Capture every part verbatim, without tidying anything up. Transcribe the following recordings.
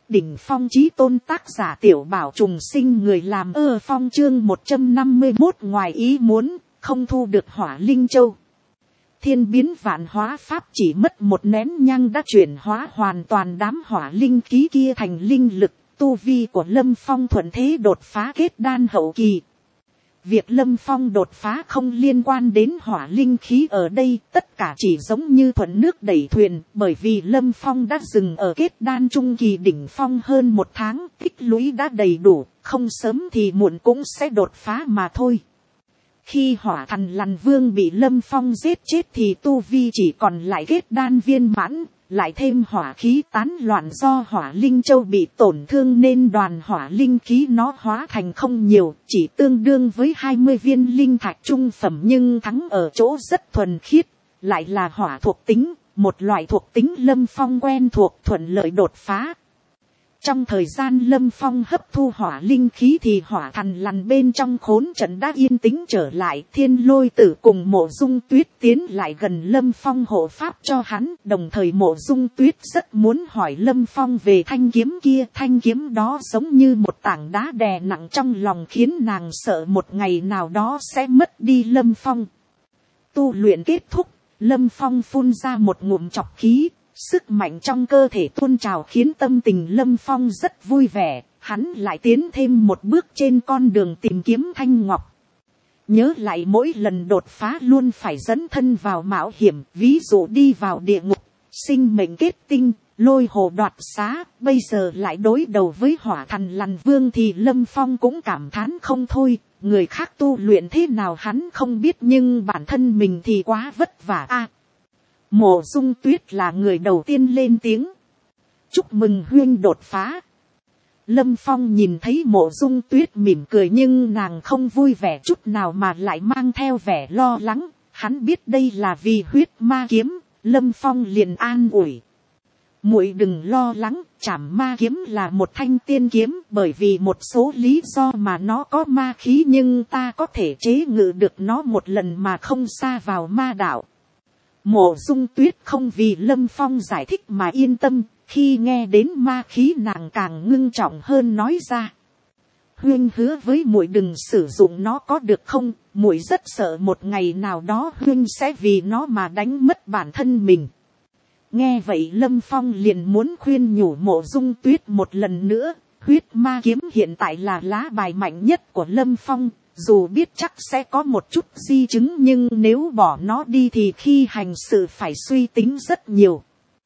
Đỉnh phong chí tôn tác giả Tiểu Bảo trùng sinh người làm ơ phong chương một trăm năm mươi mốt ngoài ý muốn, không thu được hỏa linh châu. Thiên biến vạn hóa pháp chỉ mất một nén nhang đã chuyển hóa hoàn toàn đám hỏa linh khí kia thành linh lực, tu vi của Lâm Phong thuận thế đột phá kết đan hậu kỳ. Việc Lâm Phong đột phá không liên quan đến hỏa linh khí ở đây, tất cả chỉ giống như thuận nước đẩy thuyền, bởi vì Lâm Phong đã dừng ở kết đan trung kỳ đỉnh phong hơn một tháng, tích lũy đã đầy đủ, không sớm thì muộn cũng sẽ đột phá mà thôi. Khi hỏa thần lằn vương bị Lâm Phong giết chết thì tu vi chỉ còn lại kết đan viên mãn, lại thêm hỏa khí tán loạn do hỏa linh châu bị tổn thương nên đoàn hỏa linh khí nó hóa thành không nhiều, chỉ tương đương với hai mươi viên linh thạch trung phẩm, nhưng thắng ở chỗ rất thuần khiết, lại là hỏa thuộc tính, một loại thuộc tính Lâm Phong quen thuộc, thuận lợi đột phá. Trong thời gian Lâm Phong hấp thu hỏa linh khí thì hỏa thần lằn bên trong khốn trận đã yên tĩnh trở lại. Thiên Lôi Tử cùng Mộ Dung Tuyết tiến lại gần Lâm Phong hộ pháp cho hắn. Đồng thời Mộ Dung Tuyết rất muốn hỏi Lâm Phong về thanh kiếm kia. Thanh kiếm đó giống như một tảng đá đè nặng trong lòng, khiến nàng sợ một ngày nào đó sẽ mất đi Lâm Phong. Tu luyện kết thúc, Lâm Phong phun ra một ngụm trọc khí. Sức mạnh trong cơ thể tuôn trào khiến tâm tình Lâm Phong rất vui vẻ, hắn lại tiến thêm một bước trên con đường tìm kiếm thanh ngọc. Nhớ lại mỗi lần đột phá luôn phải dẫn thân vào mạo hiểm, ví dụ đi vào địa ngục, sinh mệnh kết tinh, lôi hồ đoạt xá, bây giờ lại đối đầu với hỏa thần lằn vương thì Lâm Phong cũng cảm thán không thôi. Người khác tu luyện thế nào hắn không biết, nhưng bản thân mình thì quá vất vả a. Mộ Dung Tuyết là người đầu tiên lên tiếng. Chúc mừng huynh đột phá. Lâm Phong nhìn thấy Mộ Dung Tuyết mỉm cười, nhưng nàng không vui vẻ chút nào mà lại mang theo vẻ lo lắng. Hắn biết đây là vì huyết ma kiếm, Lâm Phong liền an ủi. Muội đừng lo lắng, trảm ma kiếm là một thanh tiên kiếm, bởi vì một số lý do mà nó có ma khí, nhưng ta có thể chế ngự được nó một lần mà không sa vào ma đạo. Mộ Dung Tuyết không vì Lâm Phong giải thích mà yên tâm, khi nghe đến ma khí nàng càng ngưng trọng hơn, nói ra. Huynh hứa với muội đừng sử dụng nó có được không, muội rất sợ một ngày nào đó huynh sẽ vì nó mà đánh mất bản thân mình. Nghe vậy Lâm Phong liền muốn khuyên nhủ Mộ Dung Tuyết một lần nữa, huyết ma kiếm hiện tại là lá bài mạnh nhất của Lâm Phong. Dù biết chắc sẽ có một chút di chứng, nhưng nếu bỏ nó đi thì khi hành sự phải suy tính rất nhiều.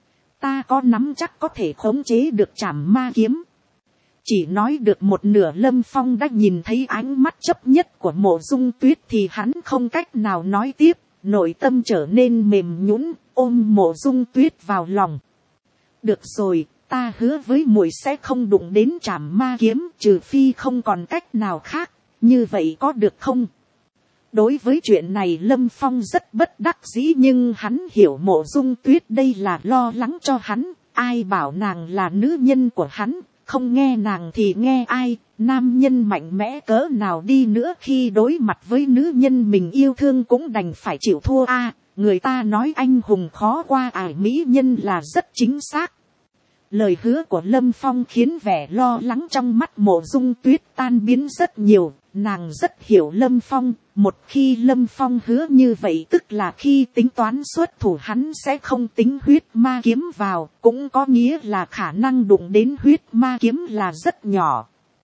Ta có nắm chắc có thể khống chế được trảm ma kiếm. Chỉ nói được một nửa Lâm Phong đã nhìn thấy ánh mắt chấp nhất của Mộ Dung Tuyết thì hắn không cách nào nói tiếp, nội tâm trở nên mềm nhũn, ôm Mộ Dung Tuyết vào lòng. Được rồi, ta hứa với muội sẽ không đụng đến trảm ma kiếm, trừ phi không còn cách nào khác. Như vậy có được không? Đối với chuyện này Lâm Phong rất bất đắc dĩ, nhưng hắn hiểu Mộ Dung Tuyết đây là lo lắng cho hắn. Ai bảo nàng là nữ nhân của hắn, không nghe nàng thì nghe ai. Nam nhân mạnh mẽ cỡ nào đi nữa khi đối mặt với nữ nhân mình yêu thương cũng đành phải chịu thua a. À, người ta nói anh hùng khó qua ải mỹ nhân là rất chính xác. Lời hứa của Lâm Phong khiến vẻ lo lắng trong mắt Mộ Dung Tuyết tan biến rất nhiều. Nàng rất hiểu Lâm Phong, một khi Lâm Phong hứa như vậy tức là khi tính toán xuất thủ hắn sẽ không tính huyết ma kiếm vào, cũng có nghĩa là khả năng đụng đến huyết ma kiếm là rất nhỏ.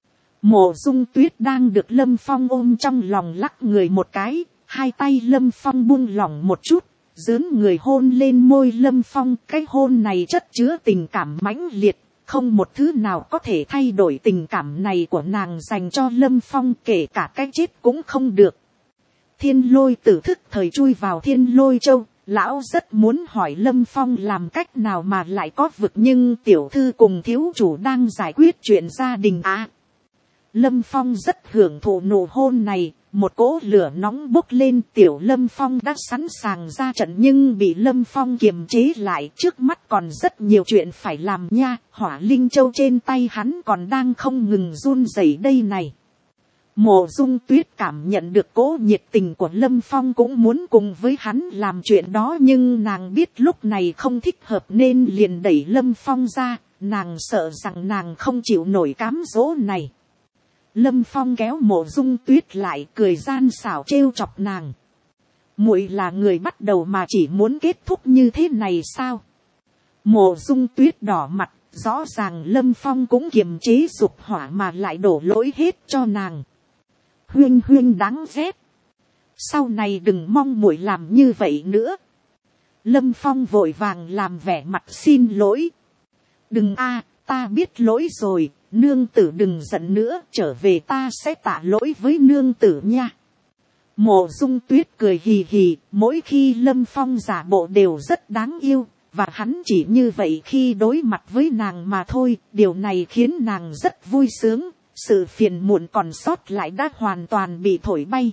Mộ Dung Tuyết đang được Lâm Phong ôm trong lòng lắc người một cái, hai tay Lâm Phong buông lỏng một chút, dướn người hôn lên môi Lâm Phong. Cái hôn này chất chứa tình cảm mãnh liệt, không một thứ nào có thể thay đổi tình cảm này của nàng dành cho Lâm Phong, kể cả cái chết cũng không được. Thiên Lôi Tử thức thời chui vào Thiên Lôi Châu, lão rất muốn hỏi Lâm Phong làm cách nào mà lại có vực, nhưng tiểu thư cùng thiếu chủ đang giải quyết chuyện gia đình à. Lâm Phong rất hưởng thụ nụ hôn này, một cỗ lửa nóng bốc lên. Tiểu Lâm Phong đã sẵn sàng ra trận nhưng bị Lâm Phong kiềm chế lại, trước mắt còn rất nhiều chuyện phải làm nha, hỏa linh châu trên tay hắn còn đang không ngừng run rẩy đây này. Mộ Dung Tuyết cảm nhận được cỗ nhiệt tình của Lâm Phong cũng muốn cùng với hắn làm chuyện đó, nhưng nàng biết lúc này không thích hợp nên liền đẩy Lâm Phong ra, nàng sợ rằng nàng không chịu nổi cám dỗ này. Lâm Phong kéo Mộ Dung Tuyết lại, cười gian xảo trêu chọc nàng. Muội là người bắt đầu mà chỉ muốn kết thúc như thế này sao? Mộ Dung Tuyết đỏ mặt, rõ ràng Lâm Phong cũng kiềm chế dục hỏa mà lại đổ lỗi hết cho nàng. Huyên huyên đáng ghét. Sau này đừng mong muội làm như vậy nữa. Lâm Phong vội vàng làm vẻ mặt xin lỗi. Đừng a, ta biết lỗi rồi, nương tử đừng giận nữa, trở về ta sẽ tạ lỗi với nương tử nha. Mộ Dung Tuyết cười hì hì, mỗi khi Lâm Phong giả bộ đều rất đáng yêu, và hắn chỉ như vậy khi đối mặt với nàng mà thôi, điều này khiến nàng rất vui sướng, sự phiền muộn còn sót lại đã hoàn toàn bị thổi bay.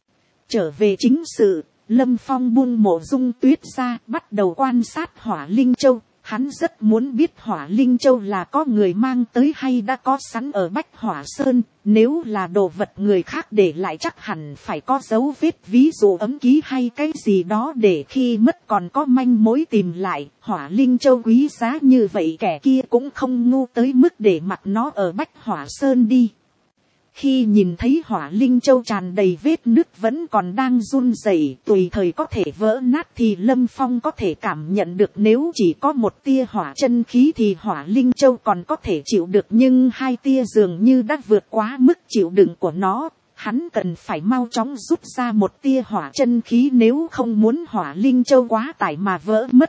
Trở về chính sự, Lâm Phong buông Mộ Dung Tuyết ra, bắt đầu quan sát Hỏa Linh Châu. Hắn rất muốn biết Hỏa Linh Châu là có người mang tới hay đã có sẵn ở Bách Hỏa Sơn. Nếu là đồ vật người khác để lại chắc hẳn phải có dấu vết, ví dụ ấm ký hay cái gì đó, để khi mất còn có manh mối tìm lại. Hỏa Linh Châu quý giá như vậy, kẻ kia cũng không ngu tới mức để mặc nó ở Bách Hỏa Sơn đi. Khi nhìn thấy Hỏa Linh Châu tràn đầy vết nứt vẫn còn đang run rẩy, tùy thời có thể vỡ nát, thì Lâm Phong có thể cảm nhận được nếu chỉ có một tia hỏa chân khí thì Hỏa Linh Châu còn có thể chịu được, nhưng hai tia dường như đã vượt quá mức chịu đựng của nó. Hắn cần phải mau chóng rút ra một tia hỏa chân khí, nếu không muốn Hỏa Linh Châu quá tải mà vỡ mất.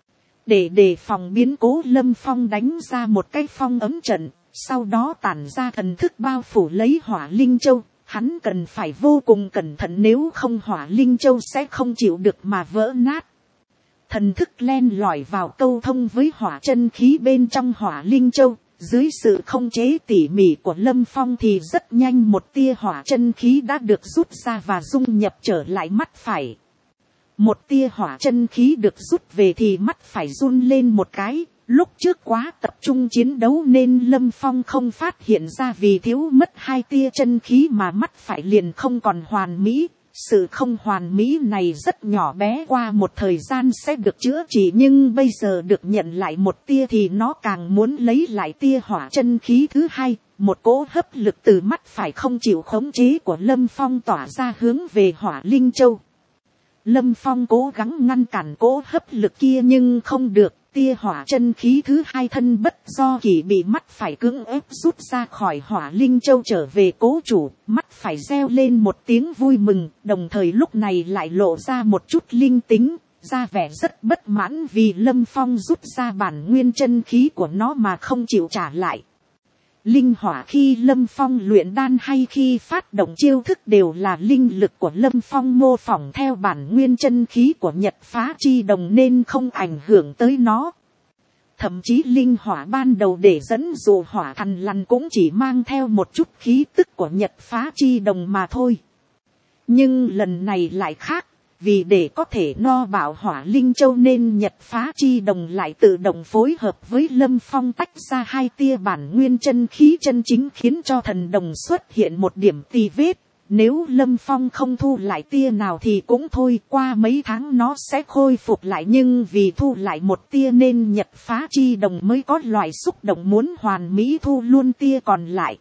Để đề phòng biến cố, Lâm Phong đánh ra một cái phong ấm trận. Sau đó tản ra thần thức bao phủ lấy Hỏa Linh Châu. Hắn cần phải vô cùng cẩn thận, nếu không Hỏa Linh Châu sẽ không chịu được mà vỡ nát. Thần thức len lỏi vào câu thông với hỏa chân khí bên trong Hỏa Linh Châu. Dưới sự không chế tỉ mỉ của Lâm Phong thì rất nhanh một tia hỏa chân khí đã được rút ra và dung nhập trở lại mắt phải. Một tia hỏa chân khí được rút về thì mắt phải run lên một cái. Lúc trước quá tập trung chiến đấu nên Lâm Phong không phát hiện ra, vì thiếu mất hai tia chân khí mà mắt phải liền không còn hoàn mỹ. Sự không hoàn mỹ này rất nhỏ bé, qua một thời gian sẽ được chữa trị, nhưng bây giờ được nhận lại một tia thì nó càng muốn lấy lại tia hỏa chân khí thứ hai. Một cỗ hấp lực từ mắt phải không chịu khống chế của Lâm Phong tỏa ra hướng về Hỏa Linh Châu. Lâm Phong cố gắng ngăn cản cỗ hấp lực kia nhưng không được. Tia hỏa chân khí thứ hai thân bất do kỷ bị mắt phải cưỡng ép rút ra khỏi Hỏa Linh Châu trở về cố chủ. Mắt phải reo lên một tiếng vui mừng, đồng thời lúc này lại lộ ra một chút linh tính, ra vẻ rất bất mãn vì Lâm Phong rút ra bản nguyên chân khí của nó mà không chịu trả lại. Linh hỏa khi Lâm Phong luyện đan hay khi phát động chiêu thức đều là linh lực của Lâm Phong mô phỏng theo bản nguyên chân khí của Nhật Phá Chi Đồng nên không ảnh hưởng tới nó. Thậm chí linh hỏa ban đầu để dẫn dụ hỏa thần lằn cũng chỉ mang theo một chút khí tức của Nhật Phá Chi Đồng mà thôi. Nhưng lần này lại khác. Vì để có thể no bảo Hỏa Linh Châu nên Nhật Phá Chi Đồng lại tự động phối hợp với Lâm Phong tách ra hai tia bản nguyên chân khí chân chính, khiến cho thần đồng xuất hiện một điểm tì vết. Nếu Lâm Phong không thu lại tia nào thì cũng thôi, qua mấy tháng nó sẽ khôi phục lại, nhưng vì thu lại một tia nên Nhật Phá Chi Đồng mới có loại xúc động muốn hoàn mỹ thu luôn tia còn lại.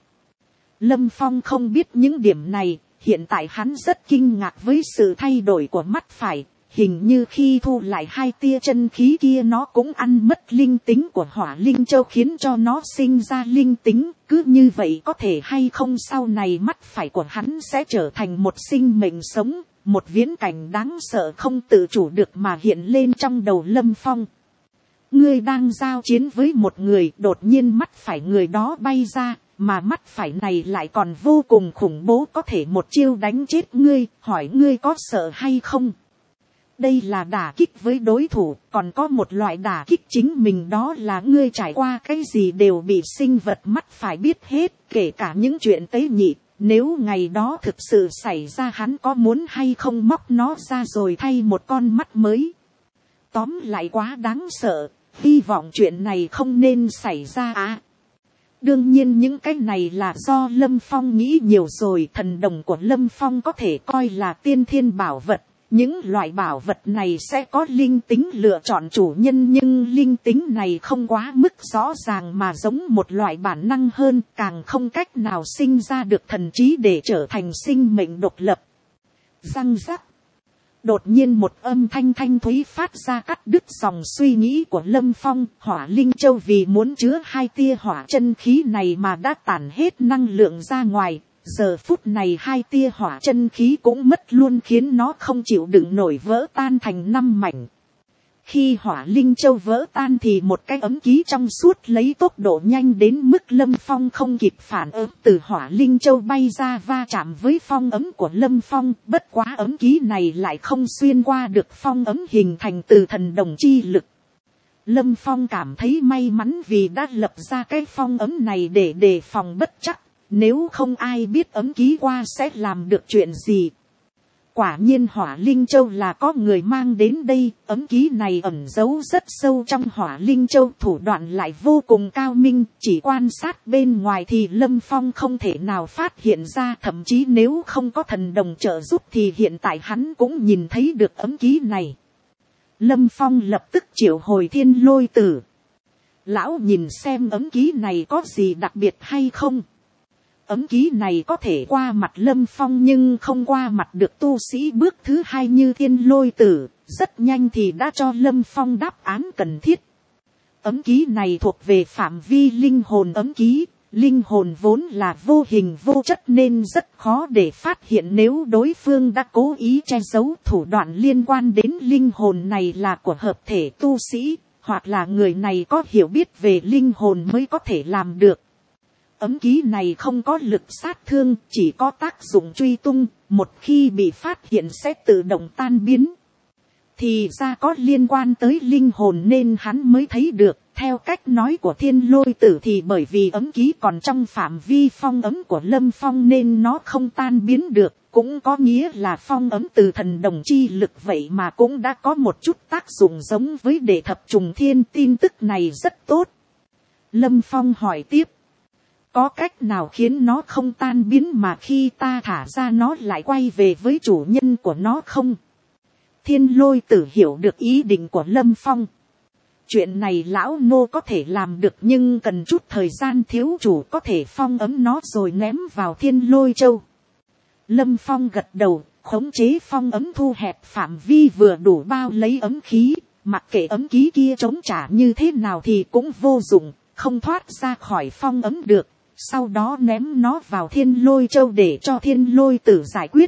Lâm Phong không biết những điểm này. Hiện tại hắn rất kinh ngạc với sự thay đổi của mắt phải, hình như khi thu lại hai tia chân khí kia nó cũng ăn mất linh tính của Hỏa Linh Châu, khiến cho nó sinh ra linh tính. Cứ như vậy có thể hay không sau này mắt phải của hắn sẽ trở thành một sinh mệnh sống, một viễn cảnh đáng sợ không tự chủ được mà hiện lên trong đầu Lâm Phong. Ngươi đang giao chiến với một người, đột nhiên mắt phải người đó bay ra. Mà mắt phải này lại còn vô cùng khủng bố, có thể một chiêu đánh chết ngươi, hỏi ngươi có sợ hay không? Đây là đả kích với đối thủ, còn có một loại đả kích chính mình, đó là ngươi trải qua cái gì đều bị sinh vật mắt phải biết hết, kể cả những chuyện tế nhị. Nếu ngày đó thực sự xảy ra, hắn có muốn hay không móc nó ra rồi thay một con mắt mới? Tóm lại quá đáng sợ, hy vọng chuyện này không nên xảy ra à. Đương nhiên những cái này là do Lâm Phong nghĩ nhiều rồi, thần đồng của Lâm Phong có thể coi là tiên thiên bảo vật, Những loại bảo vật này sẽ có linh tính lựa chọn chủ nhân, nhưng linh tính này không quá mức rõ ràng mà giống một loại bản năng hơn, càng không cách nào sinh ra được thần trí để trở thành sinh mệnh độc lập. Răng rắc. Đột nhiên một âm thanh thanh thúy phát ra cắt đứt dòng suy nghĩ của Lâm Phong. Hỏa linh châu vì muốn chứa hai tia hỏa chân khí này mà đã tản hết năng lượng ra ngoài. Giờ phút này hai tia hỏa chân khí cũng mất luôn, khiến nó không chịu đựng nổi, vỡ tan thành năm mảnh. Khi hỏa linh châu vỡ tan thì một cái ấm ký trong suốt lấy tốc độ nhanh đến mức Lâm Phong không kịp phản ứng từ hỏa linh châu bay ra va chạm với phong ấm của Lâm Phong. Bất quá ấm ký này lại không xuyên qua được phong ấm hình thành từ thần đồng chi lực. Lâm Phong cảm thấy may mắn vì đã lập ra cái phong ấm này để đề phòng bất trắc. Nếu không ai biết ấm ký qua sẽ làm được chuyện gì. Quả nhiên hỏa linh châu là có người mang đến đây. Ấm ký này ẩn giấu rất sâu trong hỏa linh châu, thủ đoạn lại vô cùng cao minh. Chỉ quan sát bên ngoài thì Lâm Phong không thể nào phát hiện ra. Thậm chí nếu không có thần đồng trợ giúp thì hiện tại hắn cũng nhìn thấy được ấm ký này. Lâm Phong lập tức triệu hồi Thiên Lôi Tử. Lão nhìn xem ấm ký này có gì đặc biệt hay không. Ấm ký này có thể qua mặt Lâm Phong nhưng không qua mặt được tu sĩ bước thứ hai như Thiên Lôi Tử. Rất nhanh thì đã cho Lâm Phong đáp án cần thiết. Ấm ký này thuộc về phạm vi linh hồn ấm ký. Linh hồn vốn là vô hình vô chất nên rất khó để phát hiện nếu đối phương đã cố ý che giấu. Thủ đoạn liên quan đến linh hồn này là của hợp thể tu sĩ, hoặc là người này có hiểu biết về linh hồn mới có thể làm được. Ấm ký này không có lực sát thương, chỉ có tác dụng truy tung, một khi bị phát hiện sẽ tự động tan biến. Thì ra có liên quan tới linh hồn nên hắn mới thấy được. Theo cách nói của Thiên Lôi Tử thì bởi vì ấm ký còn trong phạm vi phong ấm của Lâm Phong nên nó không tan biến được. Cũng có nghĩa là phong ấm từ thần đồng chi lực vậy mà cũng đã có một chút tác dụng giống với đệ thập trùng thiên. Tin tức này rất tốt. Lâm Phong hỏi tiếp. Có cách nào khiến nó không tan biến mà khi ta thả ra nó lại quay về với chủ nhân của nó không? Thiên Lôi Tử hiểu được ý định của Lâm Phong. Chuyện này lão nô có thể làm được nhưng cần chút thời gian, thiếu chủ có thể phong ấm nó rồi ném vào Thiên Lôi Châu. Lâm Phong gật đầu, khống chế phong ấm thu hẹp phạm vi vừa đủ bao lấy ấm khí. Mặc kệ ấm ký kia chống trả như thế nào thì cũng vô dụng, không thoát ra khỏi phong ấm được. Sau đó ném nó vào Thiên Lôi Châu để cho Thiên Lôi Tử giải quyết.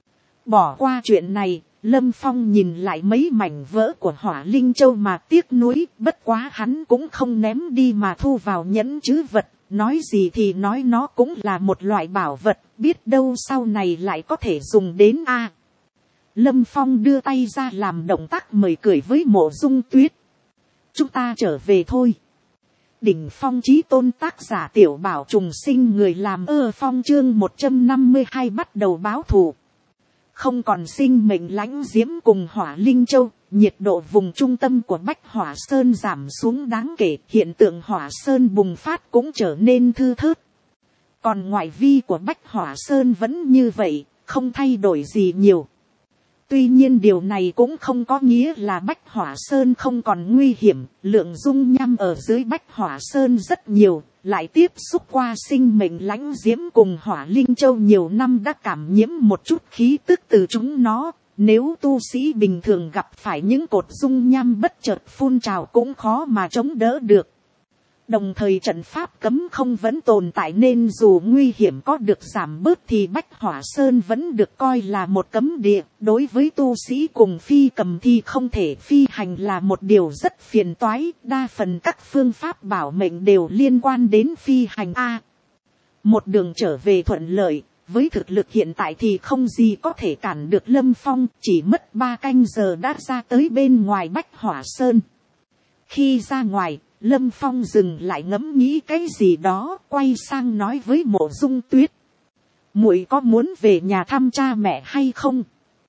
Bỏ qua chuyện này, Lâm Phong nhìn lại mấy mảnh vỡ của Hỏa Linh Châu mà tiếc nuối. Bất quá hắn cũng không ném đi mà thu vào nhẫn trữ vật. Nói gì thì nói nó cũng là một loại bảo vật, biết đâu sau này lại có thể dùng đến a. À, Lâm Phong đưa tay ra làm động tác mời cười với Mộ Dung Tuyết. Chúng ta trở về thôi. Đỉnh phong chí tôn tác giả Tiểu Bảo trùng sinh, người làm ơ phong chương một trăm năm mươi hai bắt đầu báo thù. Không còn sinh mệnh lãnh diễm cùng Hỏa Linh Châu, nhiệt độ vùng trung tâm của Bách Hỏa Sơn giảm xuống đáng kể, hiện tượng Hỏa Sơn bùng phát cũng trở nên thưa thớt. Còn ngoại vi của Bách Hỏa Sơn vẫn như vậy, không thay đổi gì nhiều. Tuy nhiên điều này cũng không có nghĩa là Bách Hỏa Sơn không còn nguy hiểm, lượng dung nham ở dưới Bách Hỏa Sơn rất nhiều, lại tiếp xúc qua sinh mệnh lãnh diễm cùng Hỏa Linh Châu nhiều năm đã cảm nhiễm một chút khí tức từ chúng nó. Nếu tu sĩ bình thường gặp phải những cột dung nham bất chợt phun trào cũng khó mà chống đỡ được. Đồng thời trận pháp cấm không vẫn tồn tại nên dù nguy hiểm có được giảm bớt thì Bách Hỏa Sơn vẫn được coi là một cấm địa. Đối với tu sĩ cùng phi cầm thì không thể phi hành là một điều rất phiền toái. Đa phần các phương pháp bảo mệnh đều liên quan đến phi hành A. Một đường trở về thuận lợi, với thực lực hiện tại thì không gì có thể cản được Lâm Phong. Chỉ mất ba canh giờ đã ra tới bên ngoài Bách Hỏa Sơn. Khi ra ngoài, Lâm Phong dừng lại ngẫm nghĩ cái gì đó, quay sang nói với Mộ Dung Tuyết. Muội có muốn về nhà thăm cha mẹ hay không?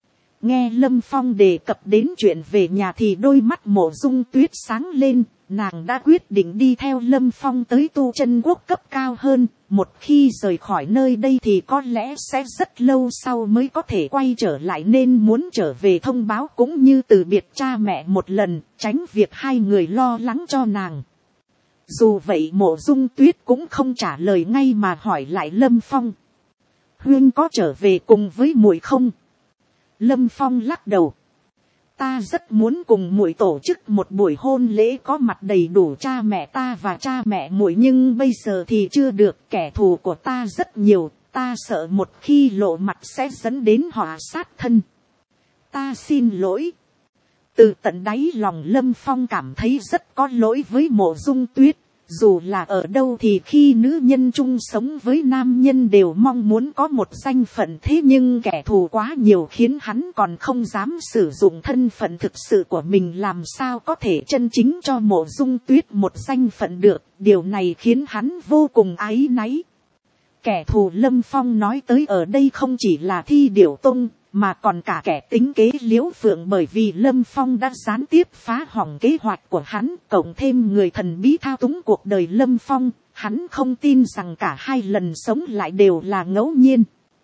Nghe Lâm Phong đề cập đến chuyện về nhà thì đôi mắt Mộ Dung Tuyết sáng lên, nàng đã quyết định đi theo Lâm Phong tới tu chân quốc cấp cao hơn, một khi rời khỏi nơi đây thì có lẽ sẽ rất lâu sau mới có thể quay trở lại, nên muốn trở về thông báo cũng như từ biệt cha mẹ một lần, tránh việc hai người lo lắng cho nàng. Dù vậy Mộ Dung Tuyết cũng không trả lời ngay mà hỏi lại Lâm Phong. Huynh có trở về cùng với muội không? Lâm Phong lắc đầu. Ta rất muốn cùng muội tổ chức một buổi hôn lễ có mặt đầy đủ cha mẹ ta và cha mẹ muội, nhưng bây giờ thì chưa được, kẻ thù của ta rất nhiều, ta sợ một khi lộ mặt sẽ dẫn đến họa sát thân. Ta xin lỗi. Từ tận đáy lòng Lâm Phong cảm thấy rất có lỗi với Mộ Dung Tuyết. Dù là ở đâu thì khi nữ nhân chung sống với nam nhân đều mong muốn có một danh phận, thế nhưng kẻ thù quá nhiều khiến hắn còn không dám sử dụng thân phận thực sự của mình, làm sao có thể chân chính cho Mộ Dung Tuyết một danh phận được. Điều này khiến hắn vô cùng áy náy. Kẻ thù Lâm Phong nói tới ở đây không chỉ là Thi Điểu Tông, mà còn cả kẻ tính kế Liễu Phượng, bởi vì Lâm Phong đã gián tiếp phá hỏng kế hoạch của hắn, cộng thêm người thần bí thao túng cuộc đời Lâm Phong, hắn không tin rằng cả hai lần sống lại đều là ngẫu nhiên.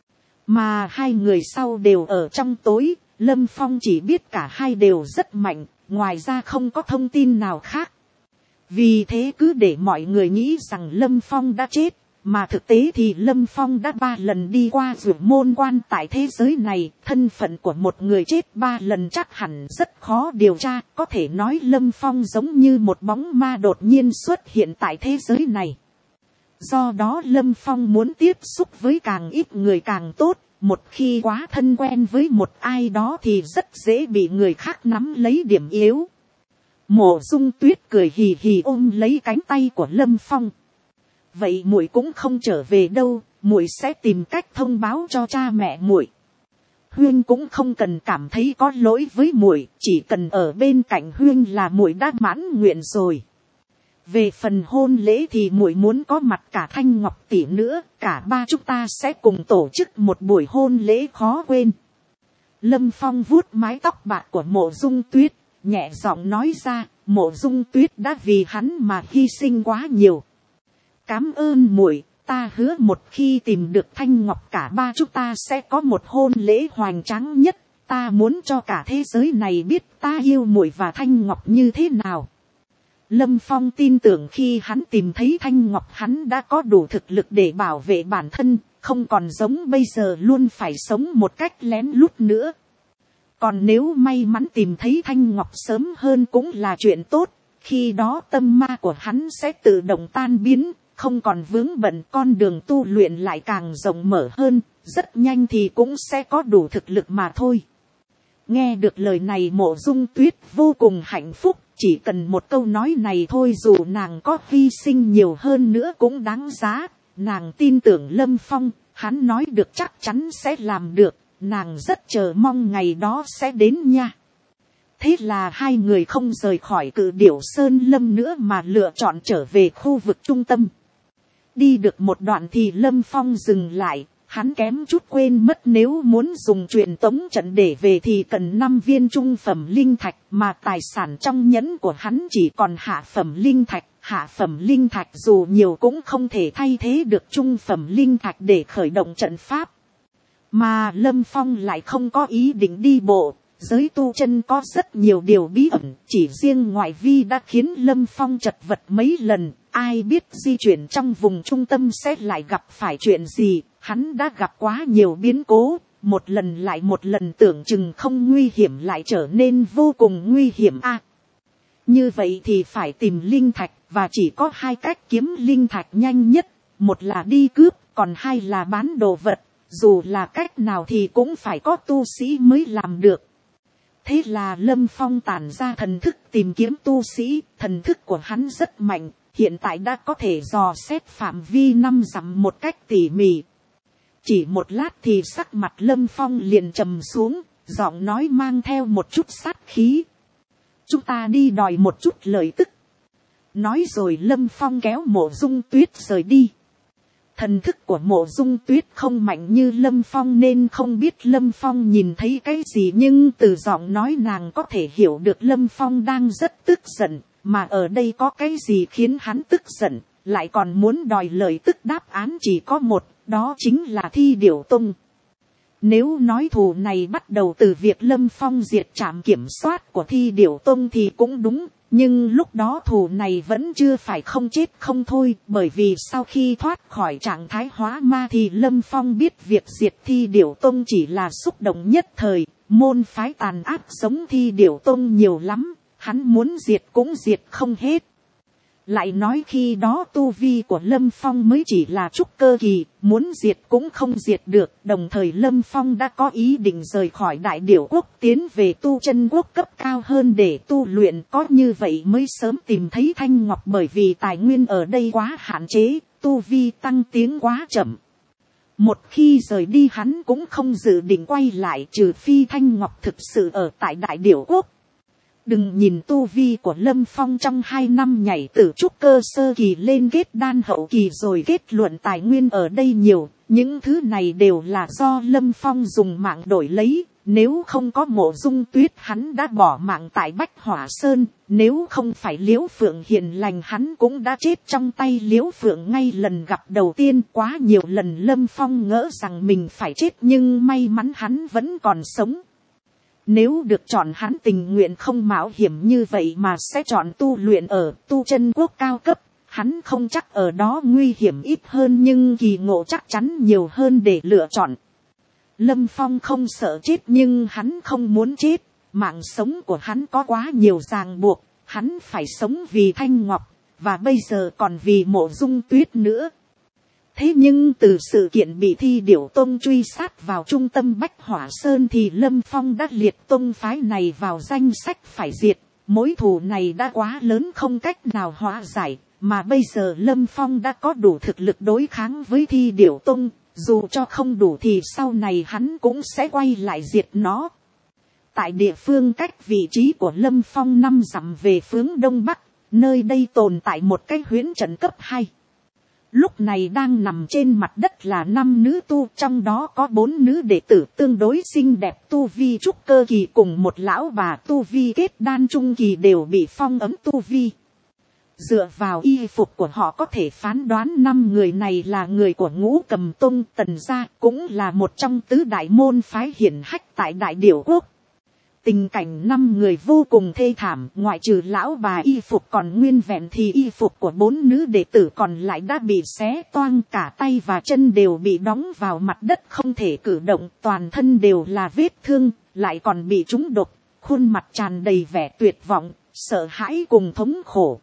Mà hai người sau đều ở trong tối, Lâm Phong chỉ biết cả hai đều rất mạnh, ngoài ra không có thông tin nào khác. Vì thế cứ để mọi người nghĩ rằng Lâm Phong đã chết. Mà thực tế thì Lâm Phong đã ba lần đi qua Dược Môn Quan tại thế giới này, thân phận của một người chết ba lần chắc hẳn rất khó điều tra, có thể nói Lâm Phong giống như một bóng ma đột nhiên xuất hiện tại thế giới này. Do đó Lâm Phong muốn tiếp xúc với càng ít người càng tốt, một khi quá thân quen với một ai đó thì rất dễ bị người khác nắm lấy điểm yếu. Mộ Dung Tuyết cười hì hì ôm lấy cánh tay của Lâm Phong. Vậy muội cũng không trở về đâu, muội sẽ tìm cách thông báo cho cha mẹ muội. Huyên cũng không cần cảm thấy có lỗi với muội, chỉ cần ở bên cạnh Huyên là muội đã mãn nguyện rồi. Về phần hôn lễ thì muội muốn có mặt cả Thanh Ngọc tỷ nữa, cả ba chúng ta sẽ cùng tổ chức một buổi hôn lễ khó quên. Lâm Phong vuốt mái tóc bạc của Mộ Dung Tuyết, nhẹ giọng nói ra, Mộ Dung Tuyết đã vì hắn mà hy sinh quá nhiều. Cám ơn muội, ta hứa một khi tìm được Thanh Ngọc cả ba chúng ta sẽ có một hôn lễ hoành tráng nhất. Ta muốn cho cả thế giới này biết ta yêu muội và Thanh Ngọc như thế nào. Lâm Phong tin tưởng khi hắn tìm thấy Thanh Ngọc hắn đã có đủ thực lực để bảo vệ bản thân, không còn giống bây giờ luôn phải sống một cách lén lút nữa. Còn nếu may mắn tìm thấy Thanh Ngọc sớm hơn cũng là chuyện tốt, khi đó tâm ma của hắn sẽ tự động tan biến. Không còn vướng bận, con đường tu luyện lại càng rộng mở hơn, rất nhanh thì cũng sẽ có đủ thực lực mà thôi. Nghe được lời này Mộ Dung Tuyết vô cùng hạnh phúc, chỉ cần một câu nói này thôi dù nàng có hy sinh nhiều hơn nữa cũng đáng giá. Nàng tin tưởng Lâm Phong, hắn nói được chắc chắn sẽ làm được, nàng rất chờ mong ngày đó sẽ đến nha. Thế là hai người không rời khỏi Cự Điểu Sơn Lâm nữa mà lựa chọn trở về khu vực trung tâm. Đi được một đoạn thì Lâm Phong dừng lại, hắn kém chút quên mất nếu muốn dùng truyền tống trận để về thì cần năm viên trung phẩm linh thạch, mà tài sản trong nhẫn của hắn chỉ còn hạ phẩm linh thạch. Hạ phẩm linh thạch dù nhiều cũng không thể thay thế được trung phẩm linh thạch để khởi động trận pháp. Mà Lâm Phong lại không có ý định đi bộ, giới tu chân có rất nhiều điều bí ẩn, chỉ riêng ngoại vi đã khiến Lâm Phong chật vật mấy lần. Ai biết di chuyển trong vùng trung tâm sẽ lại gặp phải chuyện gì, hắn đã gặp quá nhiều biến cố, một lần lại một lần tưởng chừng không nguy hiểm lại trở nên vô cùng nguy hiểm a. À, như vậy thì phải tìm linh thạch, và chỉ có hai cách kiếm linh thạch nhanh nhất, một là đi cướp, còn hai là bán đồ vật, dù là cách nào thì cũng phải có tu sĩ mới làm được. Thế là Lâm Phong tản ra thần thức tìm kiếm tu sĩ, thần thức của hắn rất mạnh. Hiện tại đã có thể dò xét phạm vi năm dặm một cách tỉ mỉ. Chỉ một lát thì sắc mặt Lâm Phong liền trầm xuống, giọng nói mang theo một chút sát khí. Chúng ta đi đòi một chút lợi tức. Nói rồi Lâm Phong kéo Mộ Dung Tuyết rời đi. Thần thức của Mộ Dung Tuyết không mạnh như Lâm Phong nên không biết Lâm Phong nhìn thấy cái gì, nhưng từ giọng nói nàng có thể hiểu được Lâm Phong đang rất tức giận, mà ở đây có cái gì khiến hắn tức giận, lại còn muốn đòi lời tức đáp án chỉ có một, đó chính là Thi Điểu Tông. Nếu nói thù này bắt đầu từ việc Lâm Phong diệt trạm kiểm soát của Thi Điểu Tông thì cũng đúng, nhưng lúc đó thù này vẫn chưa phải không chết không thôi, bởi vì sau khi thoát khỏi trạng thái hóa ma thì Lâm Phong biết việc diệt Thi Điểu Tông chỉ là xúc động nhất thời, môn phái tàn ác giống Thi Điểu Tông nhiều lắm, hắn muốn diệt cũng diệt không hết. Lại nói khi đó tu vi của Lâm Phong mới chỉ là trúc cơ kỳ, muốn diệt cũng không diệt được. Đồng thời Lâm Phong đã có ý định rời khỏi Đại Điểu Quốc tiến về tu chân quốc cấp cao hơn để tu luyện, có như vậy mới sớm tìm thấy Thanh Ngọc, bởi vì tài nguyên ở đây quá hạn chế, tu vi tăng tiến quá chậm. Một khi rời đi hắn cũng không dự định quay lại, trừ phi Thanh Ngọc thực sự ở tại Đại Điểu Quốc. Đừng nhìn tu vi của Lâm Phong trong hai năm nhảy từ trúc cơ sơ kỳ lên kết đan hậu kỳ rồi kết luận tài nguyên ở đây nhiều, những thứ này đều là do Lâm Phong dùng mạng đổi lấy, nếu không có Mộ Dung Tuyết hắn đã bỏ mạng tại Bách Hỏa Sơn, nếu không phải Liễu Phượng hiền lành hắn cũng đã chết trong tay Liễu Phượng ngay lần gặp đầu tiên. Quá nhiều lần Lâm Phong ngỡ rằng mình phải chết nhưng may mắn hắn vẫn còn sống. Nếu được chọn hắn tình nguyện không mạo hiểm như vậy mà sẽ chọn tu luyện ở tu chân quốc cao cấp. Hắn không chắc ở đó nguy hiểm ít hơn nhưng kỳ ngộ chắc chắn nhiều hơn để lựa chọn. Lâm Phong không sợ chết nhưng hắn không muốn chết. Mạng sống của hắn có quá nhiều ràng buộc. Hắn phải sống vì Thanh Ngọc và bây giờ còn vì Mộ Dung Tuyết nữa. Thế nhưng từ sự kiện bị Thi Điểu Tông truy sát vào trung tâm Bách Hỏa Sơn thì Lâm Phong đã liệt tông phái này vào danh sách phải diệt. Mối thù này đã quá lớn không cách nào hóa giải, mà bây giờ Lâm Phong đã có đủ thực lực đối kháng với Thi Điểu Tông. Dù cho không đủ thì sau này hắn cũng sẽ quay lại diệt nó. Tại địa phương cách vị trí của Lâm Phong năm dặm về phương đông bắc, nơi đây tồn tại một cái huyễn trận cấp hai. Lúc này đang nằm trên mặt đất là năm nữ tu, trong đó có bốn nữ đệ tử tương đối xinh đẹp tu vi trúc cơ kỳ cùng một lão bà tu vi kết đan trung kỳ đều bị phong ấm tu vi. Dựa vào y phục của họ có thể phán đoán năm người này là người của Ngũ Cầm Tông Tần gia, cũng là một trong tứ đại môn phái hiển hách tại Đại Điểu Quốc. Tình cảnh năm người vô cùng thê thảm, ngoại trừ lão bà y phục còn nguyên vẹn thì y phục của bốn nữ đệ tử còn lại đã bị xé toang, cả tay và chân đều bị đóng vào mặt đất không thể cử động, toàn thân đều là vết thương, lại còn bị trúng độc, khuôn mặt tràn đầy vẻ tuyệt vọng, sợ hãi cùng thống khổ.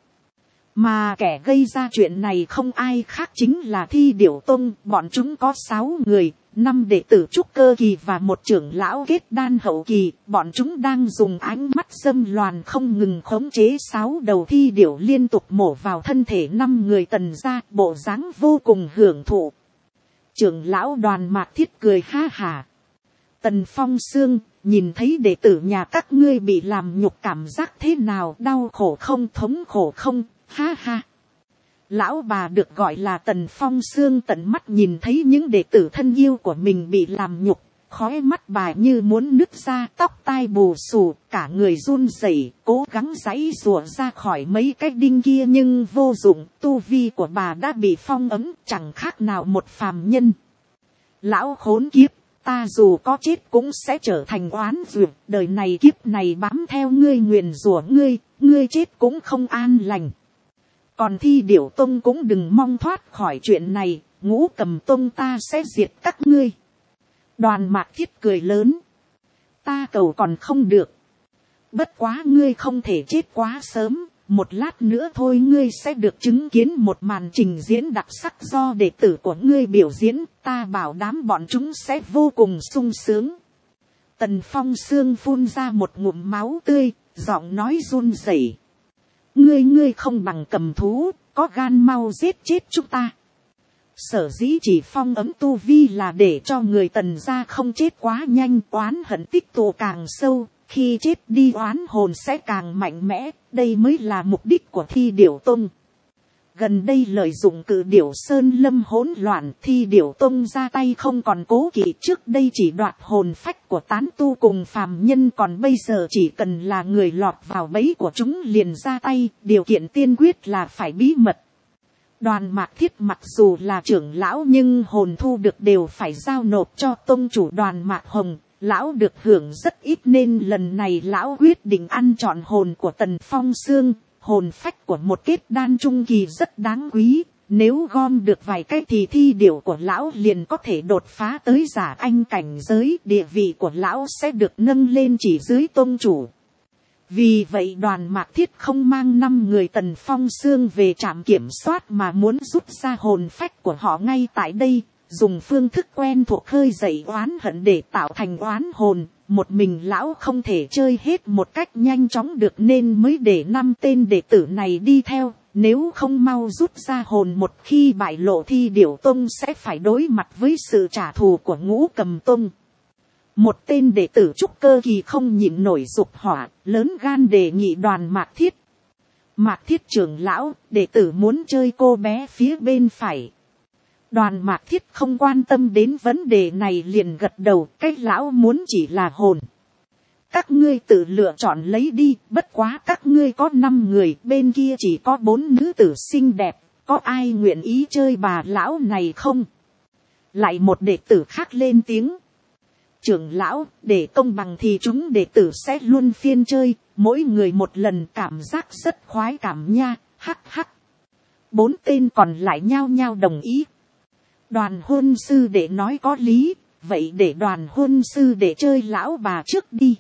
Mà kẻ gây ra chuyện này không ai khác chính là Thi Điểu Tông, bọn chúng có sáu người, năm đệ tử trúc cơ kỳ và một trưởng lão kết đan hậu kỳ, bọn chúng đang dùng ánh mắt dâm loàn không ngừng khống chế sáu đầu thi điểu liên tục mổ vào thân thể năm người Tần gia, bộ dáng vô cùng hưởng thụ. Trưởng lão Đoàn Mạc Thiết cười ha hà. Tần Phong Sương, nhìn thấy đệ tử nhà các ngươi bị làm nhục cảm giác thế nào, đau khổ không, thống khổ không, ha ha. Lão bà được gọi là Tần Phong Sương tận mắt nhìn thấy những đệ tử thân yêu của mình bị làm nhục, khóe mắt bà như muốn nứt ra, tóc tai bù xù, cả người run rẩy, cố gắng giãy giụa ra khỏi mấy cái đinh kia nhưng vô dụng, tu vi của bà đã bị phong ấm, chẳng khác nào một phàm nhân. Lão khốn kiếp, ta dù có chết cũng sẽ trở thành oán duyệt, đời này kiếp này bám theo ngươi nguyền rủa ngươi, ngươi chết cũng không an lành. Còn Thi Điểu Tông cũng đừng mong thoát khỏi chuyện này, Ngũ Cầm Tông ta sẽ diệt các ngươi. Đoàn Mạc Thiết cười lớn. Ta cầu còn không được. Bất quá ngươi không thể chết quá sớm, một lát nữa thôi ngươi sẽ được chứng kiến một màn trình diễn đặc sắc do đệ tử của ngươi biểu diễn, ta bảo đảm bọn chúng sẽ vô cùng sung sướng. Tần Phong Sương phun ra một ngụm máu tươi, giọng nói run rẩy. Ngươi ngươi không bằng cầm thú, có gan mau giết chết chúng ta. Sở dĩ chỉ phong ấm tu vi là để cho người Tần gia không chết quá nhanh, oán hận tích tụ càng sâu, khi chết đi oán hồn sẽ càng mạnh mẽ, đây mới là mục đích của Thi Điểu Tông. Gần đây lợi dụng cự điểu sơn lâm hỗn loạn, thi điểu tông ra tay không còn cố kỵ, trước đây chỉ đoạt hồn phách của tán tu cùng phàm nhân, còn bây giờ chỉ cần là người lọt vào bẫy của chúng liền ra tay, điều kiện tiên quyết là phải bí mật. Đoàn Mạc Thiết mặc dù là trưởng lão nhưng hồn thu được đều phải giao nộp cho tông chủ Đoàn Mạc Hồng, lão được hưởng rất ít nên lần này lão quyết định ăn trọn hồn của Tần Phong Xương. Hồn phách của một kết đan trung kỳ rất đáng quý, nếu gom được vài cái thì thi điểu của lão liền có thể đột phá tới giả anh cảnh giới, địa vị của lão sẽ được nâng lên chỉ dưới tôn chủ. Vì vậy Đoàn Mạc Thiết không mang năm người Tần Phong Xương về trạm kiểm soát mà muốn rút ra hồn phách của họ ngay tại đây, dùng phương thức quen thuộc khơi dậy oán hận để tạo thành oán hồn. Một mình lão không thể chơi hết một cách nhanh chóng được nên mới để năm tên đệ tử này đi theo, nếu không mau rút ra hồn một khi bại lộ thi điểu tông sẽ phải đối mặt với sự trả thù của Ngũ Cầm tông. Một tên đệ tử trúc cơ kỳ không nhịn nổi dục hỏa, lớn gan đề nghị Đoàn Mạc Thiết. Mạc Thiết trưởng lão, đệ tử muốn chơi cô bé phía bên phải. Đoàn Mạc Thiết không quan tâm đến vấn đề này liền gật đầu, cái lão muốn chỉ là hồn. Các ngươi tự lựa chọn lấy đi, bất quá các ngươi có năm người, bên kia chỉ có bốn nữ tử xinh đẹp, có ai nguyện ý chơi bà lão này không? Lại một đệ tử khác lên tiếng. Trưởng lão, để công bằng thì chúng đệ tử sẽ luôn phiên chơi, mỗi người một lần, cảm giác rất khoái cảm nha, hắc hắc. Bốn tên còn lại nhao nhao đồng ý. Đoàn hôn sư đệ nói có lý, vậy để đoàn hôn sư đệ chơi lão bà trước đi.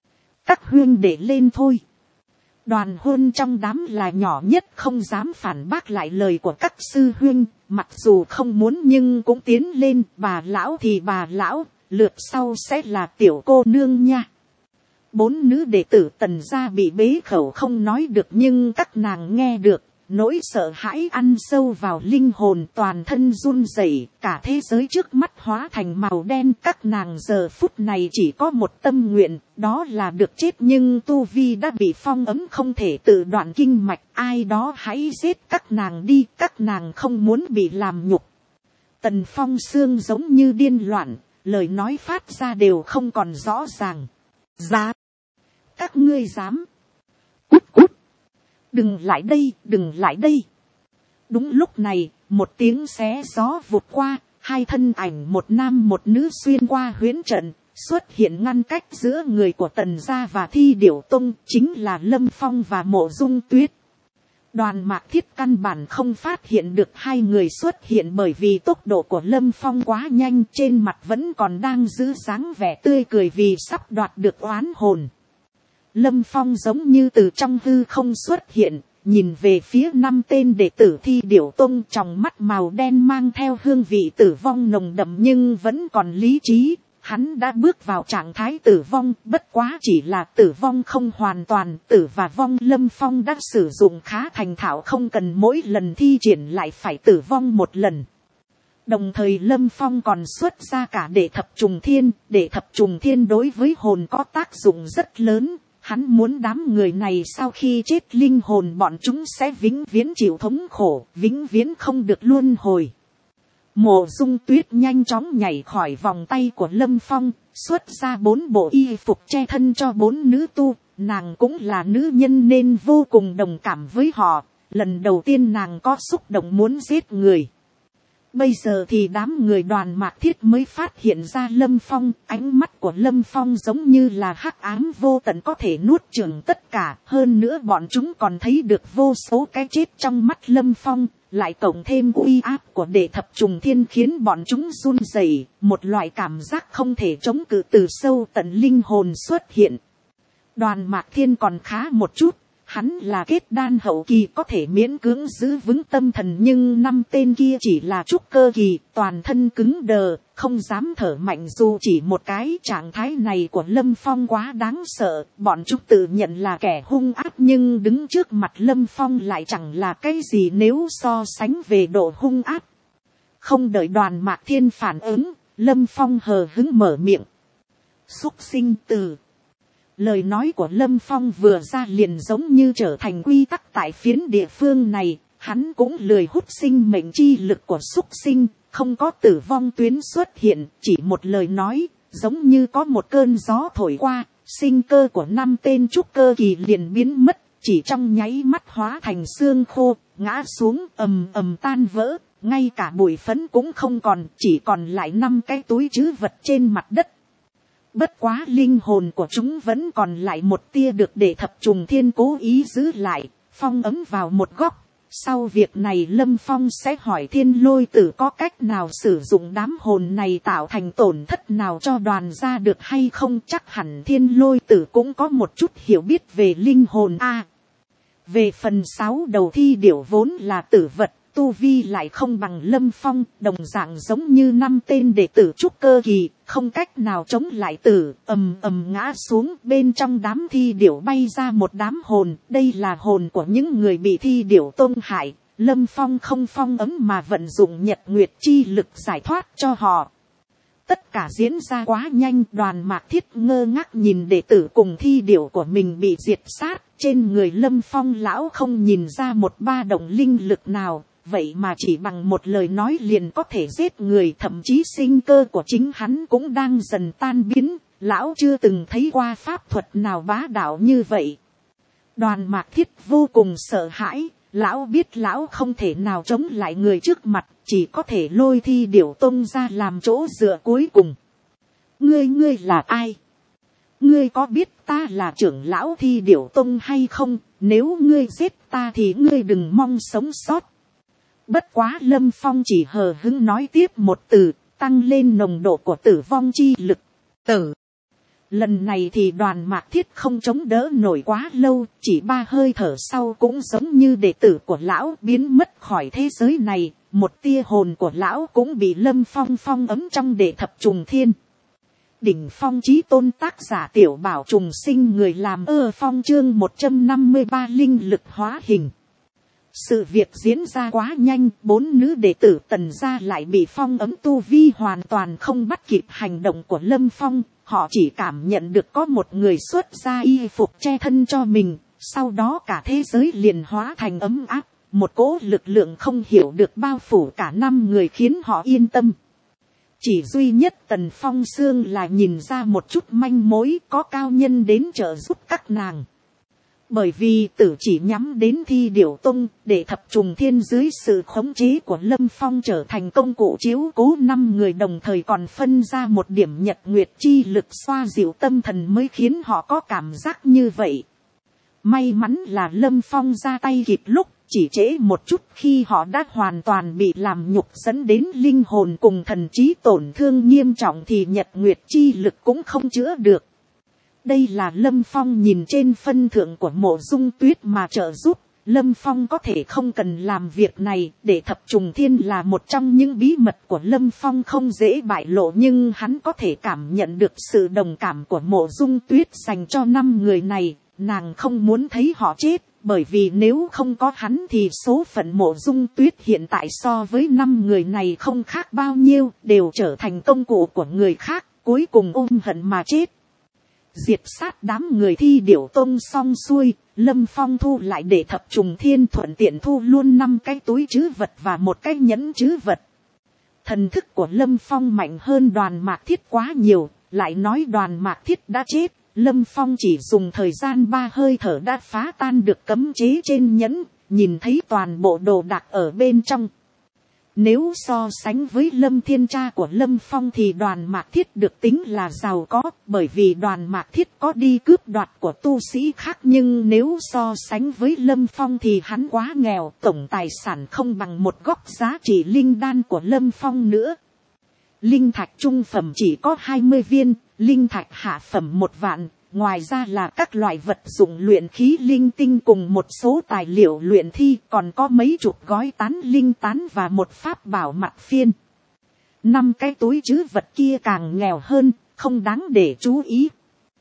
Các huyên đệ lên thôi. Đoàn hôn trong đám là nhỏ nhất, không dám phản bác lại lời của các sư huyên, mặc dù không muốn nhưng cũng tiến lên. Bà lão thì bà lão, lượt sau sẽ là tiểu cô nương nha. Bốn nữ đệ tử Tần gia bị bế khẩu không nói được nhưng các nàng nghe được. Nỗi sợ hãi ăn sâu vào linh hồn, toàn thân run rẩy, cả thế giới trước mắt hóa thành màu đen. Các nàng giờ phút này chỉ có một tâm nguyện, đó là được chết, nhưng tu vi đã bị phong ấn không thể tự đoạn kinh mạch. Ai đó hãy giết các nàng đi, các nàng không muốn bị làm nhục. Tần Phong Xương giống như điên loạn, lời nói phát ra đều không còn rõ ràng. Giá! Các ngươi dám! Cút cút! Đừng lại đây, đừng lại đây. Đúng lúc này, một tiếng xé gió vụt qua, hai thân ảnh một nam một nữ xuyên qua huyễn trận, xuất hiện ngăn cách giữa người của Tần gia và thi điểu tông, chính là Lâm Phong và Mộ Dung Tuyết. Đoàn Mạc Thiết căn bản không phát hiện được hai người xuất hiện bởi vì tốc độ của Lâm Phong quá nhanh, trên mặt vẫn còn đang giữ dáng vẻ tươi cười vì sắp đoạt được oán hồn. Lâm Phong giống như từ trong hư không xuất hiện, nhìn về phía năm tên đệ tử thi điểu tông, trong mắt màu đen mang theo hương vị tử vong nồng đậm nhưng vẫn còn lý trí. Hắn đã bước vào trạng thái tử vong, bất quá chỉ là tử vong không hoàn toàn, tử và vong Lâm Phong đã sử dụng khá thành thạo, không cần mỗi lần thi triển lại phải tử vong một lần. Đồng thời Lâm Phong còn xuất ra cả đệ thập trùng thiên, đệ thập trùng thiên đối với hồn có tác dụng rất lớn. Hắn muốn đám người này sau khi chết linh hồn bọn chúng sẽ vĩnh viễn chịu thống khổ, vĩnh viễn không được luân hồi. Mộ Dung Tuyết nhanh chóng nhảy khỏi vòng tay của Lâm Phong, xuất ra bốn bộ y phục che thân cho bốn nữ tu. Nàng cũng là nữ nhân nên vô cùng đồng cảm với họ. Lần đầu tiên nàng có xúc động muốn giết người. Bây giờ thì đám người Đoàn Mạc Thiết mới phát hiện ra Lâm Phong. Ánh mắt của Lâm Phong giống như là hắc ám vô tận có thể nuốt chửng tất cả. Hơn nữa bọn chúng còn thấy được vô số cái chết trong mắt Lâm Phong. Lại cộng thêm uy áp của đệ thập trùng thiên khiến bọn chúng run rẩy. Một loại cảm giác không thể chống cự từ sâu tận linh hồn xuất hiện. Đoàn Mạc Thiên còn khá một chút. Hắn là kết đan hậu kỳ có thể miễn cưỡng giữ vững tâm thần, nhưng năm tên kia chỉ là trúc cơ kỳ, toàn thân cứng đờ, không dám thở mạnh dù chỉ một cái. Trạng thái này của Lâm Phong quá đáng sợ, bọn chúng tự nhận là kẻ hung ác nhưng đứng trước mặt Lâm Phong lại chẳng là cái gì nếu so sánh về độ hung ác. Không đợi Đoàn Mạc Thiên phản ứng, Lâm Phong hờ hững mở miệng. Xúc sinh từ. Lời nói của Lâm Phong vừa ra liền giống như trở thành quy tắc tại phiến địa phương này, hắn cũng lười hút sinh mệnh chi lực của súc sinh, không có tử vong tuyến xuất hiện, chỉ một lời nói, giống như có một cơn gió thổi qua, sinh cơ của năm tên trúc cơ kỳ liền biến mất, chỉ trong nháy mắt hóa thành xương khô, ngã xuống ầm ầm tan vỡ, ngay cả bụi phấn cũng không còn, chỉ còn lại năm cái túi trữ vật trên mặt đất. Bất quá linh hồn của chúng vẫn còn lại một tia được để thập trùng thiên cố ý giữ lại, phong ấm vào một góc. Sau việc này Lâm Phong sẽ hỏi Thiên Lôi Tử có cách nào sử dụng đám hồn này tạo thành tổn thất nào cho đoàn gia được hay không. Chắc hẳn Thiên Lôi Tử cũng có một chút hiểu biết về linh hồn a. Về phần sáu đầu thi điểu vốn là tử vật, tu vi lại không bằng Lâm Phong, đồng dạng giống như năm tên đệ tử trúc cơ kỳ, không cách nào chống lại tử, ầm ầm ngã xuống. Bên trong đám thi điểu bay ra một đám hồn, đây là hồn của những người bị thi điểu tông hại. Lâm Phong không phong ấm mà vận dụng nhật nguyệt chi lực giải thoát cho họ. Tất cả diễn ra quá nhanh, Đoàn Mạc Thiết ngơ ngác nhìn đệ tử cùng thi điểu của mình bị diệt sát. Trên người Lâm Phong lão không nhìn ra một ba động linh lực nào, vậy mà chỉ bằng một lời nói liền có thể giết người, thậm chí sinh cơ của chính hắn cũng đang dần tan biến. Lão chưa từng thấy qua pháp thuật nào bá đạo như vậy. Đoàn Mạc Thiết vô cùng sợ hãi, lão biết lão không thể nào chống lại người trước mặt, chỉ có thể lôi thi điểu tông ra làm chỗ dựa cuối cùng. Ngươi ngươi là ai? Ngươi có biết ta là trưởng lão thi điểu tông hay không? Nếu ngươi giết ta thì ngươi đừng mong sống sót. Bất quá Lâm Phong chỉ hờ hững nói tiếp một từ, tăng lên nồng độ của tử vong chi lực. Tử. Lần này thì Đoàn Mạc Thiết không chống đỡ nổi quá lâu, chỉ ba hơi thở sau cũng giống như đệ tử của lão biến mất khỏi thế giới này, một tia hồn của lão cũng bị Lâm Phong phong ấm trong đệ thập trùng thiên. Đỉnh phong chí tôn tác giả Tiểu Bảo Trùng Sinh, người làm ơ phong chương một trăm năm mươi ba linh lực hóa hình. Sự việc diễn ra quá nhanh, bốn nữ đệ tử Tần gia lại bị phong ấm tu vi hoàn toàn không bắt kịp hành động của Lâm Phong. Họ chỉ cảm nhận được có một người xuất ra y phục che thân cho mình, sau đó cả thế giới liền hóa thành ấm áp, một cỗ lực lượng không hiểu được bao phủ cả năm người khiến họ yên tâm. Chỉ duy nhất Tần Phong Sương là nhìn ra một chút manh mối, có cao nhân đến trợ giúp các nàng. Bởi vì tử chỉ nhắm đến thi điểu tông, để thập trùng thiên dưới sự khống chế của Lâm Phong trở thành công cụ chiếu cố năm người, đồng thời còn phân ra một điểm nhật nguyệt chi lực xoa dịu tâm thần mới khiến họ có cảm giác như vậy. May mắn là Lâm Phong ra tay kịp lúc, chỉ trễ một chút khi họ đã hoàn toàn bị làm nhục dẫn đến linh hồn cùng thần trí tổn thương nghiêm trọng thì nhật nguyệt chi lực cũng không chữa được. Đây là Lâm Phong nhìn trên phân thượng của Mộ Dung Tuyết mà trợ giúp. Lâm Phong có thể không cần làm việc này, để thập trùng thiên là một trong những bí mật của Lâm Phong không dễ bại lộ, nhưng hắn có thể cảm nhận được sự đồng cảm của Mộ Dung Tuyết dành cho năm người này. Nàng không muốn thấy họ chết, bởi vì nếu không có hắn thì số phận Mộ Dung Tuyết hiện tại so với năm người này không khác bao nhiêu, đều trở thành công cụ của người khác, cuối cùng ôm hận mà chết. Diệt sát đám người thi điểu tông xong xuôi, Lâm Phong thu lại để thập trùng thiên, thuận tiện thu luôn năm cái túi trữ vật và một cái nhẫn trữ vật. Thần thức của Lâm Phong mạnh hơn Đoàn Mạc Thiết quá nhiều, lại nói Đoàn Mạc Thiết đã chết, Lâm Phong chỉ dùng thời gian ba hơi thở đã phá tan được cấm chế trên nhẫn, nhìn thấy toàn bộ đồ đạc ở bên trong. Nếu so sánh với Lâm Thiên Cha của Lâm Phong thì Đoàn Mạc Thiết được tính là giàu có, bởi vì Đoàn Mạc Thiết có đi cướp đoạt của tu sĩ khác, nhưng nếu so sánh với Lâm Phong thì hắn quá nghèo, tổng tài sản không bằng một góc giá trị linh đan của Lâm Phong nữa. Linh thạch trung phẩm chỉ có hai mươi viên, linh thạch hạ phẩm một vạn. Ngoài ra là các loại vật dụng luyện khí linh tinh cùng một số tài liệu luyện thi, còn có mấy chục gói tán linh tán và một pháp bảo mặt phiên. Năm cái túi trữ vật kia càng nghèo hơn, không đáng để chú ý.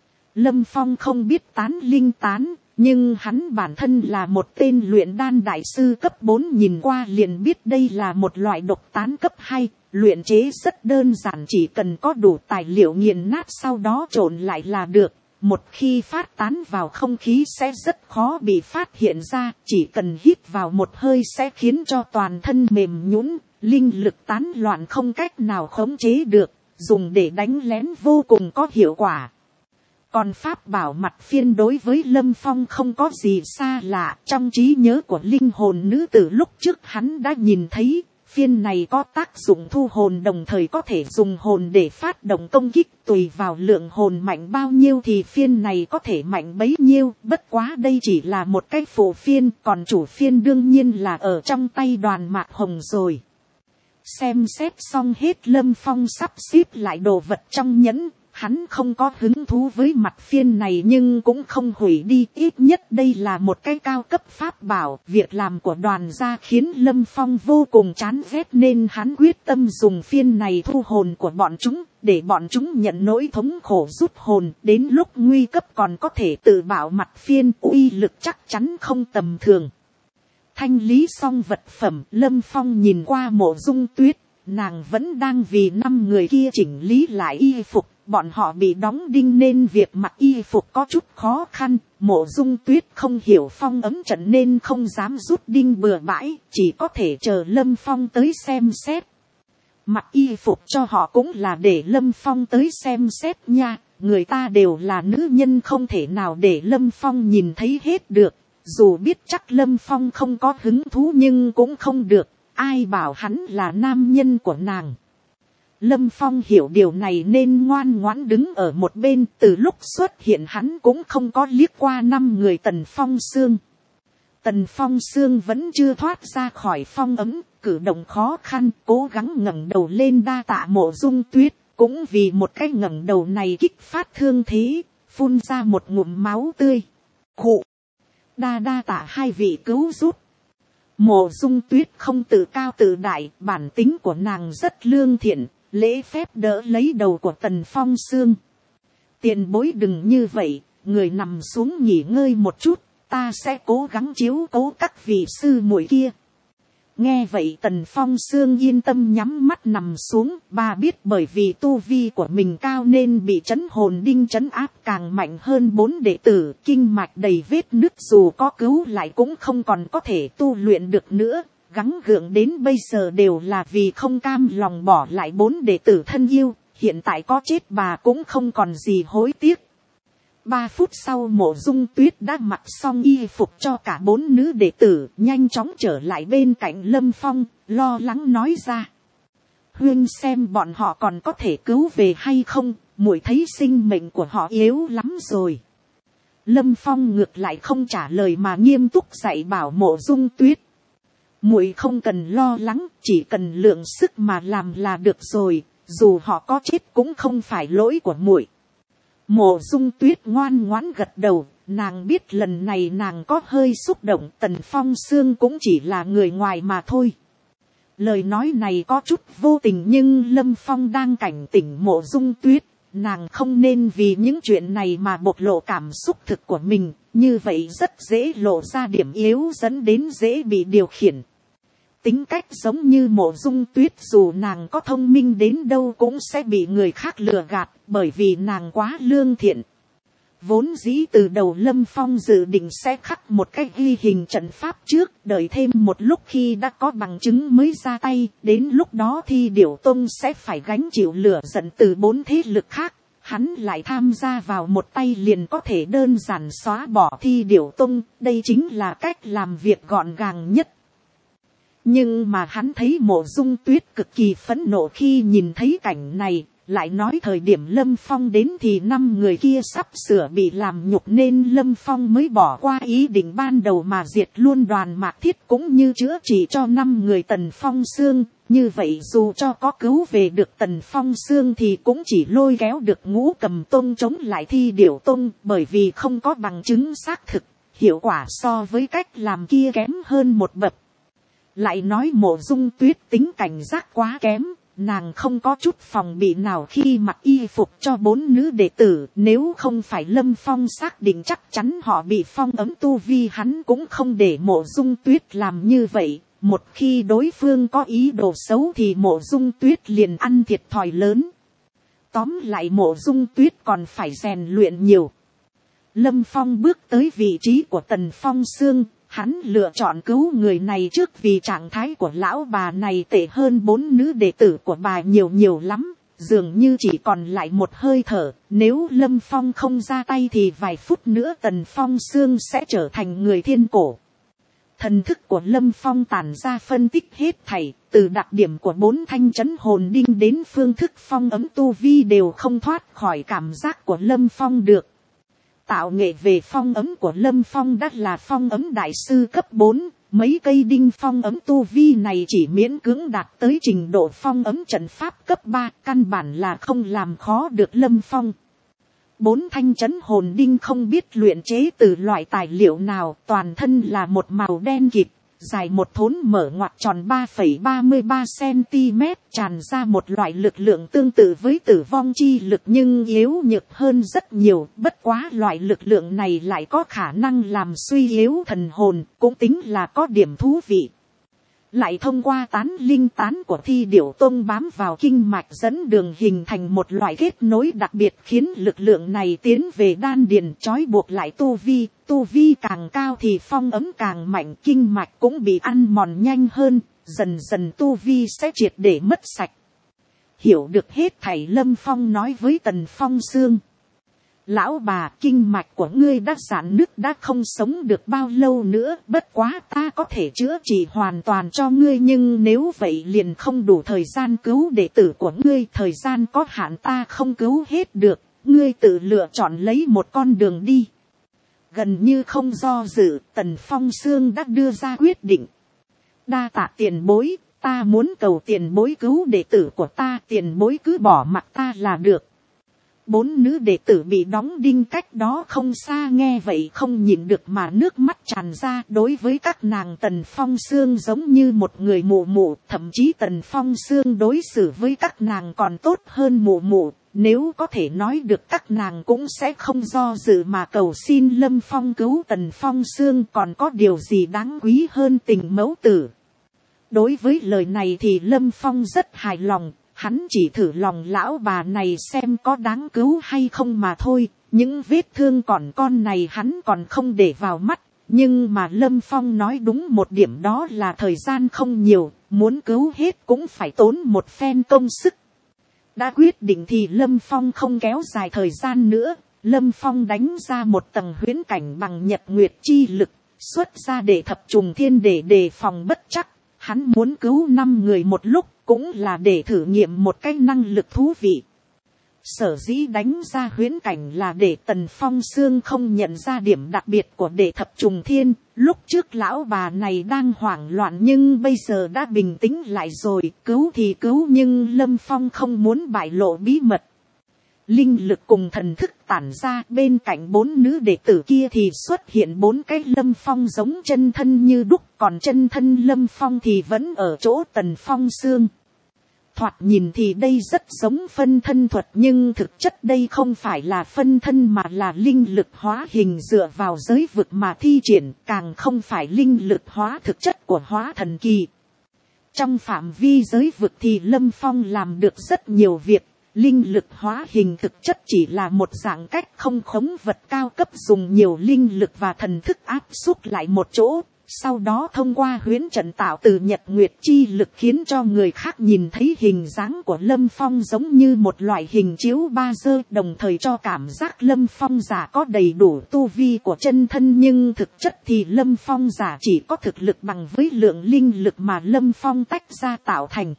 Lâm Phong không biết tán linh tán, nhưng hắn bản thân là một tên luyện đan đại sư cấp bốn, nhìn qua liền biết đây là một loại độc tán cấp hai. Luyện chế rất đơn giản, chỉ cần có đủ tài liệu nghiền nát sau đó trộn lại là được. một khi phát tán vào không khí sẽ rất khó bị phát hiện ra, chỉ cần hít vào một hơi sẽ khiến cho toàn thân mềm nhũn, linh lực tán loạn không cách nào khống chế được, dùng để đánh lén vô cùng có hiệu quả. Còn pháp bảo mặt phiên đối với Lâm Phong không có gì xa lạ, trong trí nhớ của linh hồn nữ tử lúc trước hắn đã nhìn thấy, phiên này có tác dụng thu hồn đồng thời có thể dùng hồn để phát động công kích, tùy vào lượng hồn mạnh bao nhiêu thì phiên này có thể mạnh bấy nhiêu, bất quá đây chỉ là một cái phụ phiên, còn chủ phiên đương nhiên là ở trong tay Đoàn Mạc Hồng rồi. Xem xét xong hết, Lâm Phong sắp xếp lại đồ vật trong nhẫn. Hắn không có hứng thú với mặt phiên này nhưng cũng không hủy đi, ít nhất đây là một cái cao cấp pháp bảo. Việc làm của Đoàn gia khiến Lâm Phong vô cùng chán ghét nên hắn quyết tâm dùng phiên này thu hồn của bọn chúng, để bọn chúng nhận nỗi thống khổ rút hồn, đến lúc nguy cấp còn có thể tự bảo mặt phiên, uy lực chắc chắn không tầm thường. Thanh lý xong vật phẩm, Lâm Phong nhìn qua Mộ Dung Tuyết, nàng vẫn đang vì năm người kia chỉnh lý lại y phục. Bọn họ bị đóng đinh nên việc mặc y phục có chút khó khăn. Mộ Dung Tuyết không hiểu phong ấm trận nên không dám rút đinh bừa bãi, chỉ có thể chờ Lâm Phong tới xem xét. Mặc y phục cho họ cũng là để Lâm Phong tới xem xét nha. Người ta đều là nữ nhân, không thể nào để Lâm Phong nhìn thấy hết được. Dù biết chắc Lâm Phong không có hứng thú nhưng cũng không được. Ai bảo hắn là nam nhân của nàng. Lâm Phong hiểu điều này nên ngoan ngoãn đứng ở một bên, từ lúc xuất hiện hắn cũng không có liếc qua năm người Tần Phong Sương. Tần Phong Sương vẫn chưa thoát ra khỏi phong ấm, cử động khó khăn, cố gắng ngẩng đầu lên đa tạ Mộ Dung Tuyết, cũng vì một cái ngẩng đầu này kích phát thương thế, phun ra một ngụm máu tươi. Khụ, đa đa tạ hai vị cứu giúp. Mộ Dung Tuyết không tự cao tự đại, bản tính của nàng rất lương thiện. Lễ phép đỡ lấy đầu của Tần Phong Sương. Tiền bối đừng như vậy, người nằm xuống nghỉ ngơi một chút, ta sẽ cố gắng chiếu cố các vị sư muội kia. Nghe vậy Tần Phong Sương yên tâm nhắm mắt nằm xuống, bà biết bởi vì tu vi của mình cao nên bị trấn hồn đinh trấn áp càng mạnh hơn bốn đệ tử, kinh mạch đầy vết nứt dù có cứu lại cũng không còn có thể tu luyện được nữa. Gắng gượng đến bây giờ đều là vì không cam lòng bỏ lại bốn đệ tử thân yêu, hiện tại có chết bà cũng không còn gì hối tiếc. Ba phút sau Mộ Dung Tuyết đã mặc xong y phục cho cả bốn nữ đệ tử, nhanh chóng trở lại bên cạnh Lâm Phong, lo lắng nói ra. Huynh xem bọn họ còn có thể cứu về hay không, muội thấy sinh mệnh của họ yếu lắm rồi. Lâm Phong ngược lại không trả lời mà nghiêm túc dạy bảo Mộ Dung Tuyết. Muội không cần lo lắng, chỉ cần lượng sức mà làm là được rồi, dù họ có chết cũng không phải lỗi của muội. Mộ Dung Tuyết ngoan ngoãn gật đầu, nàng biết lần này nàng có hơi xúc động, Tần Phong Sương cũng chỉ là người ngoài mà thôi. Lời nói này có chút vô tình nhưng Lâm Phong đang cảnh tỉnh Mộ Dung Tuyết, nàng không nên vì những chuyện này mà bộc lộ cảm xúc thực của mình, như vậy rất dễ lộ ra điểm yếu dẫn đến dễ bị điều khiển. Tính cách giống như Mộ Dung Tuyết dù nàng có thông minh đến đâu cũng sẽ bị người khác lừa gạt, bởi vì nàng quá lương thiện. Vốn dĩ từ đầu Lâm Phong dự định sẽ khắc một cái ghi hình trận pháp trước, đợi thêm một lúc khi đã có bằng chứng mới ra tay, đến lúc đó thì Điểu Tông sẽ phải gánh chịu lửa giận từ bốn thế lực khác. Hắn lại tham gia vào một tay liền có thể đơn giản xóa bỏ Thi Điểu Tông, đây chính là cách làm việc gọn gàng nhất. Nhưng mà hắn thấy Mộ Dung Tuyết cực kỳ phẫn nộ khi nhìn thấy cảnh này, lại nói thời điểm Lâm Phong đến thì năm người kia sắp sửa bị làm nhục nên Lâm Phong mới bỏ qua ý định ban đầu mà diệt luôn Đoàn Mạc Thiết cũng như chữa trị cho năm người Tần Phong Sương. Như vậy dù cho có cứu về được Tần Phong Sương thì cũng chỉ lôi kéo được Ngũ Cầm Tông chống lại Thi Điểu Tông, bởi vì không có bằng chứng xác thực, hiệu quả so với cách làm kia kém hơn một bậc. Lại nói Mộ Dung Tuyết tính cảnh giác quá kém, nàng không có chút phòng bị nào khi mặc y phục cho bốn nữ đệ tử, nếu không phải Lâm Phong xác định chắc chắn họ bị phong ấm tu vi hắn cũng không để Mộ Dung Tuyết làm như vậy. Một khi đối phương có ý đồ xấu thì Mộ Dung Tuyết liền ăn thiệt thòi lớn. Tóm lại Mộ Dung Tuyết còn phải rèn luyện nhiều. Lâm Phong bước tới vị trí của Tần Phong Sương, hắn lựa chọn cứu người này trước vì trạng thái của lão bà này tệ hơn bốn nữ đệ tử của bà nhiều nhiều lắm, dường như chỉ còn lại một hơi thở, nếu Lâm Phong không ra tay thì vài phút nữa Tần Phong Sương sẽ trở thành người thiên cổ. Thần thức của Lâm Phong tản ra phân tích hết thảy, từ đặc điểm của bốn thanh chấn hồn đinh đến phương thức phong ấm tu vi đều không thoát khỏi cảm giác của Lâm Phong được. Tạo nghệ về phong ấm của Lâm Phong đã là phong ấm đại sư cấp bốn, mấy cây đinh phong ấm tu vi này chỉ miễn cưỡng đạt tới trình độ phong ấm trận pháp cấp ba, căn bản là không làm khó được Lâm Phong. Bốn thanh chấn hồn đinh không biết luyện chế từ loại tài liệu nào, toàn thân là một màu đen kịt, dài một thốn mở ngoặt tròn ba phẩy ba mươi ba xăng-ti-mét, tràn ra một loại lực lượng tương tự với tử vong chi lực nhưng yếu nhược hơn rất nhiều, bất quá loại lực lượng này lại có khả năng làm suy yếu thần hồn, cũng tính là có điểm thú vị. Lại thông qua tán linh tán của thi điểu tông bám vào kinh mạch dẫn đường hình thành một loại kết nối đặc biệt khiến lực lượng này tiến về đan điền trói buộc lại tu vi. Tu vi càng cao thì phong ấm càng mạnh, kinh mạch cũng bị ăn mòn nhanh hơn, dần dần tu vi sẽ triệt để mất sạch. Hiểu được hết thảy, Lâm Phong nói với Tần Phong Sương. Lão bà, kinh mạch của ngươi đã giãn nứt, đã không sống được bao lâu nữa, bất quá ta có thể chữa trị hoàn toàn cho ngươi, nhưng nếu vậy liền không đủ thời gian cứu đệ tử của ngươi, thời gian có hạn ta không cứu hết được, ngươi tự lựa chọn lấy một con đường đi. Gần như không do dự, Tần Phong Sương đã đưa ra quyết định. Đa tạ tiền bối, ta muốn cầu tiền bối cứu đệ tử của ta, tiền bối cứ bỏ mặc ta là được. Bốn nữ đệ tử bị đóng đinh cách đó không xa nghe vậy không nhịn được mà nước mắt tràn ra. Đối với các nàng Tần Phong Sương giống như một người mụ mụ, thậm chí Tần Phong Sương đối xử với các nàng còn tốt hơn mụ mụ. Nếu có thể nói được các nàng cũng sẽ không do dự mà cầu xin Lâm Phong cứu Tần Phong Sương, còn có điều gì đáng quý hơn tình mẫu tử. Đối với lời này thì Lâm Phong rất hài lòng. Hắn chỉ thử lòng lão bà này xem có đáng cứu hay không mà thôi. Những vết thương còn con này hắn còn không để vào mắt. Nhưng mà Lâm Phong nói đúng một điểm, đó là thời gian không nhiều. Muốn cứu hết cũng phải tốn một phen công sức. Đã quyết định thì Lâm Phong không kéo dài thời gian nữa. Lâm Phong đánh ra một tầng huyễn cảnh bằng nhật nguyệt chi lực. Xuất ra để thập trùng thiên để đề phòng bất chắc. Hắn muốn cứu năm người một lúc. Cũng là để thử nghiệm một cái năng lực thú vị. Sở dĩ đánh ra huyễn cảnh là để Tần Phong Sương không nhận ra điểm đặc biệt của đệ thập trùng thiên. Lúc trước lão bà này đang hoảng loạn nhưng bây giờ đã bình tĩnh lại rồi. Cứu thì cứu nhưng Lâm Phong không muốn bại lộ bí mật. Linh lực cùng thần thức tản ra, bên cạnh bốn nữ đệ tử kia thì xuất hiện bốn cái Lâm Phong giống chân thân như đúc, còn chân thân Lâm Phong thì vẫn ở chỗ Tần Phong Sương. Thoạt nhìn thì đây rất giống phân thân thuật nhưng thực chất đây không phải là phân thân mà là linh lực hóa hình dựa vào giới vực mà thi triển, càng không phải linh lực hóa thực chất của hóa thần kỳ. Trong phạm vi giới vực thì Lâm Phong làm được rất nhiều việc. Linh lực hóa hình thực chất chỉ là một dạng cách không khống vật cao cấp dùng nhiều linh lực và thần thức áp xúc lại một chỗ. Sau đó thông qua huyễn trận tạo từ nhật nguyệt chi lực khiến cho người khác nhìn thấy hình dáng của Lâm Phong giống như một loại hình chiếu ba D, đồng thời cho cảm giác Lâm Phong giả có đầy đủ tu vi của chân thân, nhưng thực chất thì Lâm Phong giả chỉ có thực lực bằng với lượng linh lực mà Lâm Phong tách ra tạo thành.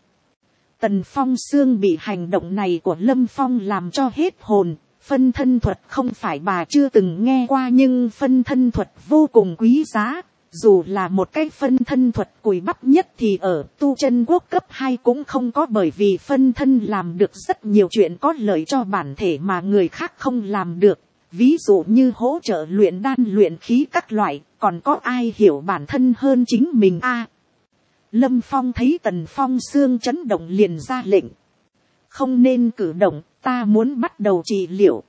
Tần Phong Sương bị hành động này của Lâm Phong làm cho hết hồn. Phân thân thuật không phải bà chưa từng nghe qua nhưng phân thân thuật vô cùng quý giá. Dù là một cái phân thân thuật cùi bắp nhất thì ở tu chân quốc cấp hai cũng không có, bởi vì phân thân làm được rất nhiều chuyện có lợi cho bản thể mà người khác không làm được. Ví dụ như hỗ trợ luyện đan luyện khí các loại, còn có ai hiểu bản thân hơn chính mình a? À, Lâm Phong thấy Tần Phong Sương chấn động liền ra lệnh. Không nên cử động, ta muốn bắt đầu trị liệu.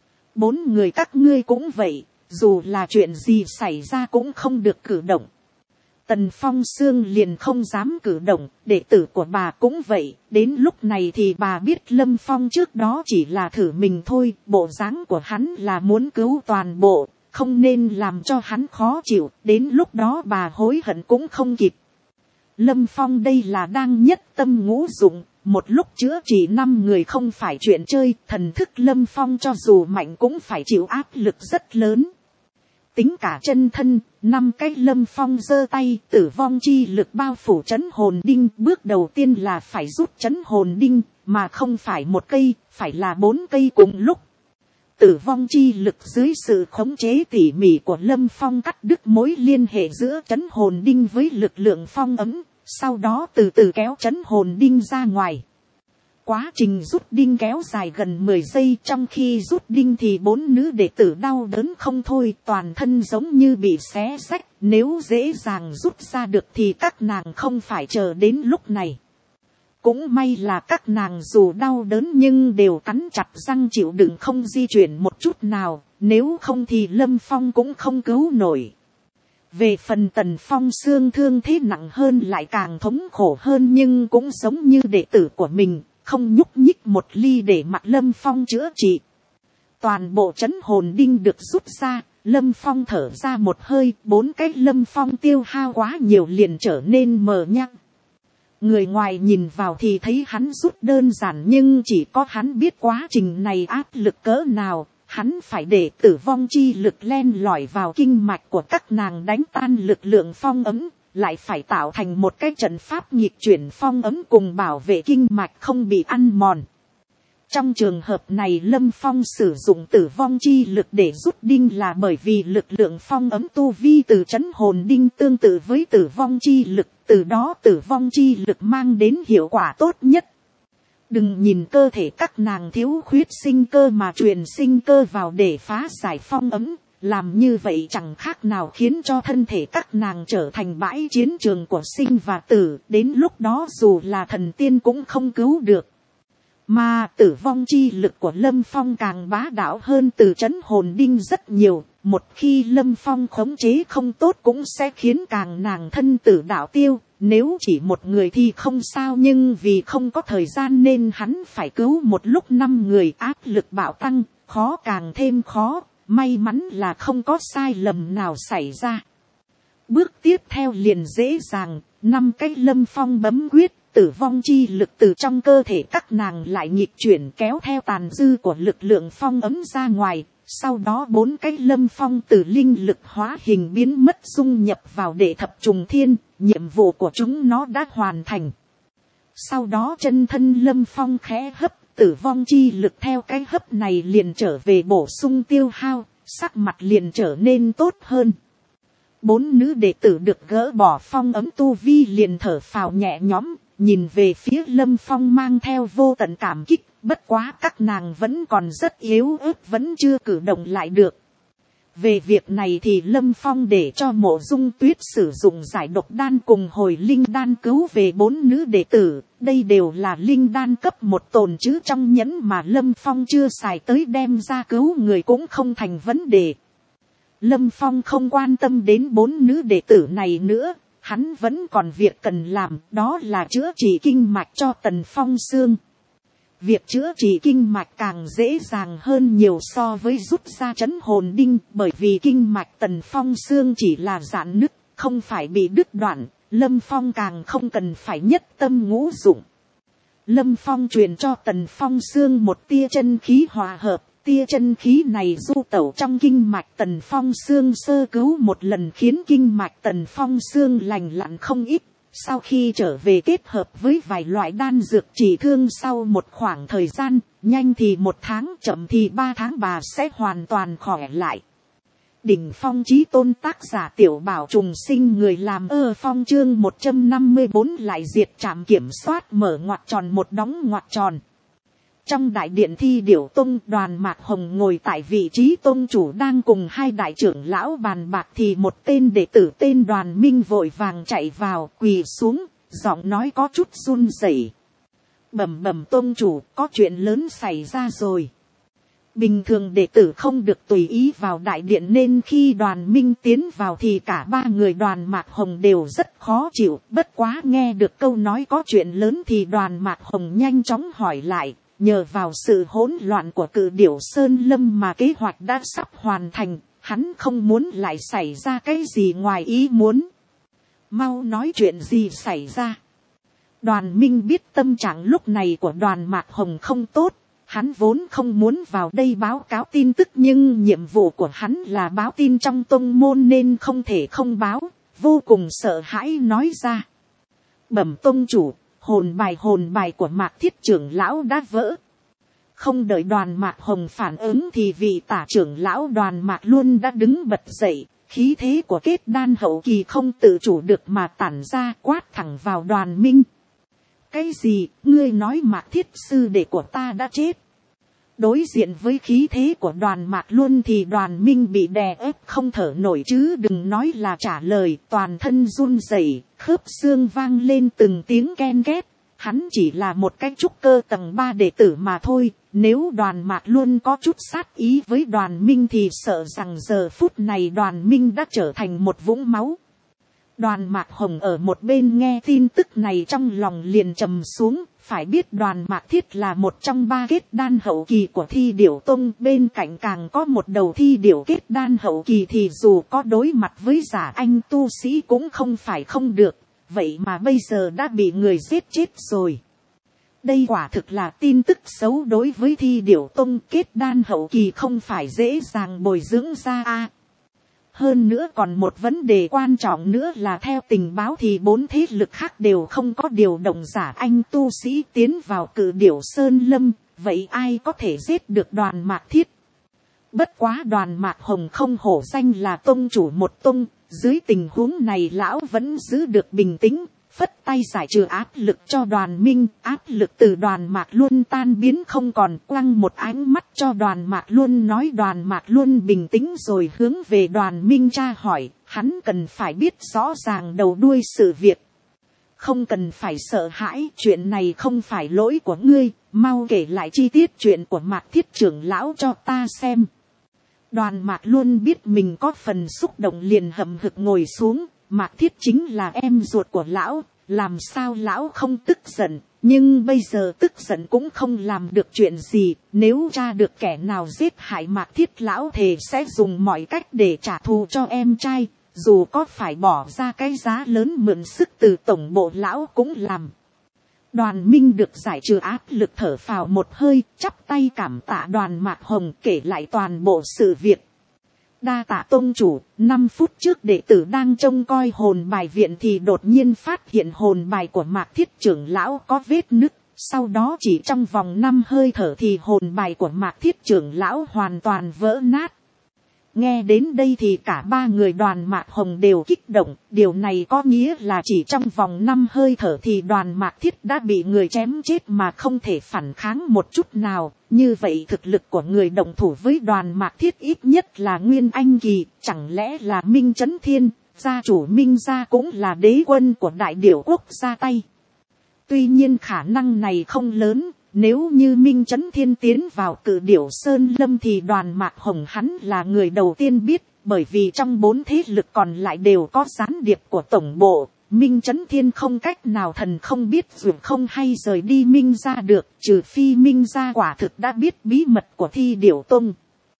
Bốn người các ngươi cũng vậy. Dù là chuyện gì xảy ra cũng không được cử động. Tần Phong Sương liền không dám cử động, đệ tử của bà cũng vậy, đến lúc này thì bà biết Lâm Phong trước đó chỉ là thử mình thôi, bộ dáng của hắn là muốn cứu toàn bộ, không nên làm cho hắn khó chịu, đến lúc đó bà hối hận cũng không kịp. Lâm Phong đây là đang nhất tâm ngũ dụng, một lúc chữa trị năm người không phải chuyện chơi, thần thức Lâm Phong cho dù mạnh cũng phải chịu áp lực rất lớn. Tính cả chân thân, năm cái Lâm Phong giơ tay, tử vong chi lực bao phủ trấn hồn đinh, bước đầu tiên là phải rút trấn hồn đinh, mà không phải một cây, phải là bốn cây cùng lúc. Tử vong chi lực dưới sự khống chế tỉ mỉ của Lâm Phong cắt đứt mối liên hệ giữa trấn hồn đinh với lực lượng phong ấm, sau đó từ từ kéo trấn hồn đinh ra ngoài. Quá trình rút đinh kéo dài gần mười giây, trong khi rút đinh thì bốn nữ đệ tử đau đớn không thôi, toàn thân giống như bị xé rách, nếu dễ dàng rút ra được thì các nàng không phải chờ đến lúc này. Cũng may là các nàng dù đau đớn nhưng đều cắn chặt răng chịu đựng không di chuyển một chút nào, nếu không thì Lâm Phong cũng không cứu nổi. Về phần Tần Phong Sương thương thế nặng hơn lại càng thống khổ hơn, nhưng cũng giống như đệ tử của mình, không nhúc nhích một ly để mặc Lâm Phong chữa trị. Toàn bộ trấn hồn đinh được rút ra, Lâm Phong thở ra một hơi, bốn cái Lâm Phong tiêu hao quá nhiều liền trở nên mờ nhạt. Người ngoài nhìn vào thì thấy hắn rút đơn giản, nhưng chỉ có hắn biết quá trình này áp lực cỡ nào. Hắn phải để tử vong chi lực len lỏi vào kinh mạch của các nàng đánh tan lực lượng phong ấm, lại phải tạo thành một cái trận pháp nghịch chuyển phong ấm cùng bảo vệ kinh mạch không bị ăn mòn. Trong trường hợp này Lâm Phong sử dụng tử vong chi lực để rút đinh là bởi vì lực lượng phong ấm tu vi từ trấn hồn đinh tương tự với tử vong chi lực, từ đó tử vong chi lực mang đến hiệu quả tốt nhất. Đừng nhìn cơ thể các nàng thiếu khuyết sinh cơ mà truyền sinh cơ vào để phá giải phong ấm, làm như vậy chẳng khác nào khiến cho thân thể các nàng trở thành bãi chiến trường của sinh và tử, đến lúc đó dù là thần tiên cũng không cứu được. Mà tử vong chi lực của Lâm Phong càng bá đạo hơn từ trấn hồn đinh rất nhiều, một khi Lâm Phong khống chế không tốt cũng sẽ khiến càng nàng thân tử đạo tiêu. Nếu chỉ một người thì không sao, nhưng vì không có thời gian nên hắn phải cứu một lúc năm người, áp lực bạo tăng, khó càng thêm khó, may mắn là không có sai lầm nào xảy ra. Bước tiếp theo liền dễ dàng, năm cái Lâm Phong bấm quyết, tử vong chi lực từ trong cơ thể các nàng lại nghịch chuyển kéo theo tàn dư của lực lượng phong ấm ra ngoài. Sau đó bốn cái Lâm Phong từ linh lực hóa hình biến mất dung nhập vào đệ thập trùng thiên, nhiệm vụ của chúng nó đã hoàn thành. Sau đó chân thân Lâm Phong khẽ hấp, tử vong chi lực theo cái hấp này liền trở về bổ sung tiêu hao, sắc mặt liền trở nên tốt hơn. Bốn nữ đệ tử được gỡ bỏ phong ấm tu vi liền thở phào nhẹ nhõm, nhìn về phía Lâm Phong mang theo vô tận cảm kích. Bất quá các nàng vẫn còn rất yếu ớt, vẫn chưa cử động lại được. Về việc này thì Lâm Phong để cho Mộ Dung Tuyết sử dụng giải độc đan cùng hồi linh đan cứu về bốn nữ đệ tử. Đây đều là linh đan cấp một tồn trữ trong nhẫn mà Lâm Phong chưa xài tới, đem ra cứu người cũng không thành vấn đề. Lâm Phong không quan tâm đến bốn nữ đệ tử này nữa. Hắn vẫn còn việc cần làm, đó là chữa trị kinh mạch cho Tần Phong Sương. Việc chữa trị kinh mạch càng dễ dàng hơn nhiều so với rút ra trấn hồn đinh, bởi vì kinh mạch Tần Phong Sương chỉ là rạn nứt, không phải bị đứt đoạn. Lâm Phong càng không cần phải nhất tâm ngũ dụng. Lâm Phong truyền cho Tần Phong Sương một tia chân khí hòa hợp, tia chân khí này du tẩu trong kinh mạch Tần Phong Sương sơ cứu một lần khiến kinh mạch Tần Phong Sương lành lặn không ít. Sau khi trở về kết hợp với vài loại đan dược trị thương sau một khoảng thời gian, nhanh thì một tháng, chậm thì ba tháng bà sẽ hoàn toàn khỏe lại. Đỉnh phong chí tôn tác giả Tiểu Bảo Trùng Sinh, người làm ơ phong chương một trăm năm mươi bốn lại diệt trạm kiểm soát mở ngoặc tròn một đóng ngoặc tròn. Trong đại điện Thi Điểu Tông, Đoàn Mạc Hồng ngồi tại vị trí tông chủ đang cùng hai đại trưởng lão bàn bạc thì một tên đệ tử tên Đoàn Minh vội vàng chạy vào, quỳ xuống, giọng nói có chút run rẩy. Bẩm bẩm tông chủ, có chuyện lớn xảy ra rồi. bình thường đệ tử không được tùy ý vào đại điện, nên khi Đoàn Minh tiến vào thì cả ba người Đoàn Mạc Hồng đều rất khó chịu. Bất quá nghe được câu nói có chuyện lớn thì Đoàn Mạc Hồng nhanh chóng hỏi lại. Nhờ vào sự hỗn loạn của Cự Điểu Sơn Lâm mà kế hoạch đã sắp hoàn thành, hắn không muốn lại xảy ra cái gì ngoài ý muốn. Mau nói chuyện gì xảy ra. Đoàn Minh biết tâm trạng lúc này của Đoàn Mạc Hồng không tốt. Hắn vốn không muốn vào đây báo cáo tin tức, nhưng nhiệm vụ của hắn là báo tin trong tông môn nên không thể không báo. Vô cùng sợ hãi nói ra. Bẩm tông chủ, hồn bài hồn bài của Mạc Thiết trưởng lão đã vỡ. Không đợi Đoàn Mạc Hồng phản ứng thì vị tả trưởng lão Đoàn Mạc Luân đã đứng bật dậy. Khí thế của kết đan hậu kỳ không tự chủ được mà tản ra, quát thẳng vào Đoàn Minh. Cái gì, ngươi nói Mạc Thiết sư đệ của ta đã chết? Đối diện với khí thế của Đoàn Mạc Luân thì Đoàn Minh bị đè ép không thở nổi, chứ đừng nói là trả lời. Toàn thân run rẩy, khớp xương vang lên từng tiếng ken két. Hắn chỉ là một cái trúc cơ tầng ba đệ tử mà thôi. Nếu Đoàn Mạc Luân có chút sát ý với Đoàn Minh thì sợ rằng giờ phút này Đoàn Minh đã trở thành một vũng máu. Đoàn Mạc Hồng ở một bên nghe tin tức này trong lòng liền trầm xuống. Phải biết Đoàn Mạc Thiết là một trong ba kết đan hậu kỳ của Thi Điểu Tông. Bên cạnh càng có một đầu Thi Điểu kết đan hậu kỳ thì dù có đối mặt với giả anh tu sĩ cũng không phải không được. Vậy mà bây giờ đã bị người giết chết rồi. Đây quả thực là tin tức xấu đối với Thi Điểu Tông. Kết đan hậu kỳ không phải dễ dàng bồi dưỡng ra a. Hơn nữa còn một vấn đề quan trọng nữa là theo tình báo thì bốn thế lực khác đều không có điều động giả anh tu sĩ tiến vào Cự Điểu Sơn Lâm. Vậy ai có thể giết được Đoàn Mạc Thiết? Bất quá Đoàn Mạc Hồng không hổ danh là tông chủ một tông. Dưới tình huống này lão vẫn giữ được bình tĩnh, phất tay giải trừ áp lực cho Đoàn Minh. Áp lực từ Đoàn Mạc Luân tan biến không còn, quăng một ánh mắt cho Đoàn Mạc Luân nói. Đoàn Mạc Luân bình tĩnh rồi hướng về Đoàn Minh tra hỏi, hắn cần phải biết rõ ràng đầu đuôi sự việc. Không cần phải sợ hãi, chuyện này không phải lỗi của ngươi, mau kể lại chi tiết chuyện của Mạc Thiết trưởng lão cho ta xem. Đoàn Mạc Luân biết mình có phần xúc động liền hậm hực ngồi xuống. Mạc Thiết chính là em ruột của lão, làm sao lão không tức giận, nhưng bây giờ tức giận cũng không làm được chuyện gì. Nếu tra được kẻ nào giết hại Mạc Thiết, lão thề sẽ dùng mọi cách để trả thù cho em trai, dù có phải bỏ ra cái giá lớn mượn sức từ tổng bộ lão cũng làm. Đoàn Minh được giải trừ áp lực thở phào một hơi, chắp tay cảm tạ Đoàn Mạc Hồng kể lại toàn bộ sự việc. Đa tạ tông chủ, năm phút trước đệ tử đang trông coi hồn bài viện thì đột nhiên phát hiện hồn bài của Mạc Thiết trưởng lão có vết nứt. Sau đó chỉ trong vòng năm hơi thở thì hồn bài của Mạc Thiết trưởng lão hoàn toàn vỡ nát. Nghe đến đây thì cả ba người Đoàn Mạc Hồng đều kích động. Điều này có nghĩa là chỉ trong vòng năm hơi thở thì Đoàn Mạc Thiết đã bị người chém chết mà không thể phản kháng một chút nào. Như vậy thực lực của người đồng thủ với Đoàn Mạc Thiết ít nhất là Nguyên Anh kỳ. Chẳng lẽ là Minh Chấn Thiên, gia chủ Minh gia cũng là đế quân của Đại Điểu Quốc ra tay. Tuy nhiên khả năng này không lớn. Nếu như Minh Chấn Thiên tiến vào Cự Điểu Sơn Lâm thì Đoàn Mạc Hồng hắn là người đầu tiên biết, bởi vì trong bốn thế lực còn lại đều có gián điệp của tổng bộ. Minh Chấn Thiên không cách nào thần không biết dù không hay rời đi Minh gia được, trừ phi Minh gia quả thực đã biết bí mật của Thi Điểu Tông.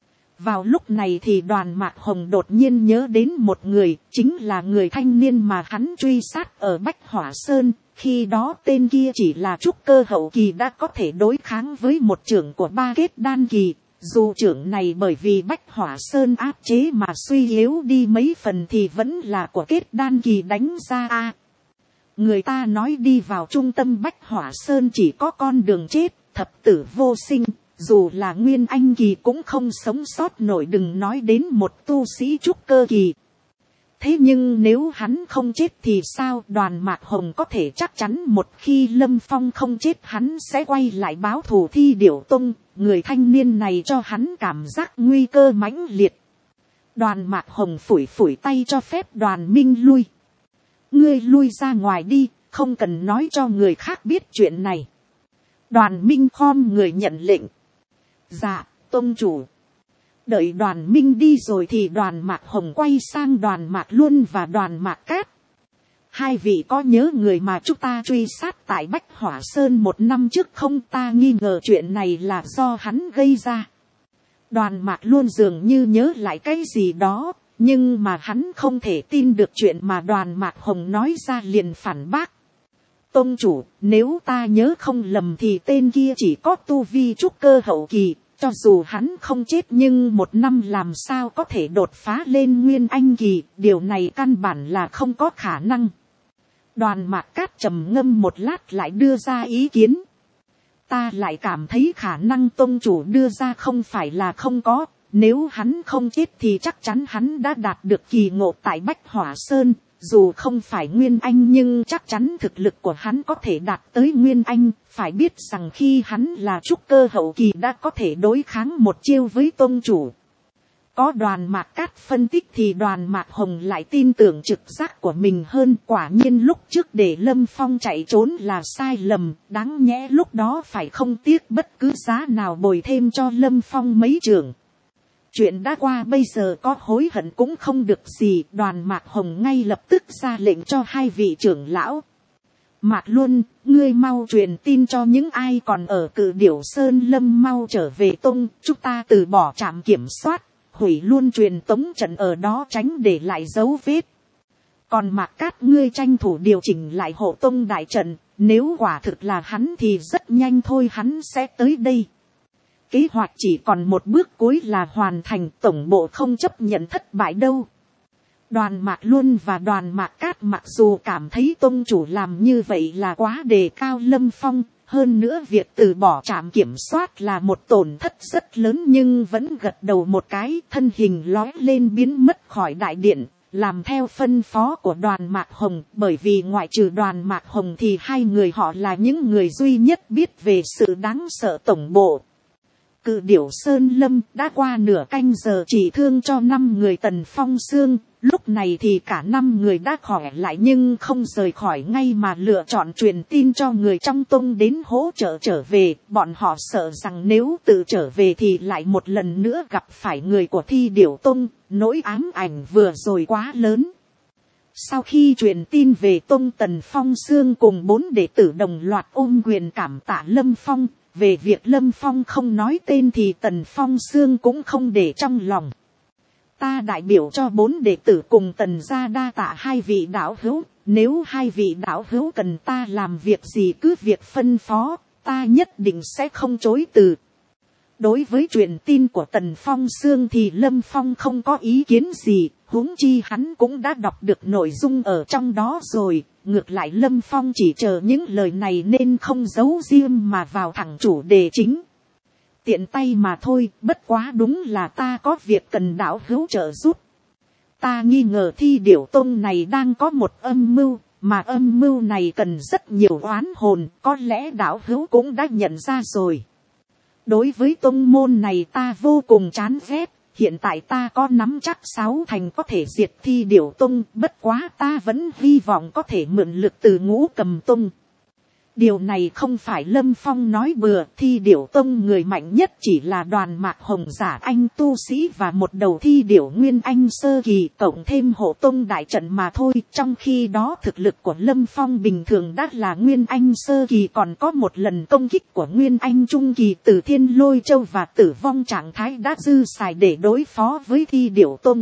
Vào lúc này thì Đoàn Mạc Hồng đột nhiên nhớ đến một người, chính là người thanh niên mà hắn truy sát ở Bách Hỏa Sơn. Khi đó tên kia chỉ là trúc cơ hậu kỳ đã có thể đối kháng với một trưởng của ba kết đan kỳ. Dù trưởng này bởi vì Bách Hỏa Sơn áp chế mà suy yếu đi mấy phần thì vẫn là của kết đan kỳ đánh ra a. Người ta nói đi vào trung tâm Bách Hỏa Sơn chỉ có con đường chết, thập tử vô sinh. Dù là Nguyên Anh kỳ cũng không sống sót nổi, đừng nói đến một tu sĩ trúc cơ kỳ. Thế nhưng nếu hắn không chết thì sao? Đoàn Mạc Hồng có thể chắc chắn một khi Lâm Phong không chết hắn sẽ quay lại báo thù Thi Điểu Tông. Người thanh niên này cho hắn cảm giác nguy cơ mãnh liệt. Đoàn Mạc Hồng phủi phủi tay cho phép Đoàn Minh lui. Ngươi lui ra ngoài đi, không cần nói cho người khác biết chuyện này. Đoàn Minh khom người nhận lệnh. Dạ, Tông chủ, đợi Đoàn Minh đi rồi thì Đoàn Mạc Hồng quay sang Đoàn Mạc Luân và Đoàn Mạc Cát. Hai vị có nhớ người mà chúng ta truy sát tại Bách Hỏa Sơn một năm trước không? Ta nghi ngờ chuyện này là do hắn gây ra. Đoàn Mạc Luân dường như nhớ lại cái gì đó, nhưng mà hắn không thể tin được chuyện mà Đoàn Mạc Hồng nói ra, liền phản bác. Tông chủ, nếu ta nhớ không lầm thì tên kia chỉ có tu vi trúc cơ hậu kỳ, cho dù hắn không chết nhưng một năm làm sao có thể đột phá lên nguyên anh kỳ, điều này căn bản là không có khả năng. Đoàn Mạc Cát trầm ngâm một lát lại đưa ra ý kiến. Ta lại cảm thấy khả năng tông chủ đưa ra không phải là không có, nếu hắn không chết thì chắc chắn hắn đã đạt được kỳ ngộ tại Bách Hỏa Sơn. Dù không phải Nguyên Anh nhưng chắc chắn thực lực của hắn có thể đạt tới Nguyên Anh. Phải biết rằng khi hắn là trúc cơ hậu kỳ đã có thể đối kháng một chiêu với tông chủ. Có Đoàn Mạc Cát phân tích thì Đoàn Mạc Hồng lại tin tưởng trực giác của mình hơn. Quả nhiên lúc trước để Lâm Phong chạy trốn là sai lầm. Đáng nhẽ lúc đó phải không tiếc bất cứ giá nào bồi thêm cho Lâm Phong mấy trường. Chuyện đã qua bây giờ có hối hận cũng không được gì. Đoàn Mạc Hồng ngay lập tức ra lệnh cho hai vị trưởng lão. Mạc Luân, ngươi mau truyền tin cho những ai còn ở Cự Điểu Sơn Lâm mau trở về tông. Chúng ta từ bỏ trạm kiểm soát, hủy luôn truyền tống trận ở đó tránh để lại dấu vết. Còn Mạc Cát, ngươi tranh thủ điều chỉnh lại hộ tông đại trận. Nếu quả thực là hắn thì rất nhanh thôi hắn sẽ tới đây. Kế hoạch chỉ còn một bước cuối là hoàn thành, tổng bộ không chấp nhận thất bại đâu. Đoàn Mạc Luân và Đoàn Mạc Cát mặc dù cảm thấy tông chủ làm như vậy là quá đề cao Lâm Phong, hơn nữa việc từ bỏ trạm kiểm soát là một tổn thất rất lớn, nhưng vẫn gật đầu một cái, thân hình lói lên biến mất khỏi đại điện, làm theo phân phó của Đoàn Mạc Hồng. Bởi vì ngoại trừ Đoàn Mạc Hồng thì hai người họ là những người duy nhất biết về sự đáng sợ tổng bộ. Cự Điểu Sơn Lâm đã qua nửa canh giờ chỉ thương cho năm người Tần Phong Xương. Lúc này thì cả năm người đã khỏe lại nhưng không rời khỏi ngay mà lựa chọn truyền tin cho người trong tông đến hỗ trợ trở về. Bọn họ sợ rằng nếu tự trở về thì lại một lần nữa gặp phải người của Thi Điểu Tông. Nỗi ám ảnh vừa rồi quá lớn. Sau khi truyền tin về tông, Tần Phong Xương cùng bốn đệ tử đồng loạt ôm quyền cảm tạ Lâm Phong. Về việc Lâm Phong không nói tên thì Tần Phong Xương cũng không để trong lòng. Ta đại biểu cho bốn đệ tử cùng Tần gia đa tạ hai vị đạo hữu. Nếu hai vị đạo hữu cần ta làm việc gì cứ việc phân phó, ta nhất định sẽ không chối từ. Đối với truyền tin của Tần Phong Xương thì Lâm Phong không có ý kiến gì, huống chi hắn cũng đã đọc được nội dung ở trong đó rồi. Ngược lại Lâm Phong chỉ chờ những lời này nên không giấu riêng mà vào thẳng chủ đề chính. Tiện tay mà thôi, bất quá đúng là ta có việc cần đạo hữu trợ giúp. Ta nghi ngờ Thi Điểu Tông này đang có một âm mưu, mà âm mưu này cần rất nhiều oán hồn, có lẽ đạo hữu cũng đã nhận ra rồi. Đối với tông môn này ta vô cùng chán ghét. Hiện tại ta có nắm chắc sáu thành có thể diệt Thi Điểu Tông, bất quá ta vẫn hy vọng có thể mượn lực từ Ngũ Cầm Tông. Điều này không phải Lâm Phong nói bừa, Thi Điểu Tông người mạnh nhất chỉ là Đoàn Mạc Hồng giả anh tu sĩ và một đầu Thi Điểu Nguyên Anh sơ kỳ, cộng thêm hộ tông đại trận mà thôi. Trong khi đó thực lực của Lâm Phong bình thường đã là Nguyên Anh sơ kỳ, còn có một lần công kích của Nguyên Anh trung kỳ từ Thiên Lôi Châu và tử vong trạng thái đã dư xài để đối phó với Thi Điểu Tông.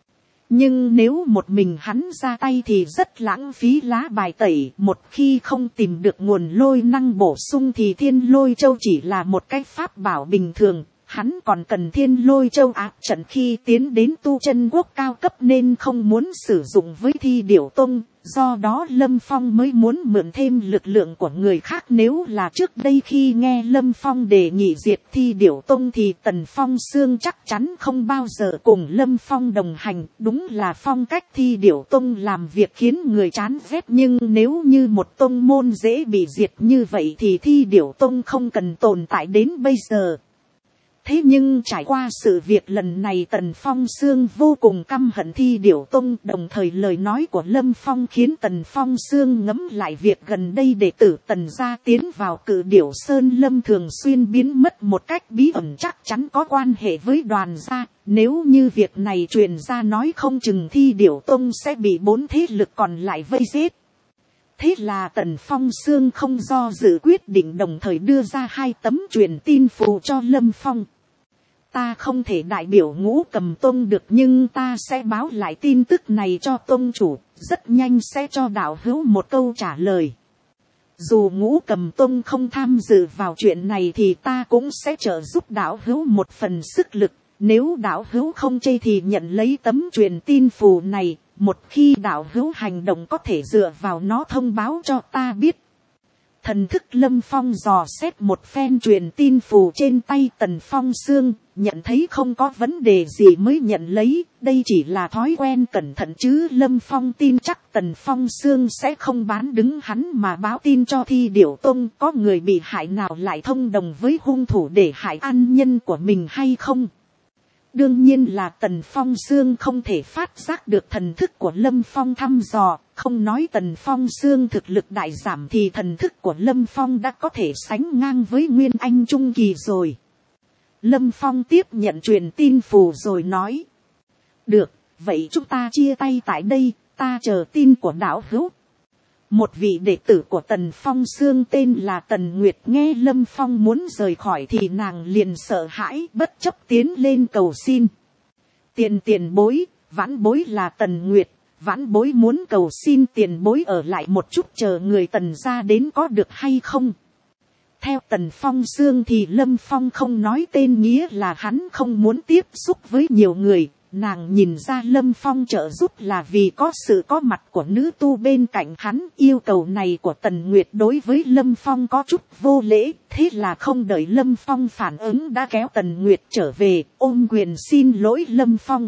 Nhưng nếu một mình hắn ra tay thì rất lãng phí lá bài tẩy. Một khi không tìm được nguồn lôi năng bổ sung thì Thiên Lôi Châu chỉ là một cái pháp bảo bình thường. Hắn còn cần Thiên Lôi Châu áp trận khi tiến đến tu chân quốc cao cấp nên không muốn sử dụng với Thi Điểu Tông. Do đó Lâm Phong mới muốn mượn thêm lực lượng của người khác. Nếu là trước đây khi nghe Lâm Phong đề nghị diệt Thi Điểu Tông thì Tần Phong Xương chắc chắn không bao giờ cùng Lâm Phong đồng hành. Đúng là phong cách Thi Điểu Tông làm việc khiến người chán ghét, nhưng nếu như một tông môn dễ bị diệt như vậy thì Thi Điểu Tông không cần tồn tại đến bây giờ. Thế nhưng trải qua sự việc lần này Tần Phong Sương vô cùng căm hận Thi Điểu Tông, đồng thời lời nói của Lâm Phong khiến Tần Phong Sương ngẫm lại việc gần đây đệ tử Tần gia tiến vào Cự Điểu Sơn Lâm thường xuyên biến mất một cách bí ẩn chắc chắn có quan hệ với đoàn gia. Nếu như việc này truyền ra nói không chừng Thi Điểu Tông sẽ bị bốn thế lực còn lại vây giết. Thế là Tần Phong Sương không do dự quyết định đồng thời đưa ra hai tấm truyền tin phù cho Lâm Phong. Ta không thể đại biểu Ngũ Cầm Tông được nhưng ta sẽ báo lại tin tức này cho tông chủ, rất nhanh sẽ cho đạo hữu một câu trả lời. Dù Ngũ Cầm Tông không tham dự vào chuyện này thì ta cũng sẽ trợ giúp đạo hữu một phần sức lực. Nếu đạo hữu không chê thì nhận lấy tấm truyền tin phù này, một khi đạo hữu hành động có thể dựa vào nó thông báo cho ta biết. Thần thức Lâm Phong dò xét một phen truyền tin phù trên tay Tần Phong Sương, nhận thấy không có vấn đề gì mới nhận lấy, đây chỉ là thói quen cẩn thận chứ Lâm Phong tin chắc Tần Phong Sương sẽ không bán đứng hắn mà báo tin cho Thi Điểu Tông có người bị hại nào lại thông đồng với hung thủ để hại an nhân của mình hay không. Đương nhiên là Tần Phong Sương không thể phát giác được thần thức của Lâm Phong thăm dò, không nói Tần Phong Sương thực lực đại giảm thì thần thức của Lâm Phong đã có thể sánh ngang với Nguyên Anh Trung Kỳ rồi. Lâm Phong tiếp nhận truyền tin phù rồi nói. Được, vậy chúng ta chia tay tại đây, ta chờ tin của đạo hữu. Một vị đệ tử của Tần Phong Sương tên là Tần Nguyệt nghe Lâm Phong muốn rời khỏi thì nàng liền sợ hãi bất chấp tiến lên cầu xin. Tiền tiền bối, vãn bối là Tần Nguyệt, vãn bối muốn cầu xin tiền bối ở lại một chút chờ người Tần ra đến có được hay không. Theo Tần Phong Sương thì Lâm Phong không nói tên nghĩa là hắn không muốn tiếp xúc với nhiều người. Nàng nhìn ra Lâm Phong trợ giúp là vì có sự có mặt của nữ tu bên cạnh hắn. Yêu cầu này của Tần Nguyệt đối với Lâm Phong có chút vô lễ. Thế là không đợi Lâm Phong phản ứng đã kéo Tần Nguyệt trở về, ôm quyền xin lỗi Lâm Phong.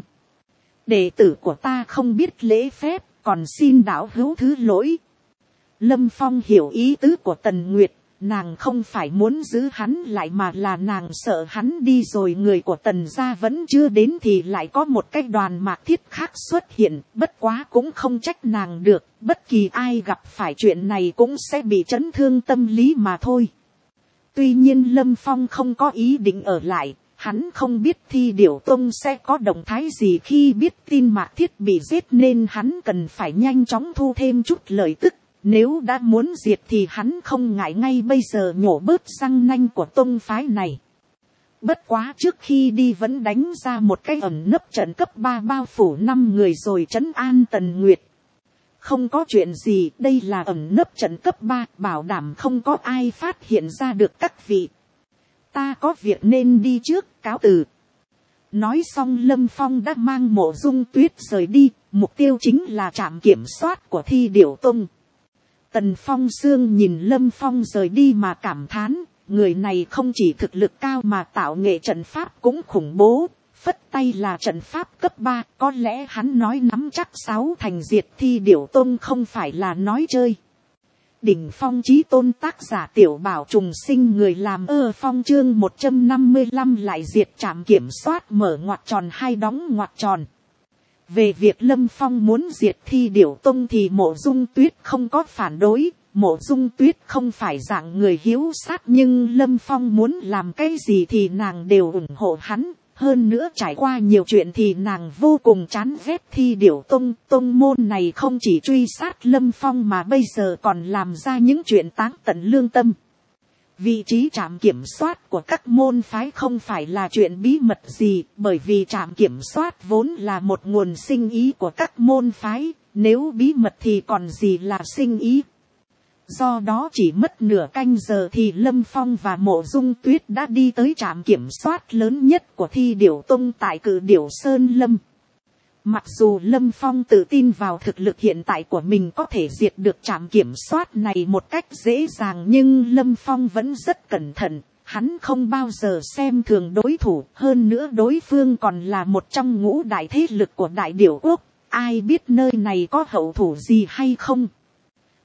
Đệ tử của ta không biết lễ phép, còn xin đạo hữu thứ lỗi. Lâm Phong hiểu ý tứ của Tần Nguyệt. Nàng không phải muốn giữ hắn lại mà là nàng sợ hắn đi rồi người của Tần gia vẫn chưa đến thì lại có một cái đoàn mạc thiết khác xuất hiện, bất quá cũng không trách nàng được, bất kỳ ai gặp phải chuyện này cũng sẽ bị chấn thương tâm lý mà thôi. Tuy nhiên Lâm Phong không có ý định ở lại, hắn không biết Thi Điểu Tông sẽ có động thái gì khi biết tin mạc thiết bị giết nên hắn cần phải nhanh chóng thu thêm chút lợi tức. Nếu đã muốn diệt thì hắn không ngại ngay bây giờ nhổ bớt răng nanh của tông phái này. Bất quá trước khi đi vẫn đánh ra một cái ẩn nấp trận cấp ba bao phủ năm người rồi trấn an Tần Nguyệt. Không có chuyện gì, đây là ẩn nấp trận cấp ba, bảo đảm không có ai phát hiện ra được các vị. Ta có việc nên đi trước, cáo từ. Nói xong Lâm Phong đã mang Mộ Dung Tuyết rời đi, mục tiêu chính là trạm kiểm soát của Thi Điểu Tông. Tần Phong Sương nhìn Lâm Phong rời đi mà cảm thán, người này không chỉ thực lực cao mà tạo nghệ trận pháp cũng khủng bố, phất tay là trận pháp cấp ba, có lẽ hắn nói nắm chắc sáu thành diệt Thi Điểu Tông không phải là nói chơi. Đỉnh phong chí tôn tác giả Tiểu Bảo trùng sinh người làm ơ phong chương một trăm năm mươi lăm lại diệt trạm kiểm soát mở ngoặc tròn hai đóng ngoặc tròn. Về việc Lâm Phong muốn diệt Thi Điểu Tông thì Mộ Dung Tuyết không có phản đối. Mộ Dung Tuyết không phải dạng người hiếu sát nhưng Lâm Phong muốn làm cái gì thì nàng đều ủng hộ hắn. Hơn nữa trải qua nhiều chuyện thì nàng vô cùng chán ghét Thi Điểu Tông. Tông môn này không chỉ truy sát Lâm Phong mà bây giờ còn làm ra những chuyện táng tận lương tâm. Vị trí trạm kiểm soát của các môn phái không phải là chuyện bí mật gì, bởi vì trạm kiểm soát vốn là một nguồn sinh ý của các môn phái, nếu bí mật thì còn gì là sinh ý. Do đó chỉ mất nửa canh giờ thì Lâm Phong và Mộ Dung Tuyết đã đi tới trạm kiểm soát lớn nhất của Thi Điểu Tông tại Cự Điểu Sơn Lâm. Mặc dù Lâm Phong tự tin vào thực lực hiện tại của mình có thể diệt được trạm kiểm soát này một cách dễ dàng nhưng Lâm Phong vẫn rất cẩn thận. Hắn không bao giờ xem thường đối thủ, hơn nữa đối phương còn là một trong ngũ đại thế lực của Đại Điểu Quốc. Ai biết nơi này có hậu thủ gì hay không?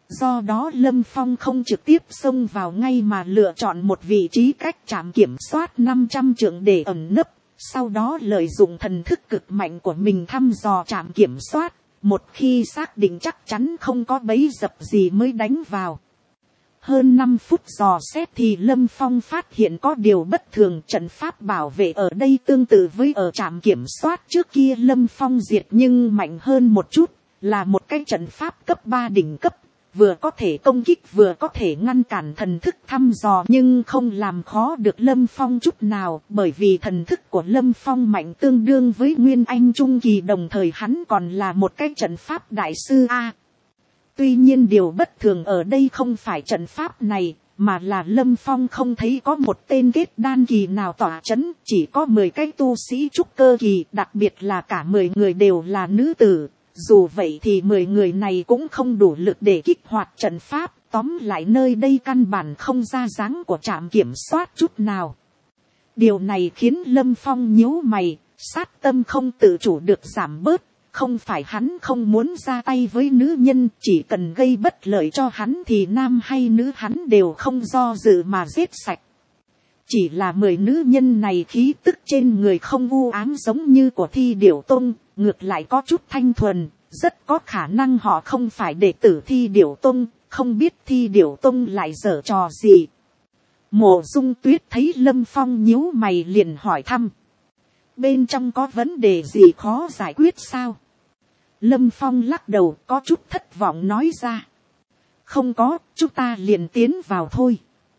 Do đó Lâm Phong không trực tiếp xông vào ngay mà lựa chọn một vị trí cách trạm kiểm soát năm trăm trượng để ẩn nấp. Sau đó lợi dụng thần thức cực mạnh của mình thăm dò trạm kiểm soát. Một khi xác định chắc chắn không có bẫy dập gì mới đánh vào. Hơn năm phút dò xét thì Lâm Phong phát hiện có điều bất thường, trận pháp bảo vệ ở đây tương tự với ở trạm kiểm soát trước kia Lâm Phong diệt nhưng mạnh hơn một chút, là một cái trận pháp cấp ba đỉnh cấp, vừa có thể công kích vừa có thể ngăn cản thần thức thăm dò nhưng không làm khó được Lâm Phong chút nào, bởi vì thần thức của Lâm Phong mạnh tương đương với Nguyên Anh Trung Kỳ, đồng thời hắn còn là một cái trận pháp đại sư A. Tuy nhiên điều bất thường ở đây không phải trận pháp này, mà là Lâm Phong không thấy có một tên kết đan kỳ nào tỏa chấn, chỉ có mười cái tu sĩ trúc cơ kỳ, đặc biệt là cả mười người đều là nữ tử. Dù vậy thì mười người này cũng không đủ lực để kích hoạt trận pháp, tóm lại nơi đây căn bản không ra dáng của trạm kiểm soát chút nào. Điều này khiến Lâm Phong nhíu mày, sát tâm không tự chủ được giảm bớt. Không phải hắn không muốn ra tay với nữ nhân, chỉ cần gây bất lợi cho hắn thì nam hay nữ hắn đều không do dự mà giết sạch. Chỉ là mười nữ nhân này khí tức trên người không u ám giống như của Thi Điểu Tông, ngược lại có chút thanh thuần, rất có khả năng họ không phải đệ tử Thi Điểu Tông, không biết Thi Điểu Tông lại giở trò gì. Mộ Dung Tuyết thấy Lâm Phong nhíu mày liền hỏi thăm. Bên trong có vấn đề gì khó giải quyết sao? Lâm Phong lắc đầu có chút thất vọng nói ra. Không có, chúng ta liền tiến vào thôi.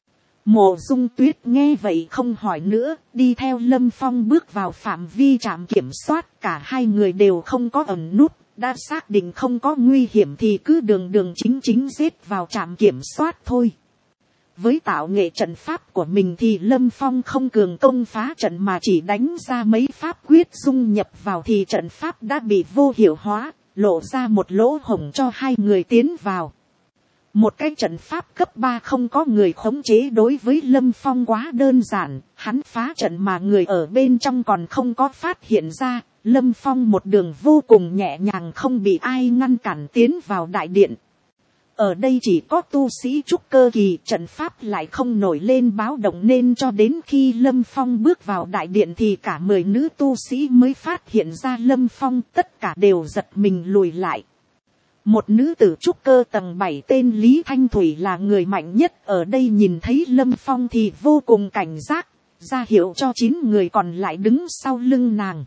Mộ Dung Tuyết nghe vậy không hỏi nữa, đi theo Lâm Phong bước vào phạm vi trạm kiểm soát. Cả hai người đều không có ẩn nút, đã xác định không có nguy hiểm thì cứ đường đường chính chính giết vào trạm kiểm soát thôi. Với tạo nghệ trận pháp của mình thì Lâm Phong không cường công phá trận mà chỉ đánh ra mấy pháp quyết dung nhập vào thì trận pháp đã bị vô hiệu hóa, lộ ra một lỗ hổng cho hai người tiến vào. Một cái trận pháp cấp ba không có người khống chế đối với Lâm Phong quá đơn giản, hắn phá trận mà người ở bên trong còn không có phát hiện ra, Lâm Phong một đường vô cùng nhẹ nhàng không bị ai ngăn cản tiến vào đại điện. Ở đây chỉ có tu sĩ trúc cơ kỳ, trận pháp lại không nổi lên báo động nên cho đến khi Lâm Phong bước vào đại điện thì cả mười nữ tu sĩ mới phát hiện ra Lâm Phong, tất cả đều giật mình lùi lại. Một nữ tử trúc cơ tầng bảy tên Lý Thanh Thủy là người mạnh nhất ở đây, nhìn thấy Lâm Phong thì vô cùng cảnh giác, ra hiệu cho chín người còn lại đứng sau lưng nàng.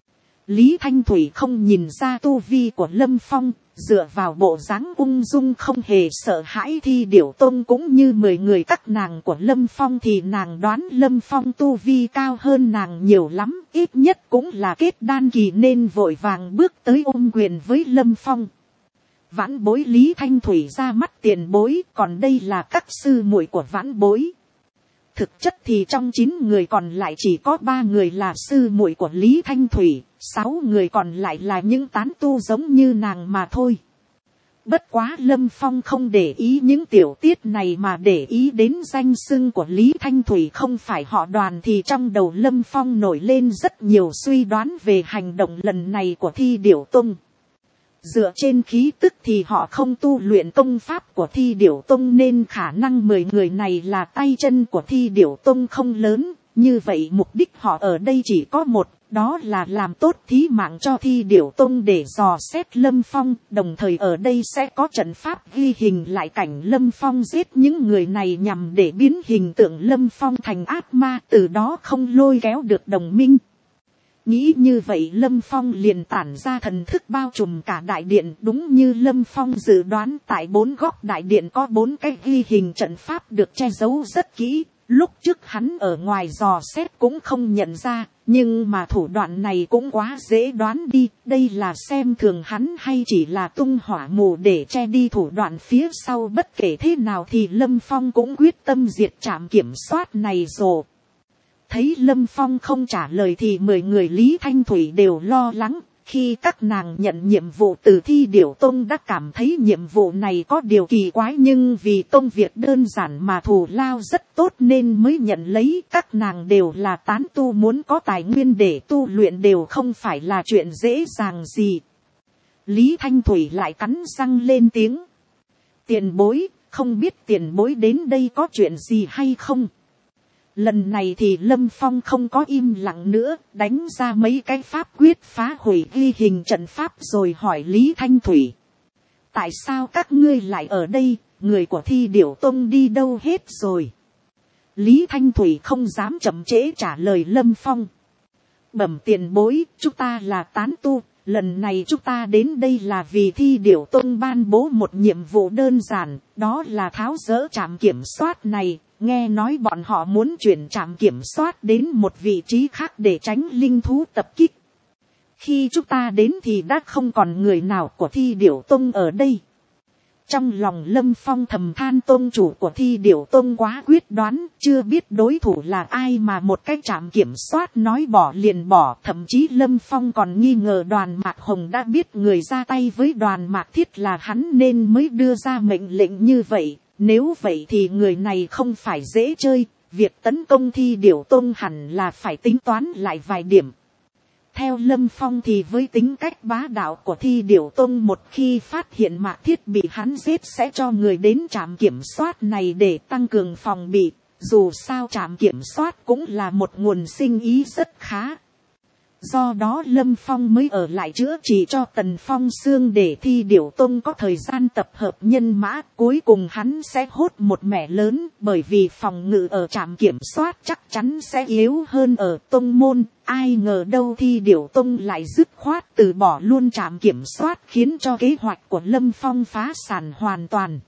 Lý Thanh Thủy không nhìn ra tu vi của Lâm Phong, dựa vào bộ dáng ung dung không hề sợ hãi Thi Điểu Tông cũng như mười người các nàng của Lâm Phong thì nàng đoán Lâm Phong tu vi cao hơn nàng nhiều lắm, ít nhất cũng là kết đan kỳ nên vội vàng bước tới ôm quyền với Lâm Phong. Vãn bối Lý Thanh Thủy ra mắt tiền bối, còn đây là các sư muội của vãn bối. Thực chất thì trong chín người còn lại chỉ có ba người là sư muội của Lý Thanh Thủy, sáu người còn lại là những tán tu giống như nàng mà thôi. Bất quá Lâm Phong không để ý những tiểu tiết này mà để ý đến danh xưng của Lý Thanh Thủy không phải họ Đoàn thì trong đầu Lâm Phong nổi lên rất nhiều suy đoán về hành động lần này của Thi Điểu Tông. Dựa trên khí tức thì họ không tu luyện công pháp của Thi Điểu Tông nên khả năng mười người này là tay chân của Thi Điểu Tông không lớn. Như vậy mục đích họ ở đây chỉ có một, đó là làm tốt thí mạng cho Thi Điểu Tông để dò xét Lâm Phong. Đồng thời ở đây sẽ có trận pháp ghi hình lại cảnh Lâm Phong giết những người này nhằm để biến hình tượng Lâm Phong thành ác ma, từ đó không lôi kéo được đồng minh. Nghĩ như vậy Lâm Phong liền tản ra thần thức bao trùm cả đại điện, đúng như Lâm Phong dự đoán tại bốn góc đại điện có bốn cái ghi hình trận pháp được che giấu rất kỹ. Lúc trước hắn ở ngoài dò xét cũng không nhận ra, nhưng mà thủ đoạn này cũng quá dễ đoán đi, đây là xem thường hắn hay chỉ là tung hỏa mù để che đi thủ đoạn phía sau. Bất kể thế nào thì Lâm Phong cũng quyết tâm diệt trạm kiểm soát này rồi. Thấy Lâm Phong không trả lời thì mười người Lý Thanh Thủy đều lo lắng. Khi các nàng nhận nhiệm vụ từ Thi Điểu Tông đã cảm thấy nhiệm vụ này có điều kỳ quái, nhưng vì công việc đơn giản mà thù lao rất tốt nên mới nhận lấy. Các nàng đều là tán tu, muốn có tài nguyên để tu luyện đều không phải là chuyện dễ dàng gì. Lý Thanh Thủy lại cắn răng lên tiếng. Tiền bối, không biết tiền bối đến đây có chuyện gì hay không? Lần này thì Lâm Phong không có im lặng nữa, đánh ra mấy cái pháp quyết phá hủy ghi hình trận pháp rồi hỏi Lý Thanh Thủy. Tại sao các ngươi lại ở đây, người của Thi Điểu Tông đi đâu hết rồi? Lý Thanh Thủy không dám chậm trễ trả lời Lâm Phong. Bẩm tiền bối, chúng ta là tán tu, lần này chúng ta đến đây là vì Thi Điểu Tông ban bố một nhiệm vụ đơn giản, đó là tháo dỡ trạm kiểm soát này. Nghe nói bọn họ muốn chuyển trạm kiểm soát đến một vị trí khác để tránh linh thú tập kích. Khi chúng ta đến thì đã không còn người nào của Thi Điểu Tông ở đây. Trong lòng Lâm Phong thầm than tôn chủ của Thi Điểu Tông quá quyết đoán, chưa biết đối thủ là ai mà một cái trạm kiểm soát nói bỏ liền bỏ. Thậm chí Lâm Phong còn nghi ngờ Đoàn Mạc Hồng đã biết người ra tay với Đoàn Mạc Thiết là hắn nên mới đưa ra mệnh lệnh như vậy. Nếu vậy thì người này không phải dễ chơi, việc tấn công Thi Điểu Tông hẳn là phải tính toán lại vài điểm. Theo Lâm Phong thì với tính cách bá đạo của Thi Điểu Tông, một khi phát hiện Mạc Thiết bị hắn giết sẽ cho người đến trạm kiểm soát này để tăng cường phòng bị. Dù sao trạm kiểm soát cũng là một nguồn sinh ý rất khá. Do đó Lâm Phong mới ở lại chữa trị cho Tần Phong Xương để Thi Điểu Tông có thời gian tập hợp nhân mã. Cuối cùng hắn sẽ hốt một mẻ lớn, bởi vì phòng ngự ở trạm kiểm soát chắc chắn sẽ yếu hơn ở tông môn. Ai ngờ đâu Thi Điểu Tông lại dứt khoát từ bỏ luôn trạm kiểm soát, khiến cho kế hoạch của Lâm Phong phá sản hoàn toàn.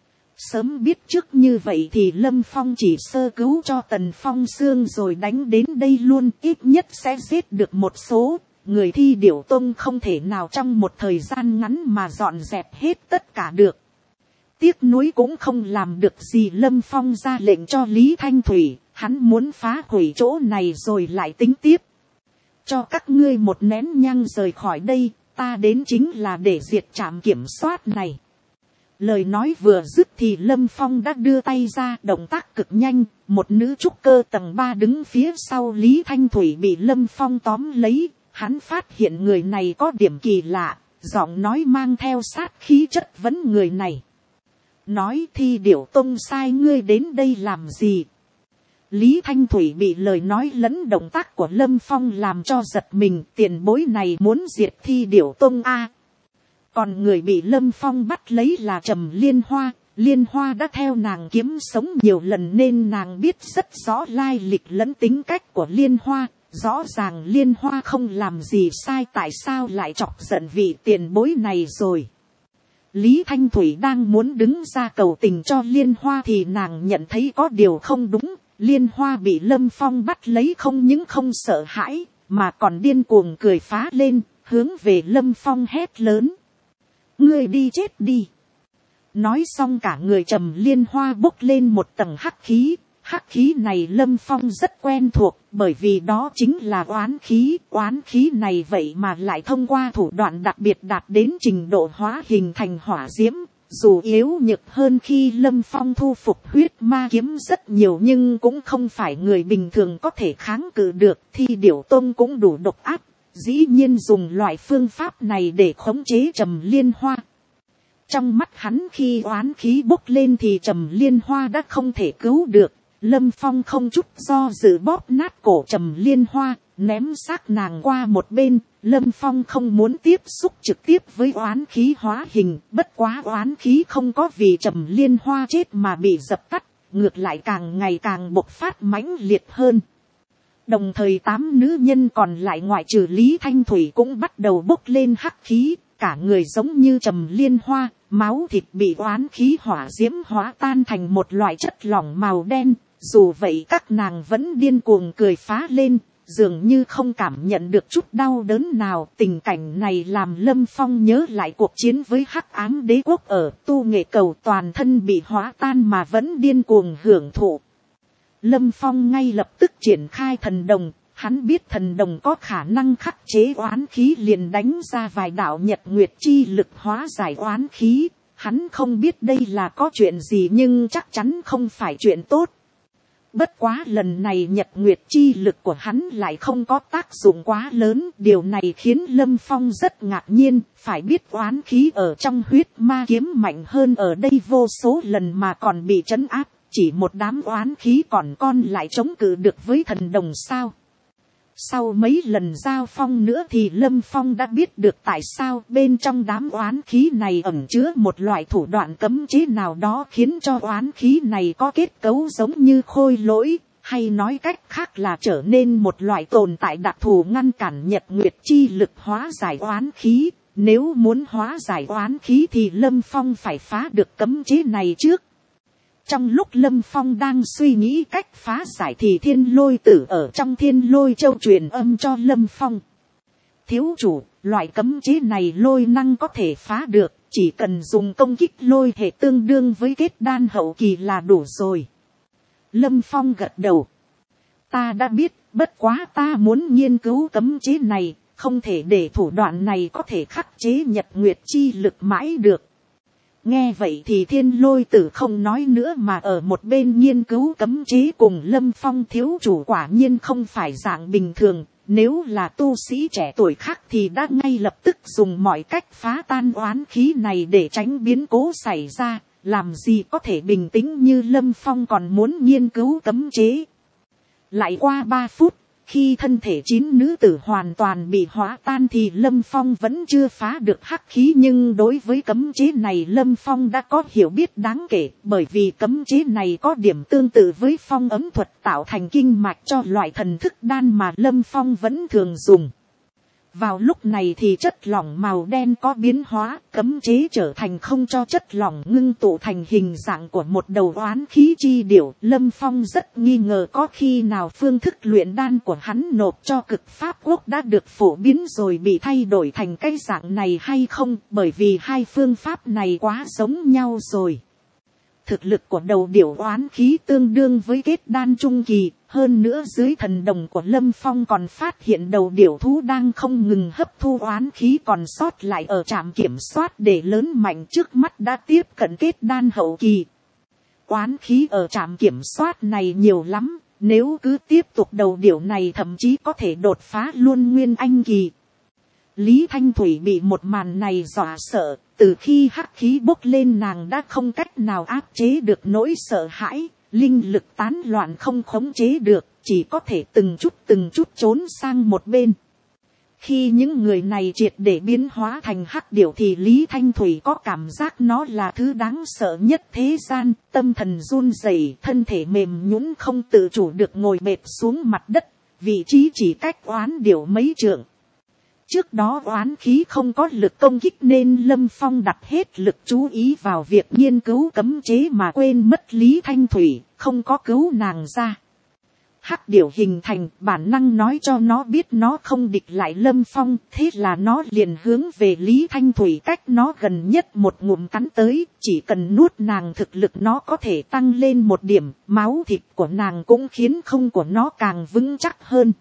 Sớm biết trước như vậy thì Lâm Phong chỉ sơ cứu cho Tần Phong Xương rồi đánh đến đây luôn, ít nhất sẽ giết được một số. Người Thi Điểu Tông không thể nào trong một thời gian ngắn mà dọn dẹp hết tất cả được. Tiếc nuối cũng không làm được gì, Lâm Phong ra lệnh cho Lý Thanh Thủy, hắn muốn phá hủy chỗ này rồi lại tính tiếp. Cho các ngươi một nén nhang rời khỏi đây, ta đến chính là để diệt trạm kiểm soát này. Lời nói vừa dứt thì Lâm Phong đã đưa tay ra, động tác cực nhanh, một nữ trúc cơ tầng ba đứng phía sau Lý Thanh Thủy bị Lâm Phong tóm lấy. Hắn phát hiện người này có điểm kỳ lạ, giọng nói mang theo sát khí chất vấn người này. Nói Thi Điểu Tông sai ngươi đến đây làm gì? Lý Thanh Thủy bị lời nói lẫn động tác của Lâm Phong làm cho giật mình, tiền bối này muốn diệt Thi Điểu Tông a. Còn người bị Lâm Phong bắt lấy là Trầm Liên Hoa. Liên Hoa đã theo nàng kiếm sống nhiều lần nên nàng biết rất rõ lai lịch lẫn tính cách của Liên Hoa. Rõ ràng Liên Hoa không làm gì sai, tại sao lại chọc giận vị tiền bối này rồi. Lý Thanh Thủy đang muốn đứng ra cầu tình cho Liên Hoa thì nàng nhận thấy có điều không đúng. Liên Hoa bị Lâm Phong bắt lấy không những không sợ hãi, mà còn điên cuồng cười phá lên, hướng về Lâm Phong hét lớn. Ngươi đi chết đi. Nói xong cả người Trầm Liên Hoa bốc lên một tầng hắc khí. Hắc khí này Lâm Phong rất quen thuộc, bởi vì đó chính là oán khí. Oán khí này vậy mà lại thông qua thủ đoạn đặc biệt đạt đến trình độ hóa hình thành hỏa diễm. Dù yếu nhược hơn khi Lâm Phong thu phục huyết ma kiếm rất nhiều, nhưng cũng không phải người bình thường có thể kháng cự được. Thi Điểu Tông cũng đủ độc ác, dĩ nhiên dùng loại phương pháp này để khống chế Trầm Liên Hoa. Trong mắt hắn khi oán khí bốc lên thì Trầm Liên Hoa đã không thể cứu được. Lâm Phong không chút do dự bóp nát cổ Trầm Liên Hoa, ném xác nàng qua một bên. Lâm Phong không muốn tiếp xúc trực tiếp với oán khí hóa hình, bất quá oán khí không có vì Trầm Liên Hoa chết mà bị dập tắt, ngược lại càng ngày càng bộc phát mãnh liệt hơn. Đồng thời tám nữ nhân còn lại ngoại trừ Lý Thanh Thủy cũng bắt đầu bốc lên hắc khí, cả người giống như Trầm Liên Hoa, máu thịt bị oán khí hỏa diễm hóa tan thành một loại chất lỏng màu đen. Dù vậy các nàng vẫn điên cuồng cười phá lên, dường như không cảm nhận được chút đau đớn nào. Tình cảnh này làm Lâm Phong nhớ lại cuộc chiến với Hắc Ám Đế Quốc ở Tu Nghệ Cầu, toàn thân bị hóa tan mà vẫn điên cuồng hưởng thụ. Lâm Phong ngay lập tức triển khai thần đồng, hắn biết thần đồng có khả năng khắc chế oán khí, liền đánh ra vài đạo nhật nguyệt chi lực hóa giải oán khí. Hắn không biết đây là có chuyện gì nhưng chắc chắn không phải chuyện tốt. Bất quá lần này nhật nguyệt chi lực của hắn lại không có tác dụng quá lớn. Điều này khiến Lâm Phong rất ngạc nhiên. Phải biết oán khí ở trong huyết ma kiếm mạnh hơn ở đây vô số lần mà còn bị trấn áp. Chỉ một đám oán khí còn con lại chống cự được với thần đồng sao. Sau mấy lần giao phong nữa thì Lâm Phong đã biết được tại sao bên trong đám oán khí này ẩn chứa một loại thủ đoạn cấm chế nào đó khiến cho oán khí này có kết cấu giống như khôi lỗi, hay nói cách khác là trở nên một loại tồn tại đặc thù ngăn cản nhật nguyệt chi lực hóa giải oán khí. Nếu muốn hóa giải oán khí thì Lâm Phong phải phá được cấm chế này trước. Trong lúc Lâm Phong đang suy nghĩ cách phá giải thì thiên lôi tử ở trong thiên lôi châu truyền âm cho Lâm Phong. Thiếu chủ, loại cấm chế này lôi năng có thể phá được, chỉ cần dùng công kích lôi hệ tương đương với kết đan hậu kỳ là đủ rồi. Lâm Phong gật đầu. Ta đã biết, bất quá ta muốn nghiên cứu cấm chế này, không thể để thủ đoạn này có thể khắc chế nhật nguyệt chi lực mãi được. Nghe vậy thì thiên lôi tử không nói nữa mà ở một bên nghiên cứu cấm chế cùng Lâm Phong. Thiếu chủ quả nhiên không phải dạng bình thường, nếu là tu sĩ trẻ tuổi khác thì đã ngay lập tức dùng mọi cách phá tan oán khí này để tránh biến cố xảy ra, làm gì có thể bình tĩnh như Lâm Phong còn muốn nghiên cứu cấm chế. Lại qua ba phút, khi thân thể chín nữ tử hoàn toàn bị hóa tan thì Lâm Phong vẫn chưa phá được hắc khí, nhưng đối với cấm chế này Lâm Phong đã có hiểu biết đáng kể, bởi vì cấm chế này có điểm tương tự với phong ấm thuật tạo thành kinh mạch cho loại thần thức đan mà Lâm Phong vẫn thường dùng. Vào lúc này thì chất lỏng màu đen có biến hóa, cấm chế trở thành không cho chất lỏng ngưng tụ thành hình dạng của một đầu oán khí chi điểu. Lâm Phong rất nghi ngờ có khi nào phương thức luyện đan của hắn nộp cho Cực Pháp Quốc đã được phổ biến rồi bị thay đổi thành cái dạng này hay không, bởi vì hai phương pháp này quá giống nhau rồi. Thực lực của đầu điểu oán khí tương đương với kết đan trung kỳ, hơn nữa dưới thần đồng của Lâm Phong còn phát hiện đầu điểu thú đang không ngừng hấp thu oán khí còn sót lại ở trạm kiểm soát để lớn mạnh, trước mắt đã tiếp cận kết đan hậu kỳ. Oán khí ở trạm kiểm soát này nhiều lắm, nếu cứ tiếp tục đầu điểu này thậm chí có thể đột phá luôn nguyên anh kỳ. Lý Thanh Thủy bị một màn này dọa sợ, từ khi hắc khí bốc lên nàng đã không cách nào áp chế được nỗi sợ hãi, linh lực tán loạn không khống chế được, chỉ có thể từng chút từng chút trốn sang một bên. Khi những người này triệt để biến hóa thành hắc điểu thì Lý Thanh Thủy có cảm giác nó là thứ đáng sợ nhất thế gian, tâm thần run rẩy, thân thể mềm nhũn không tự chủ được ngồi bệt xuống mặt đất, vị trí chỉ cách oán điểu mấy trượng. Trước đó oán khí không có lực công kích nên Lâm Phong đặt hết lực chú ý vào việc nghiên cứu cấm chế mà quên mất Lý Thanh Thủy, không có cứu nàng ra. Hắc điểu hình thành, bản năng nói cho nó biết nó không địch lại Lâm Phong, thế là nó liền hướng về Lý Thanh Thủy cách nó gần nhất một ngụm cắn tới, chỉ cần nuốt nàng thực lực nó có thể tăng lên một điểm, máu thịt của nàng cũng khiến không của nó càng vững chắc hơn.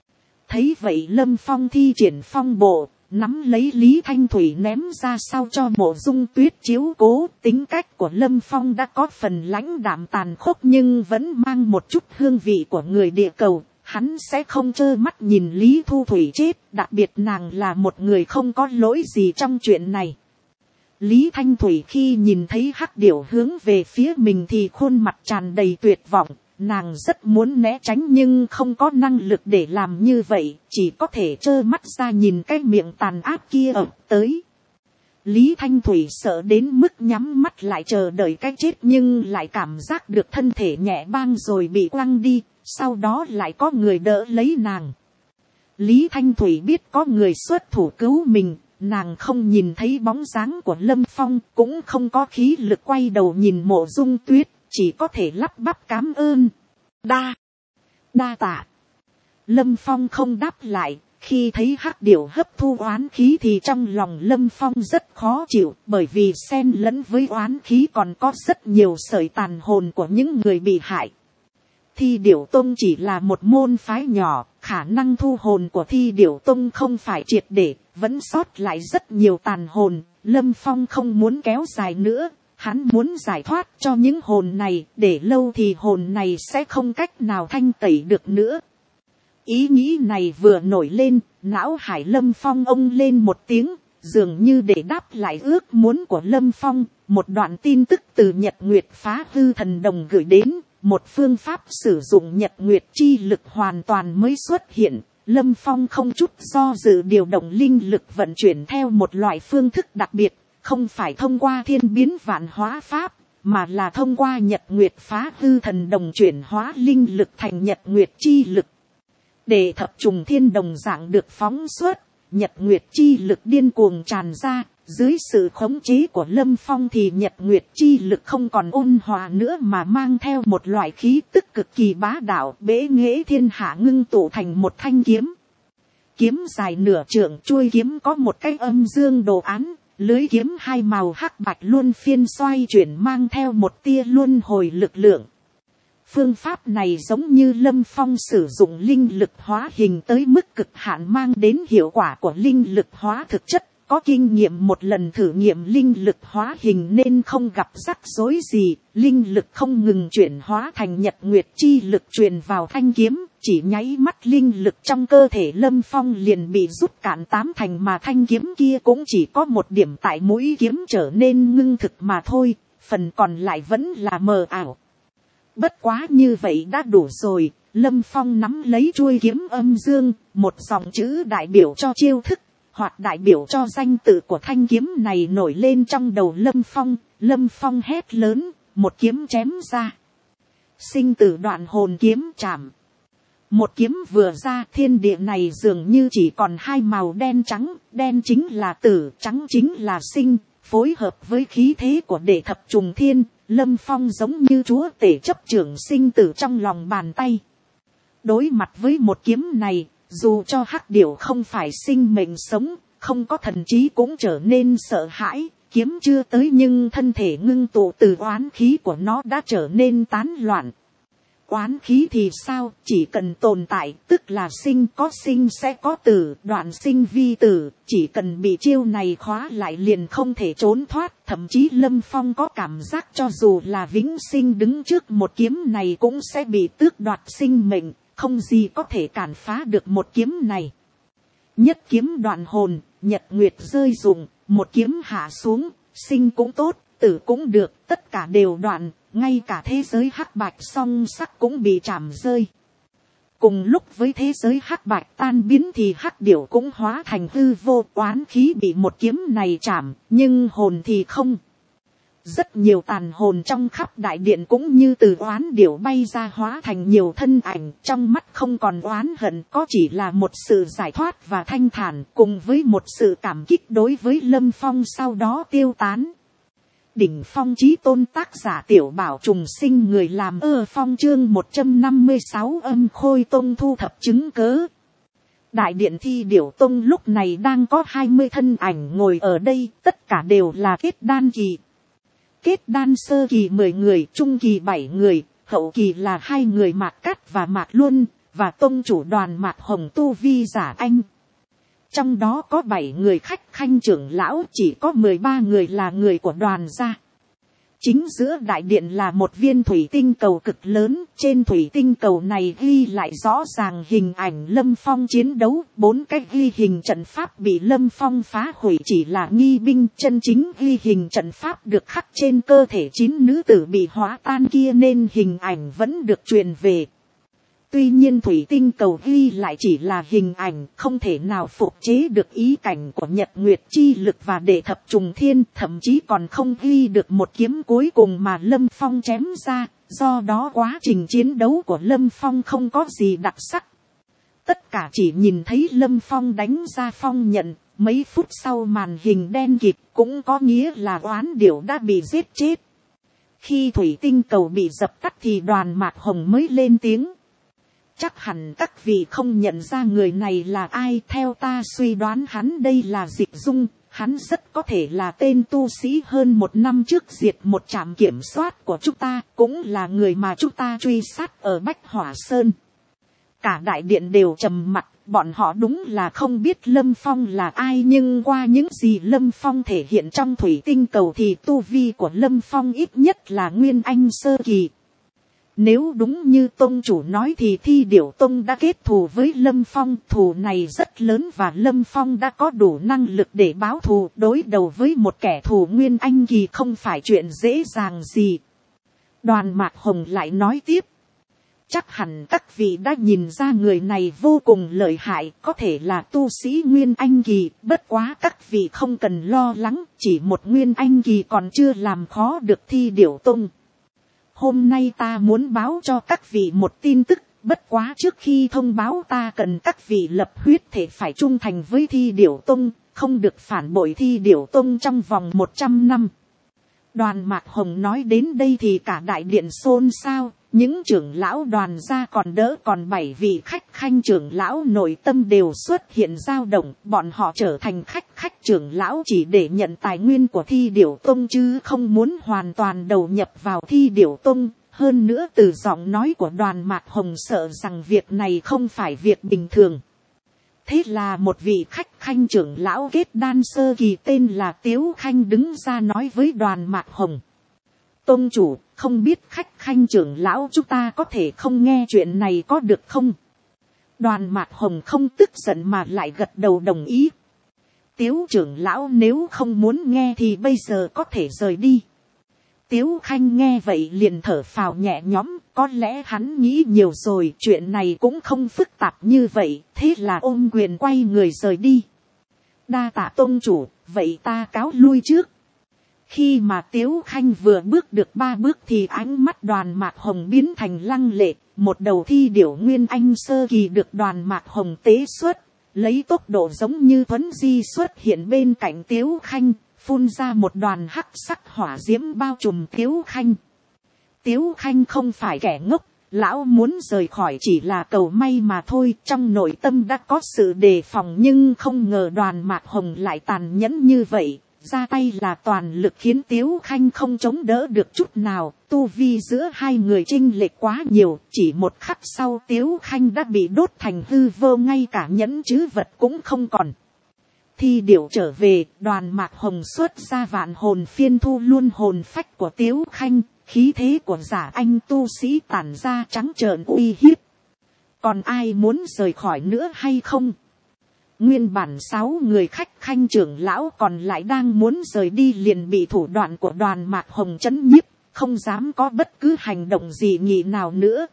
Thấy vậy Lâm Phong thi triển phong bộ, nắm lấy Lý Thanh Thủy ném ra sau cho Mộ Dung Tuyết chiếu cố. Tính cách của Lâm Phong đã có phần lãnh đạm tàn khốc nhưng vẫn mang một chút hương vị của người địa cầu. Hắn sẽ không trơ mắt nhìn Lý Thu Thủy chết, đặc biệt nàng là một người không có lỗi gì trong chuyện này. Lý Thanh Thủy khi nhìn thấy hắc điểu hướng về phía mình thì khuôn mặt tràn đầy tuyệt vọng. Nàng rất muốn né tránh nhưng không có năng lực để làm như vậy, chỉ có thể trơ mắt ra nhìn cái miệng tàn ác kia ập tới. Lý Thanh Thủy sợ đến mức nhắm mắt lại chờ đợi cái chết nhưng lại cảm giác được thân thể nhẹ bang rồi bị quăng đi, sau đó lại có người đỡ lấy nàng. Lý Thanh Thủy biết có người xuất thủ cứu mình, nàng không nhìn thấy bóng dáng của Lâm Phong, cũng không có khí lực quay đầu nhìn Mộ Dung Tuyết. Chỉ có thể lắp bắp cám ơn. Đa. Đa tạ. Lâm Phong không đáp lại. Khi thấy hắc điểu hấp thu oán khí thì trong lòng Lâm Phong rất khó chịu. Bởi vì xen lẫn với oán khí còn có rất nhiều sợi tàn hồn của những người bị hại. Thi Điểu Tông chỉ là một môn phái nhỏ. Khả năng thu hồn của Thi Điểu Tông không phải triệt để. Vẫn sót lại rất nhiều tàn hồn. Lâm Phong không muốn kéo dài nữa. Hắn muốn giải thoát cho những hồn này, để lâu thì hồn này sẽ không cách nào thanh tẩy được nữa. Ý nghĩ này vừa nổi lên, não hải Lâm Phong ông lên một tiếng, dường như để đáp lại ước muốn của Lâm Phong. Một đoạn tin tức từ Nhật Nguyệt Phá Hư Thần Đồng gửi đến, một phương pháp sử dụng Nhật Nguyệt chi lực hoàn toàn mới xuất hiện. Lâm Phong không chút do dự điều động linh lực vận chuyển theo một loại phương thức đặc biệt, không phải thông qua thiên biến vạn hóa pháp, mà là thông qua Nhật Nguyệt Phá Hư Thần Đồng chuyển hóa linh lực thành Nhật Nguyệt chi lực. Để thập trùng thiên đồng dạng được phóng xuất, Nhật Nguyệt chi lực điên cuồng tràn ra, dưới sự khống chế của Lâm Phong thì Nhật Nguyệt chi lực không còn ôn hòa nữa mà mang theo một loại khí tức cực kỳ bá đạo, bế nghệ thiên hạ, ngưng tụ thành một thanh kiếm. Kiếm dài nửa trượng, chuôi kiếm có một cái âm dương đồ án, lưới kiếm hai màu hắc bạch luân phiên xoay chuyển, mang theo một tia luân hồi lực lượng. Phương pháp này giống như Lâm Phong sử dụng linh lực hóa hình tới mức cực hạn, mang đến hiệu quả của linh lực hóa thực chất. Có kinh nghiệm một lần thử nghiệm linh lực hóa hình nên không gặp rắc rối gì, linh lực không ngừng chuyển hóa thành Nhật Nguyệt chi lực truyền vào thanh kiếm, chỉ nháy mắt linh lực trong cơ thể Lâm Phong liền bị rút cạn tám thành, mà thanh kiếm kia cũng chỉ có một điểm tại mũi kiếm trở nên ngưng thực mà thôi, phần còn lại vẫn là mờ ảo. Bất quá như vậy đã đủ rồi, Lâm Phong nắm lấy chuôi kiếm âm dương, một dòng chữ đại biểu cho chiêu thức, hoặc đại biểu cho danh tự của thanh kiếm này nổi lên trong đầu Lâm Phong. Lâm Phong hét lớn, một kiếm chém ra. Sinh tử đoạn hồn kiếm chạm. Một kiếm vừa ra, thiên địa này dường như chỉ còn hai màu đen trắng, đen chính là tử, trắng chính là sinh, phối hợp với khí thế của đệ thập trùng thiên, Lâm Phong giống như chúa tể chấp trưởng sinh tử trong lòng bàn tay. Đối mặt với một kiếm này, dù cho hắc điểu không phải sinh mệnh sống, không có thần trí cũng trở nên sợ hãi, kiếm chưa tới nhưng thân thể ngưng tụ từ oán khí của nó đã trở nên tán loạn. Oán khí thì sao, chỉ cần tồn tại, tức là sinh, có sinh sẽ có tử, đoạn sinh vi tử, chỉ cần bị chiêu này khóa lại liền không thể trốn thoát. Thậm chí Lâm Phong có cảm giác cho dù là vĩnh sinh đứng trước một kiếm này cũng sẽ bị tước đoạt sinh mệnh, không gì có thể cản phá được một kiếm này. Nhất kiếm đoạn hồn, nhật nguyệt rơi rụng, một kiếm hạ xuống, sinh cũng tốt, tử cũng được, tất cả đều đoạn, ngay cả thế giới hắc bạch song sắc cũng bị chạm rơi. Cùng lúc với thế giới hắc bạch tan biến thì hắc điểu cũng hóa thành hư vô, oán khí bị một kiếm này chạm, nhưng hồn thì không. Rất nhiều tàn hồn trong khắp đại điện cũng như từ oán điểu bay ra, hóa thành nhiều thân ảnh, trong mắt không còn oán hận, có chỉ là một sự giải thoát và thanh thản, cùng với một sự cảm kích đối với Lâm Phong sau đó tiêu tán. Đỉnh phong chí tôn, tác giả Tiểu Bảo Trùng Sinh, người làm ơ phong, chương một trăm năm mươi sáu âm khôi tông thu thập chứng cớ. Đại điện thi điểu tông lúc này đang có hai mươi thân ảnh ngồi ở đây, tất cả đều là kết đan kỳ. Kết đan sơ kỳ mười người, trung kỳ bảy người, hậu kỳ là hai người Mạc Cát và Mạc Luân, và tông chủ đoàn Mạc Hồng tu vi giả anh. Trong đó có bảy người khách khanh trưởng lão, chỉ có mười ba người là người của đoàn gia. Chính giữa đại điện là một viên thủy tinh cầu cực lớn, trên thủy tinh cầu này ghi lại rõ ràng hình ảnh Lâm Phong chiến đấu, bốn cái ghi hình trận pháp bị Lâm Phong phá hủy chỉ là nghi binh, chân chính ghi hình trận pháp được khắc trên cơ thể chín nữ tử bị hóa tan kia nên hình ảnh vẫn được truyền về. Tuy nhiên thủy tinh cầu ghi lại chỉ là hình ảnh, không thể nào phục chế được ý cảnh của nhật nguyệt chi lực và đệ thập trùng thiên, thậm chí còn không ghi được một kiếm cuối cùng mà Lâm Phong chém ra, do đó quá trình chiến đấu của Lâm Phong không có gì đặc sắc. Tất cả chỉ nhìn thấy Lâm Phong đánh ra phong nhận, mấy phút sau màn hình đen kịt, cũng có nghĩa là oán điểu đã bị giết chết. Khi thủy tinh cầu bị dập tắt thì đoàn Mạc Hồng mới lên tiếng. Chắc hẳn các vị không nhận ra người này là ai, theo ta suy đoán hắn đây là Dịch Dung, hắn rất có thể là tên tu sĩ hơn một năm trước diệt một trạm kiểm soát của chúng ta, cũng là người mà chúng ta truy sát ở Bách Hỏa Sơn. Cả đại điện đều trầm mặc, bọn họ đúng là không biết Lâm Phong là ai, nhưng qua những gì Lâm Phong thể hiện trong thủy tinh cầu thì tu vi của Lâm Phong ít nhất là Nguyên Anh sơ kỳ. Nếu đúng như tông chủ nói thì Thi Điểu Tông đã kết thù với Lâm Phong, thù này rất lớn và Lâm Phong đã có đủ năng lực để báo thù. Đối đầu với một kẻ thù Nguyên Anh kỳ không phải chuyện dễ dàng gì. Đoàn Mạc Hồng lại nói tiếp. Chắc hẳn các vị đã nhìn ra người này vô cùng lợi hại, có thể là tu sĩ Nguyên Anh kỳ, bất quá các vị không cần lo lắng, chỉ một Nguyên Anh kỳ còn chưa làm khó được Thi Điểu Tông. Hôm nay ta muốn báo cho các vị một tin tức, bất quá trước khi thông báo ta cần các vị lập huyết thể phải trung thành với Thi Điểu Tông, không được phản bội Thi Điểu Tông trong vòng một trăm năm. Đoàn Mạc Hồng nói đến đây thì cả đại điện xôn xao, những trưởng lão đoàn gia còn đỡ, còn bảy vị khách khanh trưởng lão nội tâm đều xuất hiện dao động, bọn họ trở thành khách khách trưởng lão chỉ để nhận tài nguyên của Thi Điểu Tông chứ không muốn hoàn toàn đầu nhập vào Thi Điểu Tông. Hơn nữa từ giọng nói của Đoàn Mạc Hồng sợ rằng việc này không phải việc bình thường. Thế là một vị khách khanh trưởng lão kết đan sơ kỳ tên là Tiếu Khanh đứng ra nói với Đoàn Mạc Hồng. Tông chủ, không biết khách khanh trưởng lão chúng ta có thể không nghe chuyện này có được không? Đoàn Mạc Hồng không tức giận mà lại gật đầu đồng ý. Tiếu trưởng lão nếu không muốn nghe thì bây giờ có thể rời đi. Tiếu Khanh nghe vậy liền thở phào nhẹ nhõm, có lẽ hắn nghĩ nhiều rồi, chuyện này cũng không phức tạp như vậy, thế là ôm quyền quay người rời đi. Đa tạ tông chủ, vậy ta cáo lui trước. Khi mà Tiếu Khanh vừa bước được ba bước thì ánh mắt Đoàn Mạc Hồng biến thành lăng lệ, một đầu thi điểu Nguyên Anh sơ kỳ được Đoàn Mạc Hồng tế xuất, lấy tốc độ giống như thuấn di xuất hiện bên cạnh Tiếu Khanh, phun ra một đoàn hắc sắc hỏa diễm bao trùm Tiếu Khanh. Tiếu Khanh không phải kẻ ngốc, lão muốn rời khỏi chỉ là cầu may mà thôi, trong nội tâm đã có sự đề phòng nhưng không ngờ Đoàn Mạc Hồng lại tàn nhẫn như vậy. Ra tay là toàn lực khiến Tiếu Khanh không chống đỡ được chút nào, tu vi giữa hai người chênh lệch quá nhiều, chỉ một khắc sau Tiếu Khanh đã bị đốt thành hư vô, ngay cả nhẫn chứ vật cũng không còn. Thi điểu trở về, Đoàn Mạc Hồng xuất ra vạn hồn phiên thu luôn hồn phách của Tiếu Khanh, khí thế của giả anh tu sĩ tản ra trắng trợn uy hiếp. Còn ai muốn rời khỏi nữa hay không? Nguyên bản sáu người khách khanh trưởng lão còn lại đang muốn rời đi liền bị thủ đoạn của Đoàn Mạc Hồng trấn nhiếp, không dám có bất cứ hành động gì nhị nào nữa.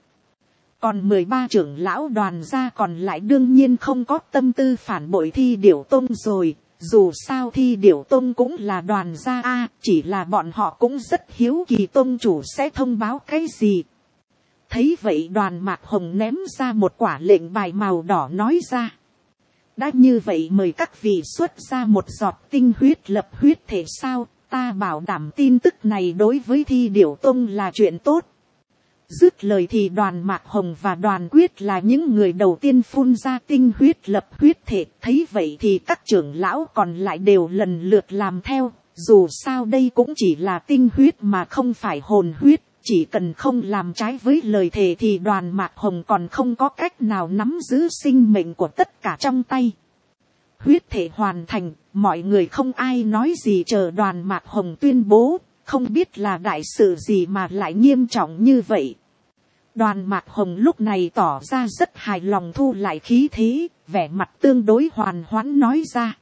Còn mười ba trưởng lão đoàn gia còn lại đương nhiên không có tâm tư phản bội Thi Điểu Tông rồi, dù sao Thi Điểu Tông cũng là đoàn gia a, chỉ là bọn họ cũng rất hiếu kỳ tông chủ sẽ thông báo cái gì. Thấy vậy Đoàn Mạc Hồng ném ra một quả lệnh bài màu đỏ nói ra. Đã như vậy mời các vị xuất ra một giọt tinh huyết lập huyết thể sao, ta bảo đảm tin tức này đối với Thi Điểu Tông là chuyện tốt. Dứt lời thì Đoàn Mạc Hồng và Đoàn Quyết là những người đầu tiên phun ra tinh huyết lập huyết thể. Thấy vậy thì các trưởng lão còn lại đều lần lượt làm theo. Dù sao đây cũng chỉ là tinh huyết mà không phải hồn huyết. Chỉ cần không làm trái với lời thề thì Đoàn Mạc Hồng còn không có cách nào nắm giữ sinh mệnh của tất cả trong tay. Huyết thể hoàn thành, mọi người không ai nói gì chờ Đoàn Mạc Hồng tuyên bố. Không biết là đại sự gì mà lại nghiêm trọng như vậy. Đoàn Mạc Hồng lúc này tỏ ra rất hài lòng thu lại khí thế, vẻ mặt tương đối hoàn hoãn nói ra.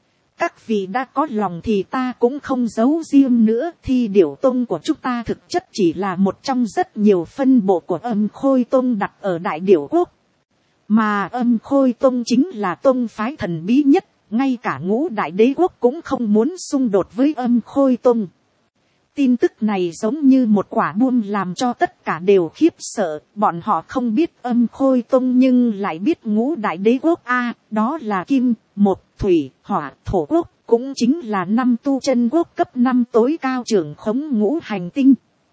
Các vị đã có lòng thì ta cũng không giấu riêng nữa. Thi Điểu Tông của chúng ta thực chất chỉ là một trong rất nhiều phân bộ của Âm Khôi Tông đặt ở Đại Điểu Quốc. Mà Âm Khôi Tông chính là tông phái thần bí nhất, ngay cả Ngũ Đại Đế Quốc cũng không muốn xung đột với Âm Khôi Tông. Tin tức này giống như một quả bom làm cho tất cả đều khiếp sợ, bọn họ không biết Âm Khôi Tông nhưng lại biết Ngũ Đại Đế Quốc a, đó là Kim, Mộc, Thủy, Hỏa, Thổ Quốc, cũng chính là năm tu chân quốc cấp năm tối cao trưởng khống ngũ hành tinh.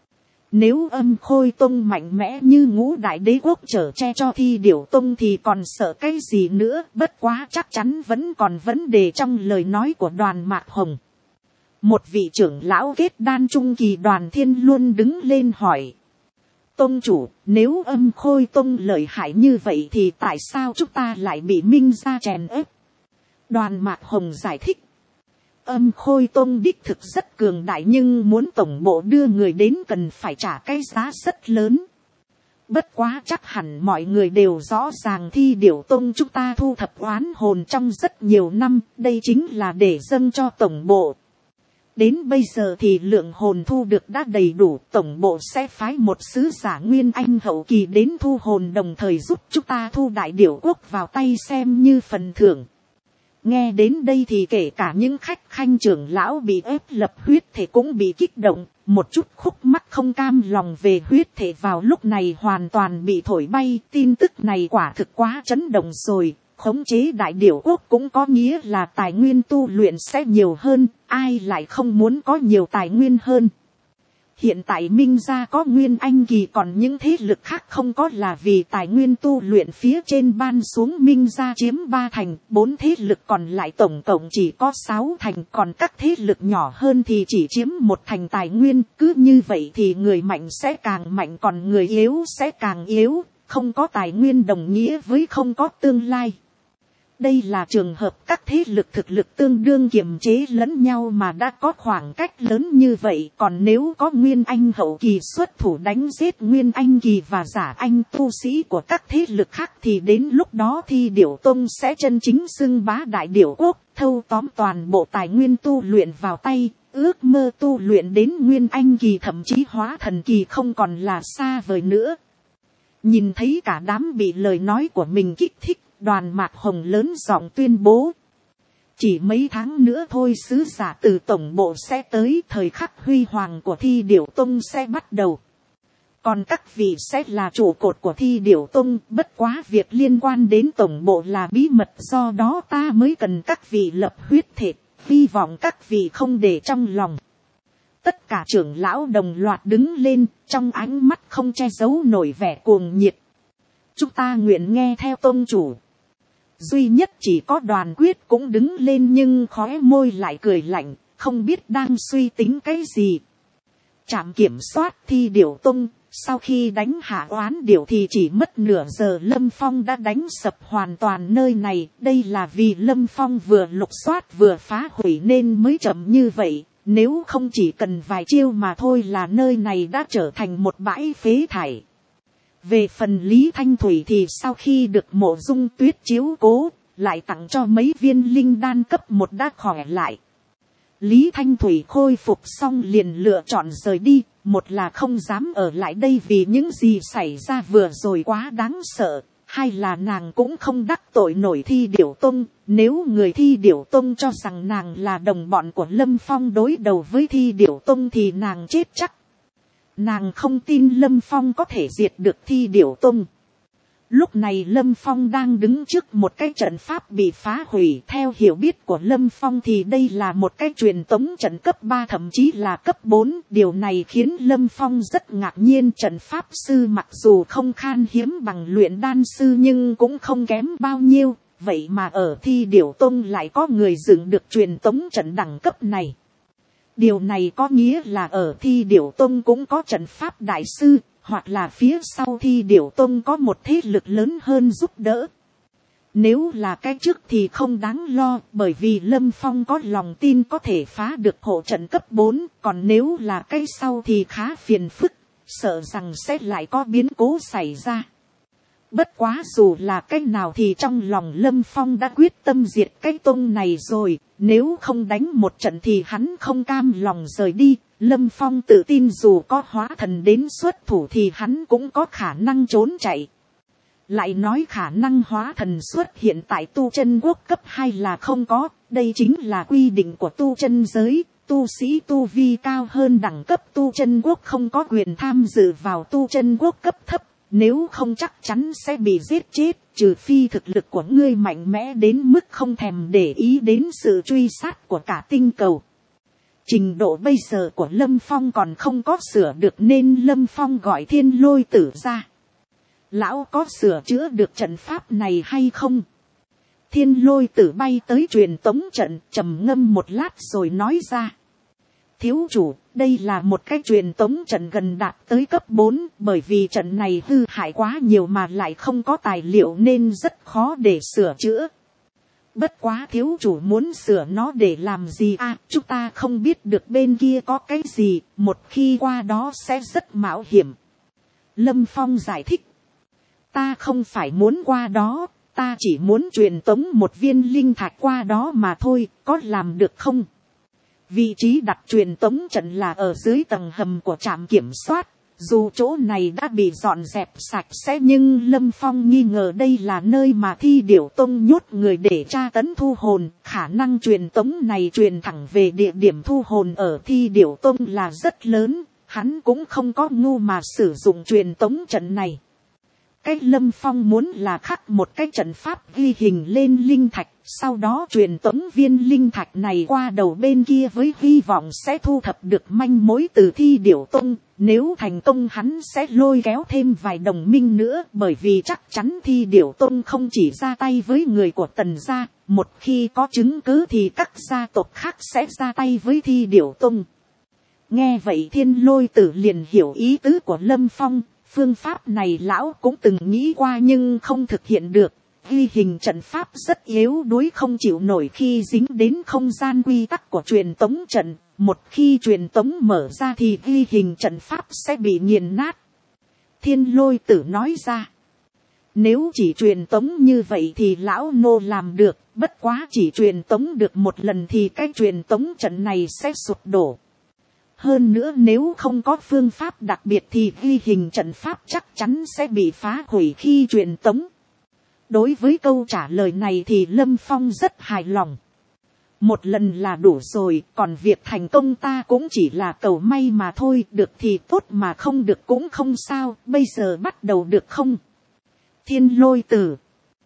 Nếu Âm Khôi Tông mạnh mẽ như Ngũ Đại Đế Quốc chở che cho Thi Điểu Tông thì còn sợ cái gì nữa, bất quá chắc chắn vẫn còn vấn đề trong lời nói của Đoàn Mạc Hồng. Một vị trưởng lão kết đan trung kỳ Đoàn Thiên Luân đứng lên hỏi. Tông chủ, nếu Âm Khôi Tông lợi hại như vậy thì tại sao chúng ta lại bị Minh gia chèn ép? Đoàn Mạc Hồng giải thích. Âm Khôi Tông đích thực rất cường đại nhưng muốn tổng bộ đưa người đến cần phải trả cái giá rất lớn. Bất quá chắc hẳn mọi người đều rõ ràng Thi Điểu Tông chúng ta thu thập oán hồn trong rất nhiều năm, đây chính là để dâng cho tổng bộ. Đến bây giờ thì lượng hồn thu được đã đầy đủ, tổng bộ sẽ phái một sứ giả Nguyên Anh hậu kỳ đến thu hồn đồng thời giúp chúng ta thu Đại Điểu Quốc vào tay xem như phần thưởng. Nghe đến đây thì kể cả những khách khanh trưởng lão bị ép lập huyết thể cũng bị kích động, một chút khúc mắc không cam lòng về huyết thể vào lúc này hoàn toàn bị thổi bay. Tin tức này quả thực quá chấn động rồi, khống chế Đại Điểu Quốc cũng có nghĩa là tài nguyên tu luyện sẽ nhiều hơn, ai lại không muốn có nhiều tài nguyên hơn. Hiện tại Minh gia có Nguyên Anh kỳ, còn những thế lực khác không có là vì tài nguyên tu luyện phía trên ban xuống Minh gia chiếm ba thành, bốn thế lực còn lại tổng cộng chỉ có sáu thành, còn các thế lực nhỏ hơn thì chỉ chiếm một thành tài nguyên. Cứ như vậy thì người mạnh sẽ càng mạnh còn người yếu sẽ càng yếu, không có tài nguyên đồng nghĩa với không có tương lai. Đây là trường hợp các thế lực thực lực tương đương kiềm chế lẫn nhau mà đã có khoảng cách lớn như vậy. Còn nếu có Nguyên Anh hậu kỳ xuất thủ đánh giết Nguyên Anh kỳ và giả anh tu sĩ của các thế lực khác thì đến lúc đó Thi Điểu Tông sẽ chân chính xưng bá Đại Điểu Quốc, thâu tóm toàn bộ tài nguyên tu luyện vào tay. Ước mơ tu luyện đến Nguyên Anh kỳ thậm chí hóa thần kỳ không còn là xa vời nữa. Nhìn thấy cả đám bị lời nói của mình kích thích, Đoàn Mạc Hồng lớn giọng tuyên bố. Chỉ mấy tháng nữa thôi sứ giả từ tổng bộ sẽ tới, thời khắc huy hoàng của Thi Điểu Tông sẽ bắt đầu. Còn các vị sẽ là trụ cột của Thi Điểu Tông, bất quá việc liên quan đến tổng bộ là bí mật, do đó ta mới cần các vị lập huyết thể, hy vọng các vị không để trong lòng. Tất cả trưởng lão đồng loạt đứng lên, trong ánh mắt không che giấu nổi vẻ cuồng nhiệt. Chúng ta nguyện nghe theo tông chủ. Duy nhất chỉ có Đoàn Quyết cũng đứng lên nhưng khóe môi lại cười lạnh, không biết đang suy tính cái gì. Trạm kiểm soát Thi Điểu Tông, sau khi đánh hạ oán điểu thì chỉ mất nửa giờ Lâm Phong đã đánh sập hoàn toàn nơi này. Đây là vì Lâm Phong vừa lục soát vừa phá hủy nên mới chậm như vậy. Nếu không chỉ cần vài chiêu mà thôi là nơi này đã trở thành một bãi phế thải. Về phần Lý Thanh Thủy thì sau khi được Mộ Dung Tuyết chiếu cố, lại tặng cho mấy viên linh đan cấp một đã khỏe lại. Lý Thanh Thủy khôi phục xong liền lựa chọn rời đi, một là không dám ở lại đây vì những gì xảy ra vừa rồi quá đáng sợ, hai là nàng cũng không đắc tội nổi Thi Điểu Tông, nếu người Thi Điểu Tông cho rằng nàng là đồng bọn của Lâm Phong đối đầu với Thi Điểu Tông thì nàng chết chắc. Nàng không tin Lâm Phong có thể diệt được Thi Điểu Tông. Lúc này Lâm Phong đang đứng trước một cái trận pháp bị phá hủy. Theo hiểu biết của Lâm Phong thì đây là một cái truyền tống trận cấp ba thậm chí là cấp bốn. Điều này khiến Lâm Phong rất ngạc nhiên. Trận pháp sư mặc dù không khan hiếm bằng luyện đan sư nhưng cũng không kém bao nhiêu. Vậy mà ở Thi Điểu Tông lại có người dựng được truyền tống trận đẳng cấp này. Điều này có nghĩa là ở Thi Điểu Tông cũng có trận pháp đại sư, hoặc là phía sau Thi Điểu Tông có một thế lực lớn hơn giúp đỡ. Nếu là cái trước thì không đáng lo, bởi vì Lâm Phong có lòng tin có thể phá được hộ trận cấp bốn, còn nếu là cái sau thì khá phiền phức, sợ rằng sẽ lại có biến cố xảy ra. Bất quá dù là cái nào thì trong lòng Lâm Phong đã quyết tâm diệt cái tông này rồi, nếu không đánh một trận thì hắn không cam lòng rời đi. Lâm Phong tự tin dù có hóa thần đến xuất thủ thì hắn cũng có khả năng trốn chạy. Lại nói khả năng hóa thần xuất hiện tại tu chân quốc cấp hai là không có, đây chính là quy định của tu chân giới. Tu sĩ tu vi cao hơn đẳng cấp tu chân quốc không có quyền tham dự vào tu chân quốc cấp thấp. Nếu không chắc chắn sẽ bị giết chết, trừ phi thực lực của ngươi mạnh mẽ đến mức không thèm để ý đến sự truy sát của cả tinh cầu. Trình độ bây giờ của Lâm Phong còn không có sửa được nên Lâm Phong gọi Thiên Lôi Tử ra. Lão có sửa chữa được trận pháp này hay không? Thiên Lôi Tử bay tới truyền tống trận, trầm ngâm một lát rồi nói ra. Thiếu chủ, đây là một cái truyền tống trận gần đạt tới cấp bốn, bởi vì trận này hư hại quá nhiều mà lại không có tài liệu nên rất khó để sửa chữa. Bất quá thiếu chủ muốn sửa nó để làm gì à, chúng ta không biết được bên kia có cái gì, một khi qua đó sẽ rất mạo hiểm. Lâm Phong giải thích. Ta không phải muốn qua đó, ta chỉ muốn truyền tống một viên linh thạch qua đó mà thôi, có làm được không? Vị trí đặt truyền tống trận là ở dưới tầng hầm của trạm kiểm soát. Dù chỗ này đã bị dọn dẹp sạch sẽ nhưng Lâm Phong nghi ngờ đây là nơi mà Thi Điểu Tông nhốt người để tra tấn thu hồn. Khả năng truyền tống này truyền thẳng về địa điểm thu hồn ở Thi Điểu Tông là rất lớn. Hắn cũng không có ngu mà sử dụng truyền tống trận này. Cái Lâm Phong muốn là khắc một cái trận pháp ghi hình lên linh thạch, sau đó truyền tống viên linh thạch này qua đầu bên kia với hy vọng sẽ thu thập được manh mối từ Thi Điểu Tông. Nếu thành công hắn sẽ lôi kéo thêm vài đồng minh nữa, bởi vì chắc chắn Thi Điểu Tông không chỉ ra tay với người của Tần gia, một khi có chứng cứ thì các gia tộc khác sẽ ra tay với Thi Điểu Tông. Nghe vậy Thiên Lôi Tử liền hiểu ý tứ của Lâm Phong. Phương pháp này lão cũng từng nghĩ qua nhưng không thực hiện được. Ghi hình trận pháp rất yếu đuối, không chịu nổi khi dính đến không gian quy tắc của truyền tống trận. Một khi truyền tống mở ra thì ghi hình trận pháp sẽ bị nghiền nát. Thiên Lôi Tử nói ra. Nếu chỉ truyền tống như vậy thì lão nô làm được. Bất quá chỉ truyền tống được một lần thì cái truyền tống trận này sẽ sụp đổ. Hơn nữa nếu không có phương pháp đặc biệt thì ghi hình trận pháp chắc chắn sẽ bị phá hủy khi truyền tống. Đối với câu trả lời này thì Lâm Phong rất hài lòng. Một lần là đủ rồi, còn việc thành công ta cũng chỉ là cầu may mà thôi, được thì tốt mà không được cũng không sao, bây giờ bắt đầu được không? Thiên Lôi Tử.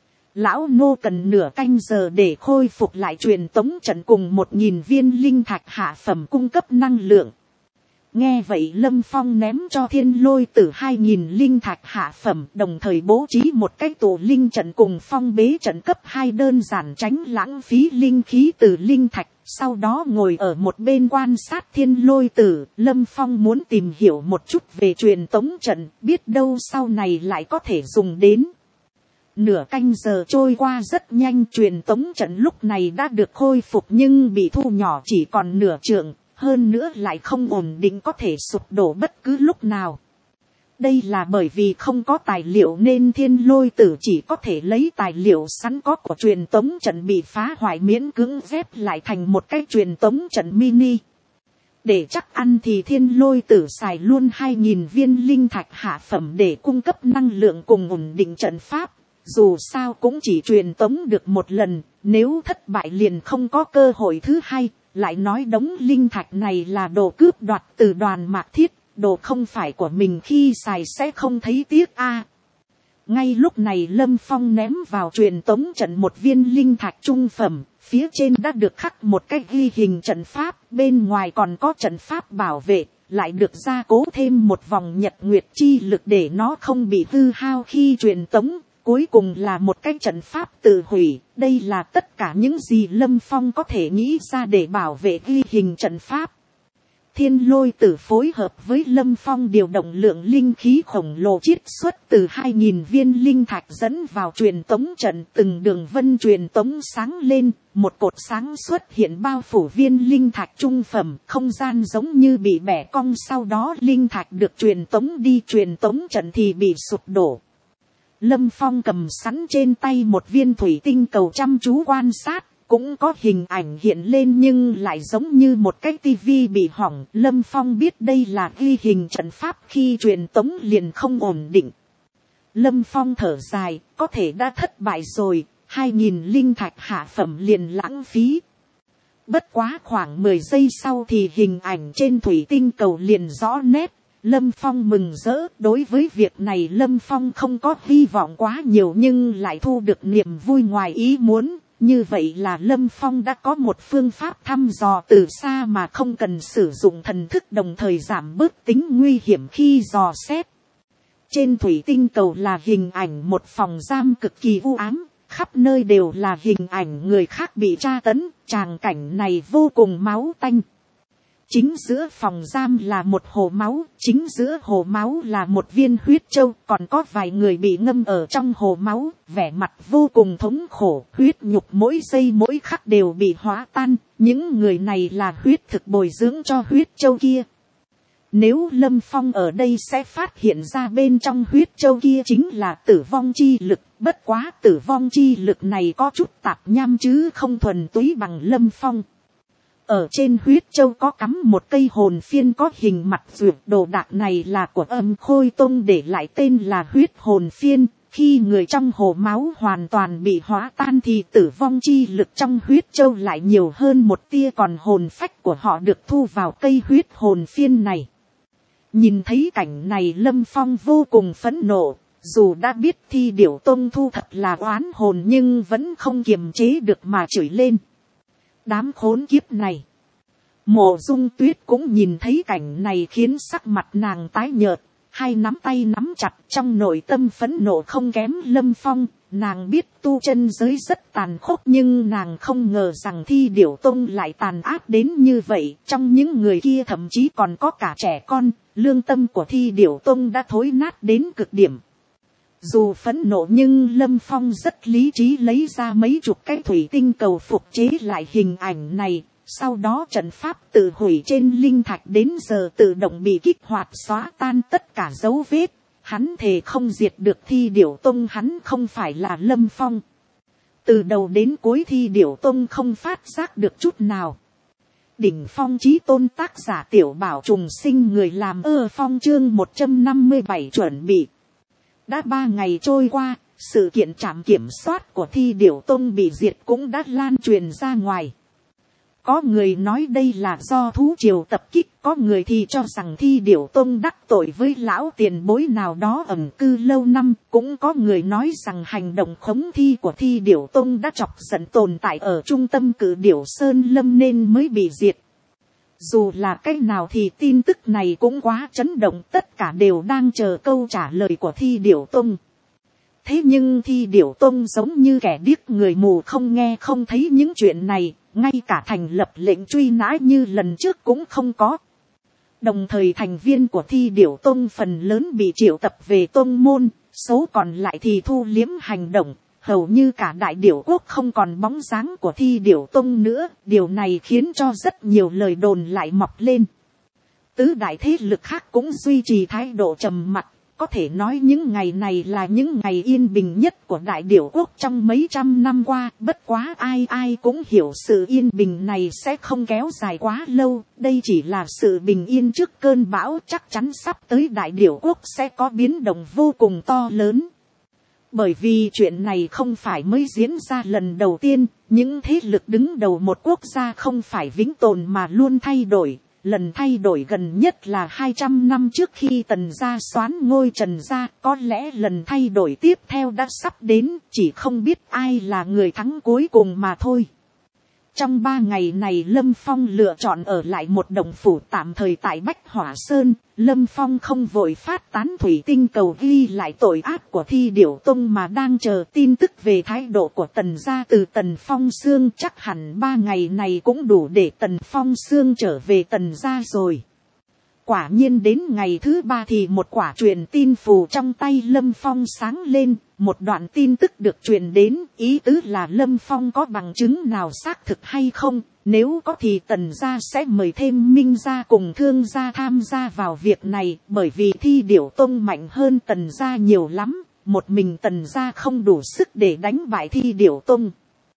Lão nô cần nửa canh giờ để khôi phục lại truyền tống trận cùng một nghìn viên linh thạch hạ phẩm cung cấp năng lượng. Nghe vậy Lâm Phong ném cho Thiên Lôi Tử hai nghìn linh thạch hạ phẩm, đồng thời bố trí một cái tổ linh trận cùng phong bế trận cấp hai đơn giản tránh lãng phí linh khí từ linh thạch. Sau đó ngồi ở một bên quan sát Thiên Lôi Tử, Lâm Phong muốn tìm hiểu một chút về truyền tống trận, biết đâu sau này lại có thể dùng đến. Nửa canh giờ trôi qua rất nhanh, truyền tống trận lúc này đã được khôi phục nhưng bị thu nhỏ chỉ còn nửa trượng. Hơn nữa lại không ổn định, có thể sụp đổ bất cứ lúc nào. Đây là bởi vì không có tài liệu nên Thiên Lôi Tử chỉ có thể lấy tài liệu sẵn có của truyền tống trận bị phá hoại miễn cưỡng ghép lại thành một cái truyền tống trận mini. Để chắc ăn thì Thiên Lôi Tử xài luôn hai nghìn viên linh thạch hạ phẩm để cung cấp năng lượng cùng ổn định trận pháp. Dù sao cũng chỉ truyền tống được một lần, nếu thất bại liền không có cơ hội thứ hai. Lại nói đống linh thạch này là đồ cướp đoạt từ Đoàn Mạc Thiết, đồ không phải của mình khi xài sẽ không thấy tiếc a. À, ngay lúc này Lâm Phong ném vào truyền tống trận một viên linh thạch trung phẩm, phía trên đã được khắc một cái ghi hình trận pháp, bên ngoài còn có trận pháp bảo vệ, lại được gia cố thêm một vòng nhật nguyệt chi lực để nó không bị hư hao khi truyền tống. Cuối cùng là một cái trận pháp tự hủy. Đây là tất cả những gì Lâm Phong có thể nghĩ ra để bảo vệ ghi hình trận pháp. Thiên Lôi Tử phối hợp với Lâm Phong điều động lượng linh khí khổng lồ chiết xuất từ hai nghìn viên linh thạch dẫn vào truyền tống trận. Từng đường vân truyền tống sáng lên, một cột sáng xuất hiện bao phủ viên linh thạch trung phẩm. Không gian giống như bị bẻ cong, sau đó linh thạch được truyền tống đi, truyền tống trận thì bị sụp đổ. Lâm Phong cầm sẵn trên tay một viên thủy tinh cầu chăm chú quan sát, cũng có hình ảnh hiện lên nhưng lại giống như một cái tivi bị hỏng. Lâm Phong biết đây là ghi hình trận pháp, khi truyền tống liền không ổn định. Lâm Phong thở dài, có thể đã thất bại rồi, hai nghìn linh thạch hạ phẩm liền lãng phí. Bất quá khoảng mười giây sau thì hình ảnh trên thủy tinh cầu liền rõ nét. Lâm Phong mừng rỡ, đối với việc này Lâm Phong không có hy vọng quá nhiều nhưng lại thu được niềm vui ngoài ý muốn. Như vậy là Lâm Phong đã có một phương pháp thăm dò từ xa mà không cần sử dụng thần thức, đồng thời giảm bớt tính nguy hiểm khi dò xét. Trên thủy tinh cầu là hình ảnh một phòng giam cực kỳ u ám, khắp nơi đều là hình ảnh người khác bị tra tấn, tràng cảnh này vô cùng máu tanh. Chính giữa phòng giam là một hồ máu, chính giữa hồ máu là một viên huyết châu, còn có vài người bị ngâm ở trong hồ máu, vẻ mặt vô cùng thống khổ, huyết nhục mỗi giây mỗi khắc đều bị hóa tan, những người này là huyết thực bồi dưỡng cho huyết châu kia. Nếu Lâm Phong ở đây sẽ phát hiện ra bên trong huyết châu kia chính là tử vong chi lực, bất quá tử vong chi lực này có chút tạp nham chứ không thuần túy bằng Lâm Phong. Ở trên huyết châu có cắm một cây hồn phiên có hình mặt duyệt, đồ đạc này là của Âm Khôi Tông để lại tên là huyết hồn phiên. Khi người trong hồ máu hoàn toàn bị hóa tan thì tử vong chi lực trong huyết châu lại nhiều hơn một tia, còn hồn phách của họ được thu vào cây huyết hồn phiên này. Nhìn thấy cảnh này Lâm Phong vô cùng phẫn nộ, dù đã biết Thi Điểu Tông thu thật là oán hồn nhưng vẫn không kiềm chế được mà chửi lên. Đám khốn kiếp này. Mộ Dung Tuyết cũng nhìn thấy cảnh này khiến sắc mặt nàng tái nhợt, hai nắm tay nắm chặt, trong nội tâm phẫn nộ không kém Lâm Phong. Nàng biết tu chân giới rất tàn khốc nhưng nàng không ngờ rằng Thi Điểu Tông lại tàn ác đến như vậy. Trong những người kia thậm chí còn có cả trẻ con, lương tâm của Thi Điểu Tông đã thối nát đến cực điểm. Dù phẫn nộ nhưng Lâm Phong rất lý trí lấy ra mấy chục cái thủy tinh cầu phục chế lại hình ảnh này. Sau đó trận pháp tự hủy trên linh thạch đến giờ tự động bị kích hoạt xóa tan tất cả dấu vết. Hắn thề không diệt được Thi Điểu Tông, hắn không phải là Lâm Phong. Từ đầu đến cuối Thi Điểu Tông không phát giác được chút nào. Đỉnh phong chí tôn tác giả Tiểu Bảo trùng sinh người làm ơ phong chương một trăm năm mươi bảy chuẩn bị. Đã ba ngày trôi qua, sự kiện trạm kiểm soát của Thi Điểu Tông bị diệt cũng đã lan truyền ra ngoài. Có người nói đây là do thú triều tập kích, có người thì cho rằng Thi Điểu Tông đắc tội với lão tiền bối nào đó ẩn cư lâu năm, cũng có người nói rằng hành động khống thi của Thi Điểu Tông đã chọc giận tồn tại ở trung tâm Cự Điểu Sơn Lâm nên mới bị diệt. Dù là cách nào thì tin tức này cũng quá chấn động, tất cả đều đang chờ câu trả lời của Thi Điểu Tông. Thế nhưng Thi Điểu Tông giống như kẻ điếc người mù, không nghe không thấy những chuyện này, ngay cả thành lập lệnh truy nã như lần trước cũng không có. Đồng thời thành viên của Thi Điểu Tông phần lớn bị triệu tập về tông môn, số còn lại thì thu liếm hành động, hầu như cả Đại Điểu Quốc không còn bóng dáng của Thi Điểu Tông nữa. Điều này khiến cho rất nhiều lời đồn lại mọc lên. Tứ đại thế lực khác cũng duy trì thái độ trầm mặc. Có thể nói những ngày này là những ngày yên bình nhất của Đại Điểu Quốc trong mấy trăm năm qua. Bất quá ai ai cũng hiểu sự yên bình này sẽ không kéo dài quá lâu. Đây chỉ là sự bình yên trước cơn bão, chắc chắn sắp tới Đại Điểu Quốc sẽ có biến động vô cùng to lớn. Bởi vì chuyện này không phải mới diễn ra lần đầu tiên, những thế lực đứng đầu một quốc gia không phải vĩnh tồn mà luôn thay đổi. Lần thay đổi gần nhất là hai trăm năm trước khi Tần gia soán ngôi Trần gia, có lẽ lần thay đổi tiếp theo đã sắp đến, chỉ không biết ai là người thắng cuối cùng mà thôi. Trong ba ngày này Lâm Phong lựa chọn ở lại một động phủ tạm thời tại Bách Hỏa Sơn. Lâm Phong không vội phát tán thủy tinh cầu ghi lại tội ác của Thi Điểu Tông mà đang chờ tin tức về thái độ của Tần gia từ Tần Phong Xương. Chắc hẳn ba ngày này cũng đủ để Tần Phong Xương trở về Tần gia rồi. Quả nhiên đến ngày thứ ba thì một quả truyền tin phù trong tay Lâm Phong sáng lên. Một đoạn tin tức được truyền đến, ý tứ là Lâm Phong có bằng chứng nào xác thực hay không. Nếu có thì Tần gia sẽ mời thêm Minh gia cùng Thương gia tham gia vào việc này. Bởi vì Thi Điểu Tông mạnh hơn Tần gia nhiều lắm. Một mình Tần gia không đủ sức để đánh bại Thi Điểu Tông.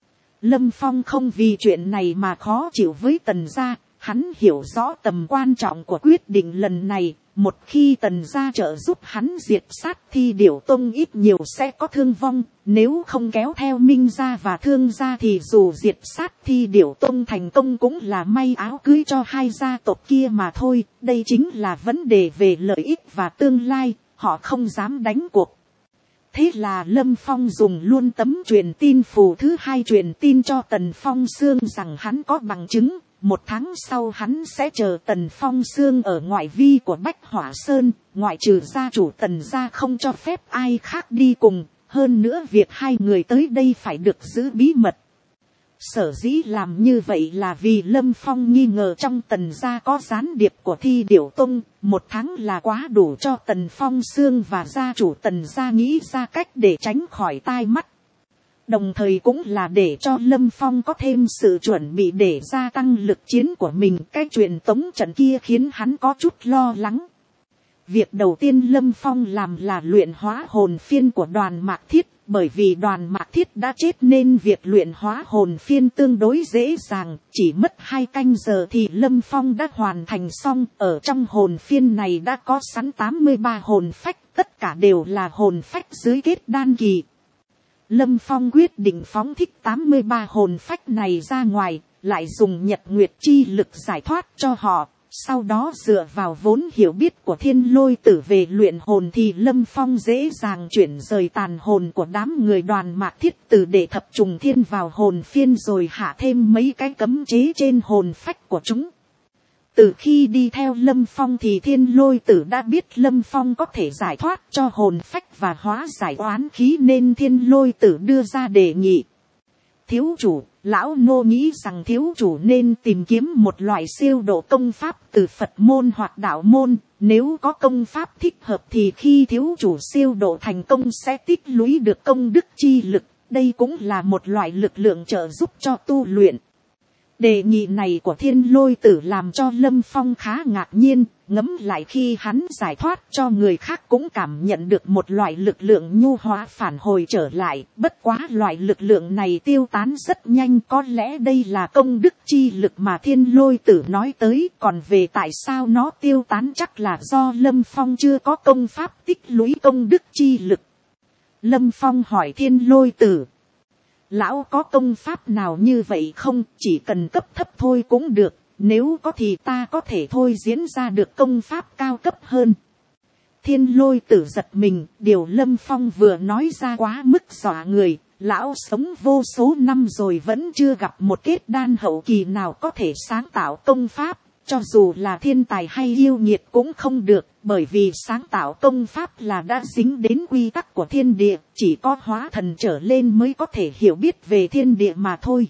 Lâm Phong không vì chuyện này mà khó chịu với Tần gia. Hắn hiểu rõ tầm quan trọng của quyết định lần này. Một khi Tần gia trợ giúp hắn diệt sát Thi Điểu Tông ít nhiều sẽ có thương vong. Nếu không kéo theo Minh gia và Thương gia thì dù diệt sát Thi Điểu Tông thành công cũng là may áo cưới cho hai gia tộc kia mà thôi. Đây chính là vấn đề về lợi ích và tương lai. Họ không dám đánh cuộc. Thế là Lâm Phong dùng luôn tấm truyền tin phù thứ hai truyền tin cho Tần Phong Xương rằng hắn có bằng chứng. Một tháng sau hắn sẽ chờ Tần Phong Xương ở ngoại vi của Bách Hỏa Sơn, ngoại trừ gia chủ Tần gia không cho phép ai khác đi cùng, hơn nữa việc hai người tới đây phải được giữ bí mật. Sở dĩ làm như vậy là vì Lâm Phong nghi ngờ trong Tần gia có gián điệp của Thi Điểu Tông, một tháng là quá đủ cho Tần Phong Xương và gia chủ Tần gia nghĩ ra cách để tránh khỏi tai mắt. Đồng thời cũng là để cho Lâm Phong có thêm sự chuẩn bị để gia tăng lực chiến của mình. Cái chuyện tống trận kia khiến hắn có chút lo lắng. Việc đầu tiên Lâm Phong làm là luyện hóa hồn phiên của Đoàn Mạc Thiết. Bởi vì Đoàn Mạc Thiết đã chết nên việc luyện hóa hồn phiên tương đối dễ dàng. Chỉ mất hai canh giờ thì Lâm Phong đã hoàn thành xong. Ở trong hồn phiên này đã có sẵn tám mươi ba hồn phách. Tất cả đều là hồn phách dưới kết đan kỳ. Lâm Phong quyết định phóng thích tám mươi ba hồn phách này ra ngoài. Lại dùng nhật nguyệt chi lực giải thoát cho họ. Sau đó dựa vào vốn hiểu biết của Thiên Lôi Tử về luyện hồn thì Lâm Phong dễ dàng chuyển rời tàn hồn của đám người Đoàn Mạc Thiết từ để thập trùng thiên vào hồn phiên rồi hạ thêm mấy cái cấm chế trên hồn phách của chúng. Từ khi đi theo Lâm Phong thì Thiên Lôi Tử đã biết Lâm Phong có thể giải thoát cho hồn phách và hóa giải oán khí nên Thiên Lôi Tử đưa ra đề nghị. Thiếu chủ, lão nô nghĩ rằng thiếu chủ nên tìm kiếm một loại siêu độ công pháp từ Phật môn hoặc đạo môn. Nếu có công pháp thích hợp thì khi thiếu chủ siêu độ thành công sẽ tích lũy được công đức chi lực. Đây cũng là một loại lực lượng trợ giúp cho tu luyện. Đề nghị này của Thiên Lôi Tử làm cho Lâm Phong khá ngạc nhiên, ngẫm lại khi hắn giải thoát cho người khác cũng cảm nhận được một loại lực lượng nhu hóa phản hồi trở lại, bất quá loại lực lượng này tiêu tán rất nhanh, có lẽ đây là công đức chi lực mà Thiên Lôi Tử nói tới, còn về tại sao nó tiêu tán chắc là do Lâm Phong chưa có công pháp tích lũy công đức chi lực. Lâm Phong hỏi Thiên Lôi Tử. Lão có công pháp nào như vậy không? Chỉ cần cấp thấp thôi cũng được. Nếu có thì ta có thể thôi diễn ra được công pháp cao cấp hơn. Thiên Lôi Tử giật mình. Điều Lâm Phong vừa nói ra quá mức dọa người. Lão sống vô số năm rồi vẫn chưa gặp một kết đan hậu kỳ nào có thể sáng tạo công pháp. Cho dù là thiên tài hay yêu nghiệt cũng không được, bởi vì sáng tạo công pháp là đã dính đến quy tắc của thiên địa, chỉ có hóa thần trở lên mới có thể hiểu biết về thiên địa mà thôi.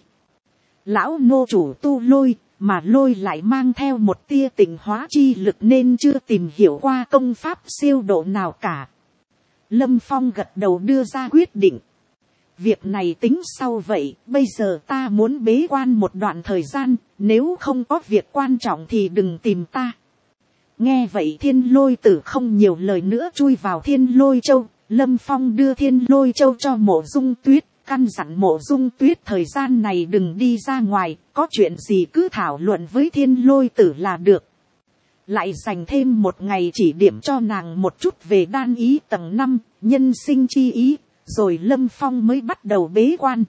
Lão nô chủ tu lôi, mà lôi lại mang theo một tia tịnh hóa chi lực nên chưa tìm hiểu qua công pháp siêu độ nào cả. Lâm Phong gật đầu đưa ra quyết định. Việc này tính sau vậy, bây giờ ta muốn bế quan một đoạn thời gian, nếu không có việc quan trọng thì đừng tìm ta. Nghe vậy Thiên Lôi Tử không nhiều lời nữa chui vào Thiên Lôi Châu. Lâm Phong đưa Thiên Lôi Châu cho Mộ Dung Tuyết, căn dặn Mộ Dung Tuyết thời gian này đừng đi ra ngoài, có chuyện gì cứ thảo luận với Thiên Lôi Tử là được. Lại dành thêm một ngày chỉ điểm cho nàng một chút về đan ý tầng năm, nhân sinh chi ý. Rồi Lâm Phong mới bắt đầu bế quan.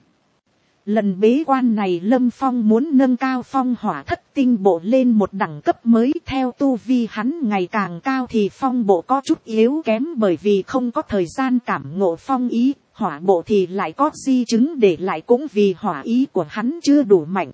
Lần bế quan này Lâm Phong muốn nâng cao phong hỏa thất tinh bộ lên một đẳng cấp mới. Theo tu vi hắn ngày càng cao thì phong bộ có chút yếu kém bởi vì không có thời gian cảm ngộ phong ý. Hỏa bộ thì lại có di chứng để lại cũng vì hỏa ý của hắn chưa đủ mạnh.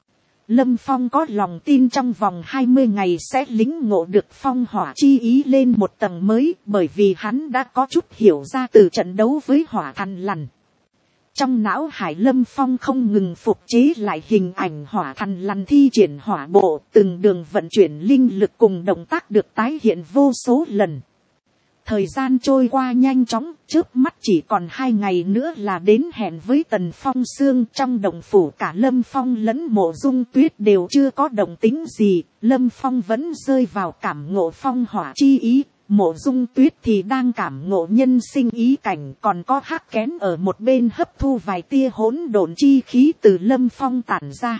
Lâm Phong có lòng tin trong vòng hai mươi ngày sẽ lĩnh ngộ được phong hỏa chi ý lên một tầng mới, bởi vì hắn đã có chút hiểu ra từ trận đấu với hỏa thần lằn. Trong não hải Lâm Phong không ngừng phục chế lại hình ảnh hỏa thần lằn thi triển hỏa bộ, từng đường vận chuyển linh lực cùng động tác được tái hiện vô số lần. Thời gian trôi qua nhanh chóng, trước mắt chỉ còn hai ngày nữa là đến hẹn với Tần Phong Xương. Trong động phủ cả Lâm Phong lẫn Mộ Dung Tuyết đều chưa có động tính gì, Lâm Phong vẫn rơi vào cảm ngộ phong hỏa chi ý, Mộ Dung Tuyết thì đang cảm ngộ nhân sinh ý cảnh, còn có Hắc Kén ở một bên hấp thu vài tia hỗn độn chi khí từ Lâm Phong tản ra.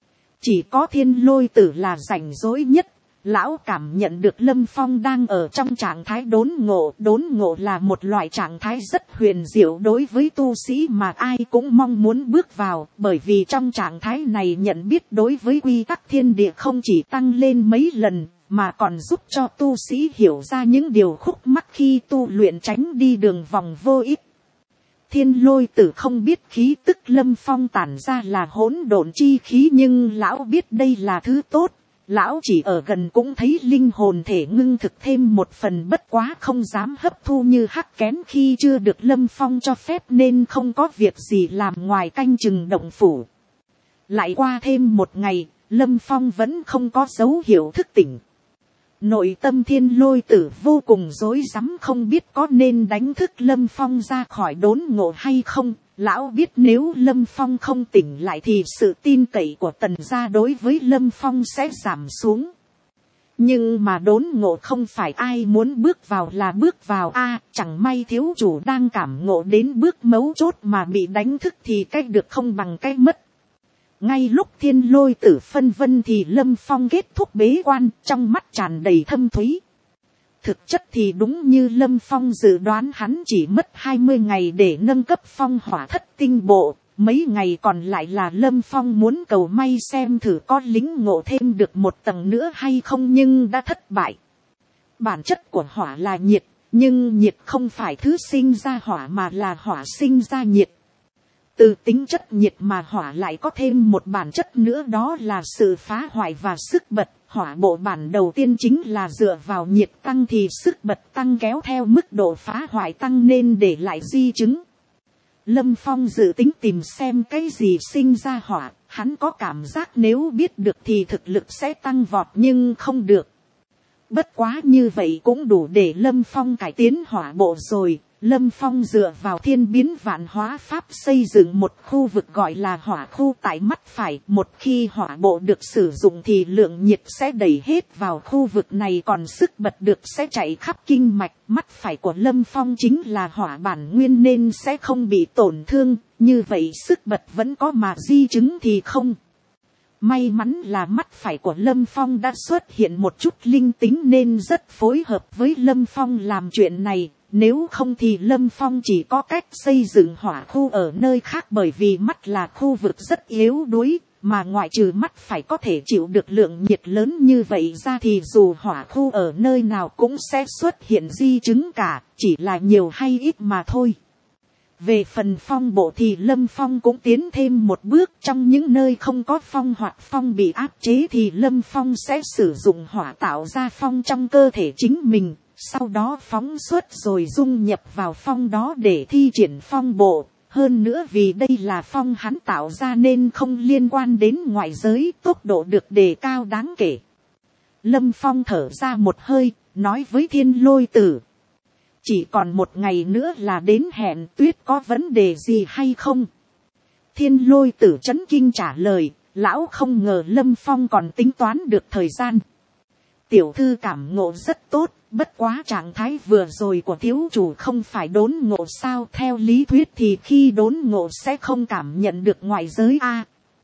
Chỉ có Thiên Lôi Tử là rảnh rỗi nhất. Lão cảm nhận được Lâm Phong đang ở trong trạng thái đốn ngộ. Đốn ngộ là một loại trạng thái rất huyền diệu đối với tu sĩ mà ai cũng mong muốn bước vào. Bởi vì trong trạng thái này nhận biết đối với quy tắc thiên địa không chỉ tăng lên mấy lần, mà còn giúp cho tu sĩ hiểu ra những điều khúc mắc khi tu luyện, tránh đi đường vòng vô ích. Thiên Lôi Tử không biết khí tức Lâm Phong tản ra là hỗn độn chi khí, nhưng lão biết đây là thứ tốt. Lão chỉ ở gần cũng thấy linh hồn thể ngưng thực thêm một phần, bất quá không dám hấp thu như Hắc Kén khi chưa được Lâm Phong cho phép nên không có việc gì làm ngoài canh chừng động phủ. Lại qua thêm một ngày, Lâm Phong vẫn không có dấu hiệu thức tỉnh. Nội tâm Thiên Lôi Tử vô cùng rối rắm, không biết có nên đánh thức Lâm Phong ra khỏi đốn ngộ hay không. Lão biết nếu Lâm Phong không tỉnh lại thì sự tin cậy của Tần gia đối với Lâm Phong sẽ giảm xuống. Nhưng mà đốn ngộ không phải ai muốn bước vào là bước vào a, chẳng may thiếu chủ đang cảm ngộ đến bước mấu chốt mà bị đánh thức thì cách được không bằng cách mất. Ngay lúc Thiên Lôi Tử phân vân thì Lâm Phong kết thúc bế quan, trong mắt tràn đầy thâm thúy. Thực chất thì đúng như Lâm Phong dự đoán, hắn chỉ mất hai mươi ngày để nâng cấp phong hỏa thất tinh bộ. Mấy ngày còn lại là Lâm Phong muốn cầu may xem thử có lính ngộ thêm được một tầng nữa hay không, nhưng đã thất bại. Bản chất của hỏa là nhiệt, nhưng nhiệt không phải thứ sinh ra hỏa mà là hỏa sinh ra nhiệt. Từ tính chất nhiệt mà hỏa lại có thêm một bản chất nữa, đó là sự phá hoại và sức bật. Hỏa bộ bản đầu tiên chính là dựa vào nhiệt tăng thì sức bật tăng, kéo theo mức độ phá hoại tăng nên để lại di chứng. Lâm Phong dự tính tìm xem cái gì sinh ra hỏa, hắn có cảm giác nếu biết được thì thực lực sẽ tăng vọt nhưng không được. Bất quá như vậy cũng đủ để Lâm Phong cải tiến hỏa bộ rồi. Lâm Phong dựa vào thiên biến vạn hóa pháp xây dựng một khu vực gọi là hỏa khu tại mắt phải. Một khi hỏa bộ được sử dụng thì lượng nhiệt sẽ đẩy hết vào khu vực này, còn sức bật được sẽ chạy khắp kinh mạch. Mắt phải của Lâm Phong chính là hỏa bản nguyên nên sẽ không bị tổn thương, như vậy sức bật vẫn có mà di chứng thì không. May mắn là mắt phải của Lâm Phong đã xuất hiện một chút linh tính nên rất phối hợp với Lâm Phong làm chuyện này. Nếu không thì Lâm Phong chỉ có cách xây dựng hỏa khu ở nơi khác, bởi vì mắt là khu vực rất yếu đuối, mà ngoại trừ mắt phải có thể chịu được lượng nhiệt lớn như vậy ra thì dù hỏa khu ở nơi nào cũng sẽ xuất hiện di chứng cả, chỉ là nhiều hay ít mà thôi. Về phần phong bộ thì Lâm Phong cũng tiến thêm một bước, trong những nơi không có phong hoặc phong bị áp chế thì Lâm Phong sẽ sử dụng hỏa tạo ra phong trong cơ thể chính mình. Sau đó phóng xuất rồi dung nhập vào phong đó để thi triển phong bộ. Hơn nữa vì đây là phong hắn tạo ra nên không liên quan đến ngoại giới, tốc độ được đề cao đáng kể. Lâm Phong thở ra một hơi, nói với Thiên Lôi Tử. Chỉ còn một ngày nữa là đến hẹn tuyết, có vấn đề gì hay không? Thiên Lôi Tử chấn kinh trả lời, lão không ngờ Lâm Phong còn tính toán được thời gian. Tiểu thư cảm ngộ rất tốt. Bất quá trạng thái vừa rồi của thiếu chủ không phải đốn ngộ sao? Theo lý thuyết thì khi đốn ngộ sẽ không cảm nhận được ngoại giới a.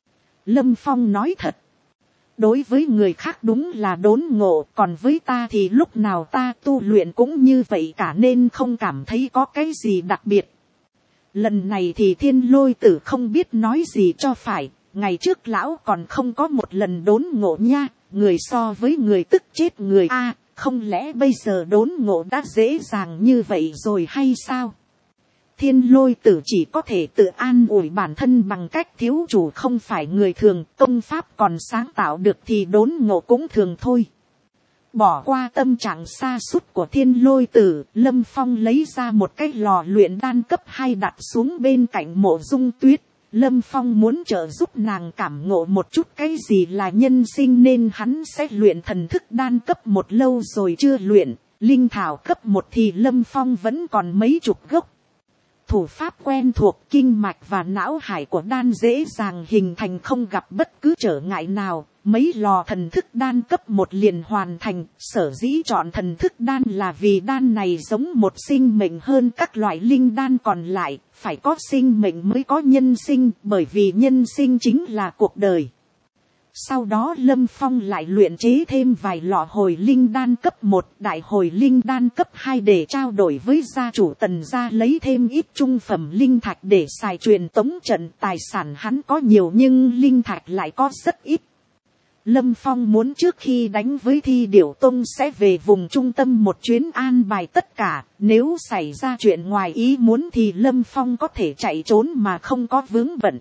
Lâm Phong nói thật. Đối với người khác đúng là đốn ngộ, còn với ta thì lúc nào ta tu luyện cũng như vậy cả nên không cảm thấy có cái gì đặc biệt. Lần này thì Thiên Lôi Tử không biết nói gì cho phải. Ngày trước lão còn không có một lần đốn ngộ nha, người so với người tức chết người a. Không lẽ bây giờ đốn ngộ đã dễ dàng như vậy rồi hay sao? Thiên Lôi Tử chỉ có thể tự an ủi bản thân bằng cách thiếu chủ không phải người thường, công pháp còn sáng tạo được thì đốn ngộ cũng thường thôi. Bỏ qua tâm trạng sa sút của Thiên Lôi Tử, Lâm Phong lấy ra một cái lò luyện đan cấp hai đặt xuống bên cạnh Mộ Dung Tuyết. Lâm Phong muốn trợ giúp nàng cảm ngộ một chút cái gì là nhân sinh nên hắn sẽ luyện thần thức đan cấp một, lâu rồi chưa luyện. Linh thảo cấp một thì Lâm Phong vẫn còn mấy chục gốc. Thủ pháp quen thuộc, kinh mạch và não hải của đan dễ dàng hình thành không gặp bất cứ trở ngại nào. Mấy lò thần thức đan cấp một liền hoàn thành. Sở dĩ chọn thần thức đan là vì đan này giống một sinh mệnh hơn các loại linh đan còn lại. Phải có sinh mệnh mới có nhân sinh, bởi vì nhân sinh chính là cuộc đời. Sau đó Lâm Phong lại luyện chế thêm vài lọ hồi linh đan cấp một, đại hồi linh đan cấp hai để trao đổi với gia chủ Tần gia, lấy thêm ít trung phẩm linh thạch để xài truyền tống trận. Tài sản hắn có nhiều nhưng linh thạch lại có rất ít. Lâm Phong muốn trước khi đánh với Thi Điểu Tông sẽ về vùng trung tâm một chuyến an bài tất cả. Nếu xảy ra chuyện ngoài ý muốn thì Lâm Phong có thể chạy trốn mà không có vướng bận.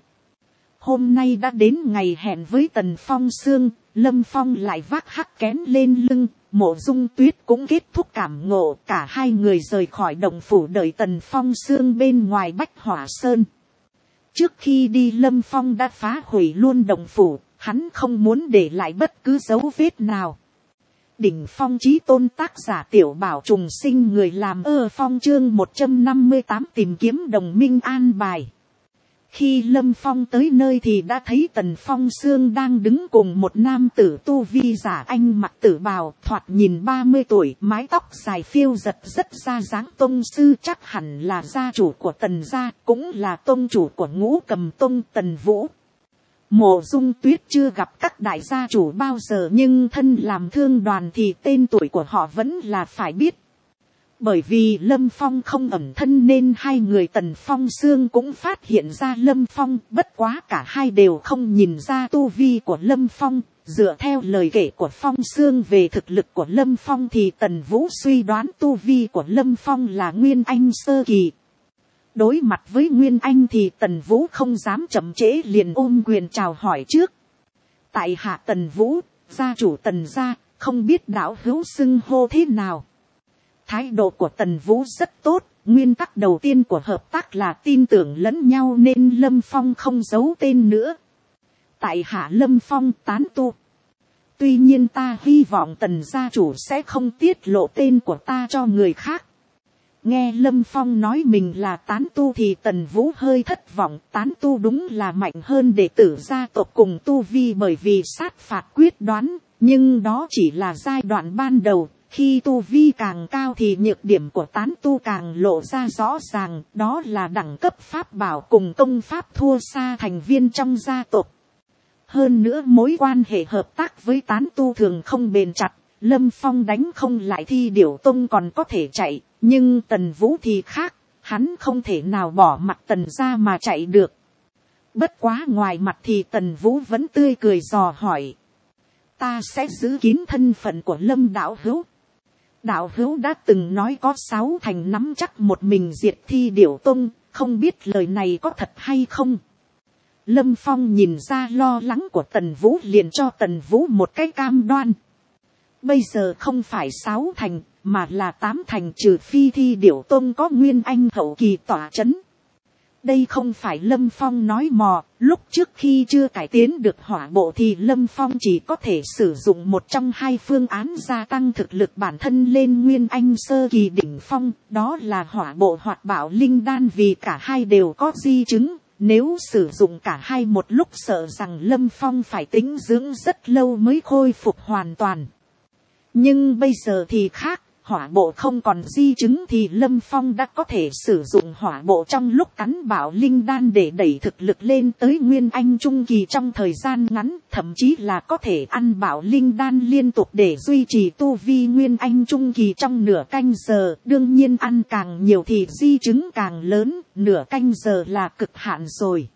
Hôm nay đã đến ngày hẹn với Tần Phong Sương, Lâm Phong lại vác hắc kén lên lưng. Mộ Dung Tuyết cũng kết thúc cảm ngộ, cả hai người rời khỏi động phủ đợi Tần Phong Sương bên ngoài Bách Hỏa Sơn. trước khi đi Lâm Phong đã phá hủy luôn động phủ, hắn không muốn để lại bất cứ dấu vết nào. Đỉnh phong chí tôn tác giả Tiểu Bảo trùng sinh người làm ơ phong chương một trăm năm mươi tám tìm kiếm đồng minh an bài. Khi Lâm Phong tới nơi thì đã thấy Tần Phong Sương đang đứng cùng một nam tử tu vi giả anh mặc tử bào, thoạt nhìn ba mươi tuổi, mái tóc dài phiêu giật rất ra dáng tông sư, chắc hẳn là gia chủ của Tần gia, cũng là tông chủ của Ngũ Cầm Tông Tần Vũ. Mộ Dung Tuyết chưa gặp các đại gia chủ bao giờ, nhưng thân làm thương đoàn thì tên tuổi của họ vẫn là phải biết. Bởi vì Lâm Phong không ẩn thân nên hai người Tần Phong Sương cũng phát hiện ra Lâm Phong, bất quá cả hai đều không nhìn ra tu vi của Lâm Phong. Dựa theo lời kể của Phong Sương về thực lực của Lâm Phong thì Tần Vũ suy đoán tu vi của Lâm Phong là Nguyên Anh sơ kỳ. Đối mặt với Nguyên Anh thì Tần Vũ không dám chậm trễ, liền ôm quyền chào hỏi trước. Tại hạ Tần Vũ, gia chủ Tần gia, không biết đạo hữu xưng hô thế nào. Thái độ của Tần Vũ rất tốt, nguyên tắc đầu tiên của hợp tác là tin tưởng lẫn nhau nên Lâm Phong không giấu tên nữa. Tại hạ Lâm Phong, tán tu. Tuy nhiên ta hy vọng Tần gia chủ sẽ không tiết lộ tên của ta cho người khác. Nghe Lâm Phong nói mình là tán tu thì Tần Vũ hơi thất vọng, tán tu đúng là mạnh hơn đệ tử gia tộc cùng tu vi bởi vì sát phạt quyết đoán, nhưng đó chỉ là giai đoạn ban đầu. Khi tu vi càng cao thì nhược điểm của tán tu càng lộ ra rõ ràng, đó là đẳng cấp pháp bảo cùng công pháp thua xa thành viên trong gia tộc. Hơn nữa mối quan hệ hợp tác với tán tu thường không bền chặt, Lâm Phong đánh không lại Thi Điểu Tông còn có thể chạy, nhưng Tần Vũ thì khác, hắn không thể nào bỏ mặt Tần gia mà chạy được. Bất quá ngoài mặt thì Tần Vũ vẫn tươi cười dò hỏi. Ta sẽ giữ kín thân phận của Lâm đạo hữu. Đạo hữu đã từng nói có sáu thành nắm chắc một mình diệt Thi Điểu Tông, không biết lời này có thật hay không. Lâm Phong nhìn ra lo lắng của Tần Vũ liền cho Tần Vũ một cái cam đoan. Bây giờ không phải sáu thành, mà là tám thành, trừ phi Thi Điểu Tông có Nguyên Anh hậu kỳ tỏa chấn. Đây không phải Lâm Phong nói mò, lúc trước khi chưa cải tiến được hỏa bộ thì Lâm Phong chỉ có thể sử dụng một trong hai phương án gia tăng thực lực bản thân lên Nguyên Anh sơ kỳ đỉnh phong, đó là hỏa bộ hoặc bảo linh đan, vì cả hai đều có di chứng, nếu sử dụng cả hai một lúc sợ rằng Lâm Phong phải tĩnh dưỡng rất lâu mới khôi phục hoàn toàn. Nhưng bây giờ thì khác. Hỏa bộ không còn di chứng thì Lâm Phong đã có thể sử dụng hỏa bộ trong lúc cắn bảo linh đan để đẩy thực lực lên tới Nguyên Anh trung kỳ trong thời gian ngắn, thậm chí là có thể ăn bảo linh đan liên tục để duy trì tu vi Nguyên Anh trung kỳ trong nửa canh giờ. Đương nhiên ăn càng nhiều thì di chứng càng lớn, nửa canh giờ là cực hạn rồi.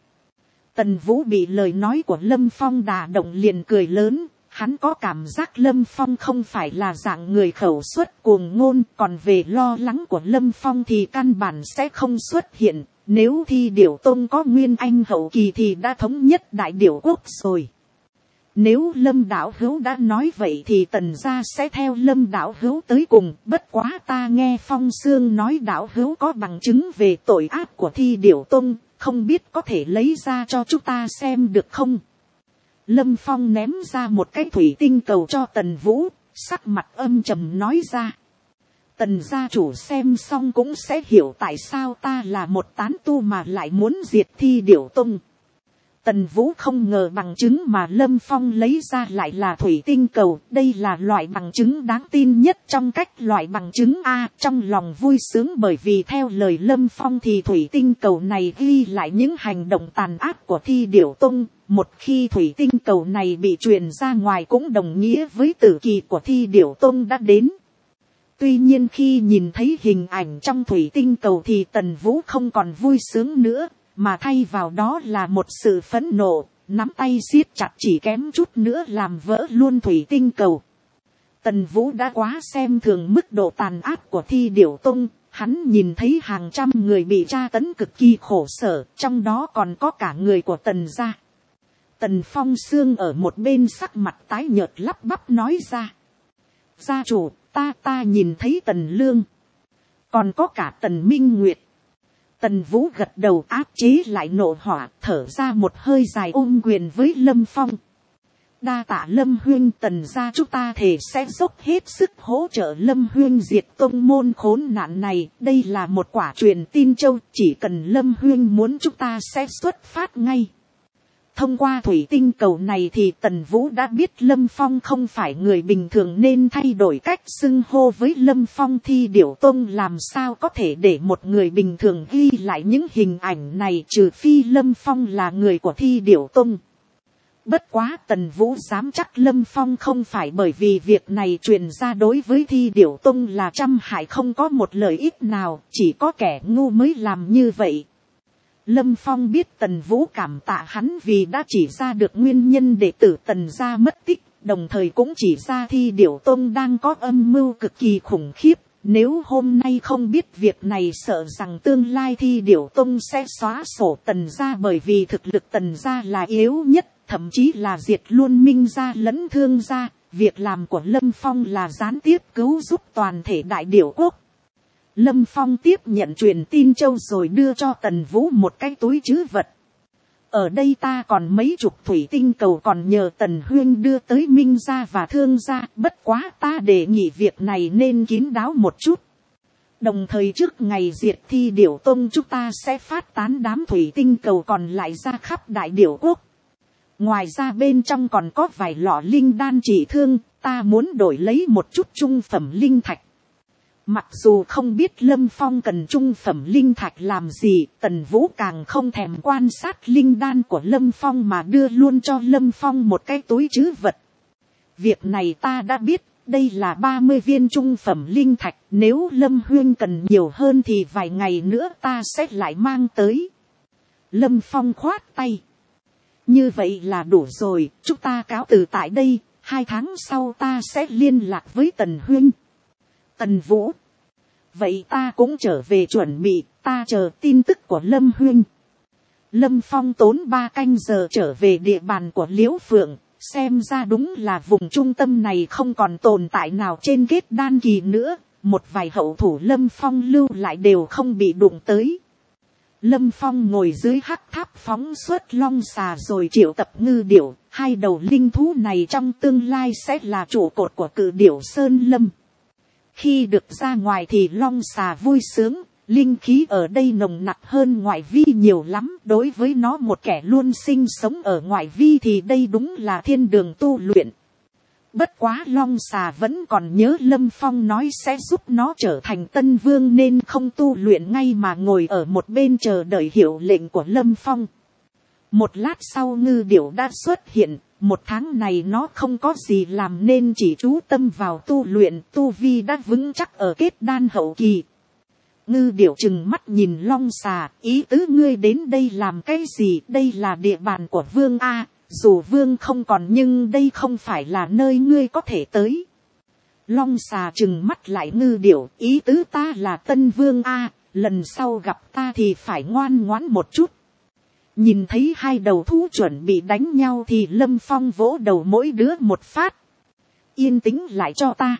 Tần Vũ bị lời nói của Lâm Phong đả động liền cười lớn. Hắn có cảm giác Lâm Phong không phải là dạng người khẩu suất cuồng ngôn, còn về lo lắng của Lâm Phong thì căn bản sẽ không xuất hiện. Nếu Thi Điểu Tông có Nguyên Anh hậu kỳ thì đã thống nhất Đại Điểu Quốc rồi. Nếu Lâm đạo hữu đã nói vậy thì Tần gia sẽ theo Lâm đạo hữu tới cùng. Bất quá ta nghe Phong Sương nói đạo hữu có bằng chứng về tội ác của Thi Điểu Tông, không biết có thể lấy ra cho chúng ta xem được không? Lâm Phong ném ra một cái thủy tinh cầu cho Tần Vũ, sắc mặt âm trầm nói ra. Tần gia chủ xem xong cũng sẽ hiểu tại sao ta là một tán tu mà lại muốn diệt Thi Điểu Tông. Tần Vũ không ngờ bằng chứng mà Lâm Phong lấy ra lại là thủy tinh cầu. Đây là loại bằng chứng đáng tin nhất trong cách loại bằng chứng A. Trong lòng vui sướng bởi vì theo lời Lâm Phong thì thủy tinh cầu này ghi lại những hành động tàn ác của Thi Điểu Tông. Một khi thủy tinh cầu này bị truyền ra ngoài cũng đồng nghĩa với tử kỳ của Thi Điểu Tông đã đến. Tuy nhiên khi nhìn thấy hình ảnh trong thủy tinh cầu thì Tần Vũ không còn vui sướng nữa, mà thay vào đó là một sự phẫn nộ, nắm tay siết chặt chỉ kém chút nữa làm vỡ luôn thủy tinh cầu. Tần Vũ đã quá xem thường mức độ tàn ác của Thi Điểu Tông, hắn nhìn thấy hàng trăm người bị tra tấn cực kỳ khổ sở, trong đó còn có cả người của Tần gia. Tần Phong Sương ở một bên sắc mặt tái nhợt lắp bắp nói ra. Gia chủ, ta ta nhìn thấy Tần Lương. Còn có cả Tần Minh Nguyệt. Tần Vũ gật đầu áp chế lại nộ hỏa, thở ra một hơi dài ôm quyền với Lâm Phong. Đa tạ Lâm huynh, Tần gia chúng ta thề sẽ dốc hết sức hỗ trợ Lâm huynh diệt tông môn khốn nạn này. Đây là một quả truyền tin châu, chỉ cần Lâm huynh muốn chúng ta sẽ xuất phát ngay. Thông qua thủy tinh cầu này thì Tần Vũ đã biết Lâm Phong không phải người bình thường nên thay đổi cách xưng hô với Lâm Phong. Thi Điểu Tông làm sao có thể để một người bình thường ghi lại những hình ảnh này, trừ phi Lâm Phong là người của Thi Điểu Tông. Bất quá Tần Vũ dám chắc Lâm Phong không phải bởi vì việc này truyền ra đối với Thi Điểu Tông là trăm hại không có một lợi ích nào, chỉ có kẻ ngu mới làm như vậy. Lâm Phong biết Tần Vũ cảm tạ hắn vì đã chỉ ra được nguyên nhân đệ tử Tần gia mất tích, đồng thời cũng chỉ ra Thi Điểu Tông đang có âm mưu cực kỳ khủng khiếp. Nếu hôm nay không biết việc này sợ rằng tương lai Thi Điểu Tông sẽ xóa sổ Tần gia, bởi vì thực lực Tần gia là yếu nhất, thậm chí là diệt luôn Minh gia lẫn Thương gia. Việc làm của Lâm Phong là gián tiếp cứu giúp toàn thể Đại Điểu Quốc. Lâm Phong tiếp nhận truyền tin châu rồi đưa cho Tần Vũ một cái túi trữ vật. Ở đây ta còn mấy chục thủy tinh cầu còn nhờ Tần huynh đưa tới Minh gia và Thương gia, bất quá ta đề nghị việc này nên kín đáo một chút. Đồng thời trước ngày diệt Thi Điểu Tông chúng ta sẽ phát tán đám thủy tinh cầu còn lại ra khắp Đại Điểu Quốc. Ngoài ra bên trong còn có vài lọ linh đan trị thương, ta muốn đổi lấy một chút trung phẩm linh thạch. Mặc dù không biết Lâm Phong cần trung phẩm linh thạch làm gì, Tần Vũ càng không thèm quan sát linh đan của Lâm Phong mà đưa luôn cho Lâm Phong một cái túi trữ vật. Việc này ta đã biết, đây là ba mươi viên trung phẩm linh thạch, nếu Lâm huynh cần nhiều hơn thì vài ngày nữa ta sẽ lại mang tới. Lâm Phong khoát tay. Như vậy là đủ rồi, chúng ta cáo từ tại đây, hai tháng sau ta sẽ liên lạc với Tần huynh. Tần Vũ. Vậy ta cũng trở về chuẩn bị, ta chờ tin tức của Lâm huynh. Lâm Phong tốn ba canh giờ trở về địa bàn của Liễu Phượng, xem ra đúng là vùng trung tâm này không còn tồn tại nào trên kết đan kỳ nữa, một vài hậu thủ Lâm Phong lưu lại đều không bị đụng tới. Lâm Phong ngồi dưới hắc tháp phóng xuất long xà rồi triệu tập ngư điểu, hai đầu linh thú này trong tương lai sẽ là trụ cột của cự điểu Sơn Lâm. Khi được ra ngoài thì long xà vui sướng, linh khí ở đây nồng nặc hơn ngoại vi nhiều lắm. Đối với nó một kẻ luôn sinh sống ở ngoại vi thì đây đúng là thiên đường tu luyện. Bất quá long xà vẫn còn nhớ Lâm Phong nói sẽ giúp nó trở thành tân vương nên không tu luyện ngay mà ngồi ở một bên chờ đợi hiệu lệnh của Lâm Phong. Một lát sau ngư điểu đã xuất hiện. Một tháng này nó không có gì làm nên chỉ chú tâm vào tu luyện, tu vi đã vững chắc ở kết đan hậu kỳ. Ngư điểu trừng mắt nhìn long xà, ý tứ ngươi đến đây làm cái gì, đây là địa bàn của vương A, dù vương không còn nhưng đây không phải là nơi ngươi có thể tới. Long xà trừng mắt lại ngư điểu, ý tứ ta là tân vương A, lần sau gặp ta thì phải ngoan ngoãn một chút. Nhìn thấy hai đầu thú chuẩn bị đánh nhau thì Lâm Phong vỗ đầu mỗi đứa một phát. Yên tĩnh lại cho ta.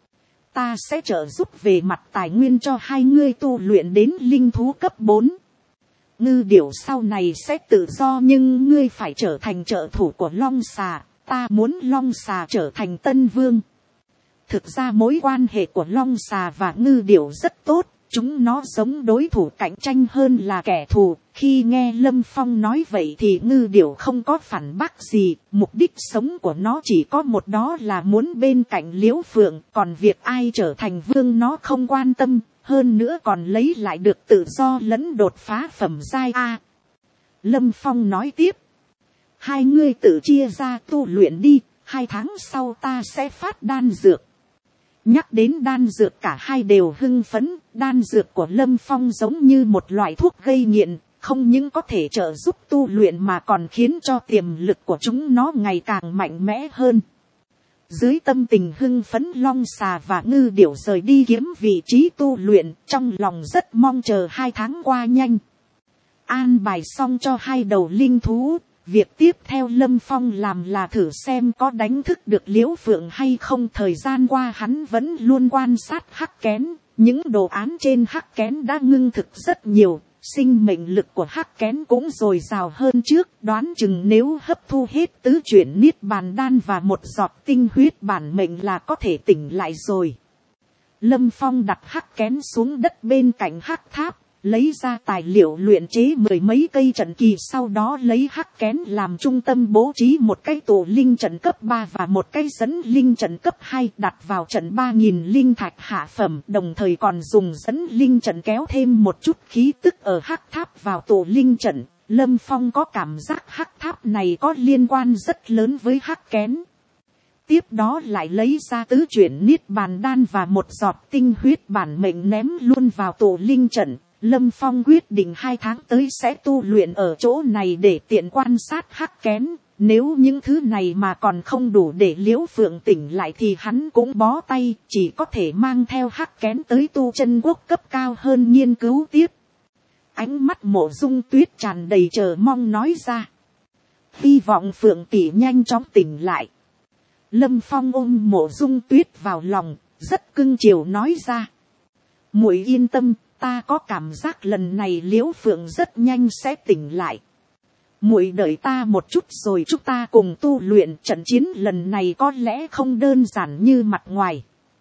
Ta sẽ trợ giúp về mặt tài nguyên cho hai ngươi tu luyện đến linh thú cấp bốn. Ngư điểu sau này sẽ tự do nhưng ngươi phải trở thành trợ thủ của long xà. Ta muốn long xà trở thành tân vương. Thực ra mối quan hệ của long xà và ngư điểu rất tốt. Chúng nó giống đối thủ cạnh tranh hơn là kẻ thù. Khi nghe Lâm Phong nói vậy thì ngư điểu không có phản bác gì. Mục đích sống của nó chỉ có một, đó là muốn bên cạnh Liễu Phượng. Còn việc ai trở thành vương nó không quan tâm. Hơn nữa còn lấy lại được tự do lẫn đột phá phẩm giai A. Lâm Phong nói tiếp. Hai ngươi tự chia ra tu luyện đi. Hai tháng sau ta sẽ phát đan dược. Nhắc đến đan dược cả hai đều hưng phấn, đan dược của Lâm Phong giống như một loại thuốc gây nghiện, không những có thể trợ giúp tu luyện mà còn khiến cho tiềm lực của chúng nó ngày càng mạnh mẽ hơn. Dưới tâm tình hưng phấn long xà và ngư điểu rời đi kiếm vị trí tu luyện, trong lòng rất mong chờ hai tháng qua nhanh. An bài xong cho hai đầu linh thú. Việc tiếp theo Lâm Phong làm là thử xem có đánh thức được Liễu Phượng hay không. Thời gian qua hắn vẫn luôn quan sát hắc kén. Những đồ án trên hắc kén đã ngưng thực rất nhiều. sinh mệnh lực của hắc kén cũng dồi dào hơn trước, đoán chừng nếu hấp thu hết tứ chuyển niết bàn đan và một giọt tinh huyết bản mệnh là có thể tỉnh lại rồi. Lâm Phong đặt hắc kén xuống đất bên cạnh hắc tháp, lấy ra tài liệu luyện chế mười mấy cây trận kỳ, sau đó lấy hắc kén làm trung tâm bố trí một cái tổ linh trận cấp ba và một cái dẫn linh trận cấp hai, đặt vào trận ba nghìn linh thạch hạ phẩm, đồng thời còn dùng dẫn linh trận kéo thêm một chút khí tức ở hắc tháp vào tổ linh trận. Lâm Phong có cảm giác hắc tháp này có liên quan rất lớn với hắc kén. Tiếp đó lại lấy ra tứ chuyển niết bàn đan và một giọt tinh huyết bản mệnh ném luôn vào tổ linh trận. Lâm Phong quyết định hai tháng tới sẽ tu luyện ở chỗ này để tiện quan sát hắc kén. Nếu những thứ này mà còn không đủ để Liễu Phượng tỉnh lại thì hắn cũng bó tay, chỉ có thể mang theo hắc kén tới tu chân quốc cấp cao hơn nghiên cứu tiếp. Ánh mắt Mộ Dung Tuyết tràn đầy chờ mong nói ra. Hy vọng Phượng tỷ nhanh chóng tỉnh lại. Lâm Phong ôm Mộ Dung Tuyết vào lòng, rất cưng chiều nói ra. Muội yên tâm, ta có cảm giác lần này Liễu Phượng rất nhanh sẽ tỉnh lại. Muội đợi ta một chút rồi chúng ta cùng tu luyện, trận chiến lần này có lẽ không đơn giản như mặt ngoài.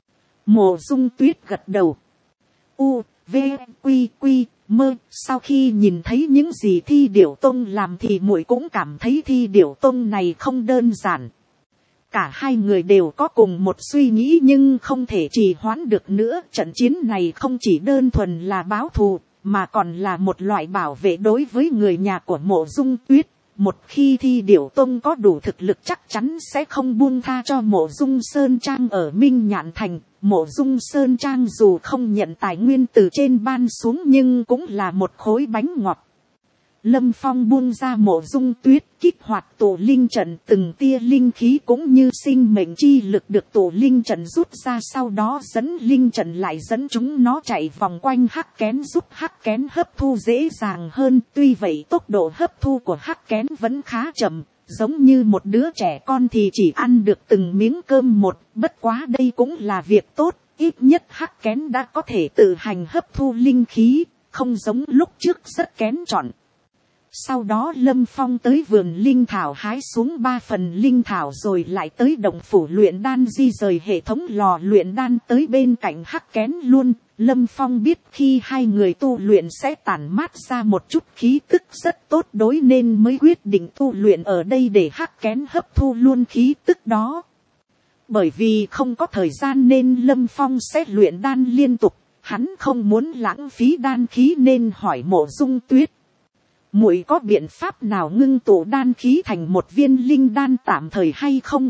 Mộ Dung Tuyết gật đầu. U, V, Quy, Quy, Mơ, sau khi nhìn thấy những gì Thi Điểu Tông làm thì muội cũng cảm thấy Thi Điểu Tông này không đơn giản. Cả hai người đều có cùng một suy nghĩ nhưng không thể trì hoãn được nữa. Trận chiến này không chỉ đơn thuần là báo thù, mà còn là một loại bảo vệ đối với người nhà của Mộ Dung Tuyết. Một khi Thi Điểu Tông có đủ thực lực chắc chắn sẽ không buông tha cho Mộ Dung Sơn Trang ở Minh Nhạn Thành. Mộ Dung Sơn Trang dù không nhận tài nguyên từ trên ban xuống nhưng cũng là một khối bánh ngọt. Lâm Phong buông ra Mộ Dung Tuyết, kích hoạt tổ linh trận, từng tia linh khí cũng như sinh mệnh chi lực được tổ linh trận rút ra, sau đó dẫn linh trận lại dẫn chúng nó chạy vòng quanh hắc kén giúp hắc kén hấp thu dễ dàng hơn. Tuy vậy tốc độ hấp thu của hắc kén vẫn khá chậm, giống như một đứa trẻ con thì chỉ ăn được từng miếng cơm một, bất quá đây cũng là việc tốt, ít nhất hắc kén đã có thể tự hành hấp thu linh khí, không giống lúc trước rất kén chọn. Sau đó Lâm Phong tới vườn linh thảo hái xuống ba phần linh thảo rồi lại tới động phủ luyện đan di rời hệ thống lò luyện đan tới bên cạnh hắc kén luôn. Lâm Phong biết khi hai người tu luyện sẽ tản mát ra một chút khí tức rất tốt đối nên mới quyết định tu luyện ở đây để hắc kén hấp thu luôn khí tức đó. Bởi vì không có thời gian nên Lâm Phong sẽ luyện đan liên tục, hắn không muốn lãng phí đan khí nên hỏi Mộ Dung Tuyết. Muội có biện pháp nào ngưng tụ đan khí thành một viên linh đan tạm thời hay không?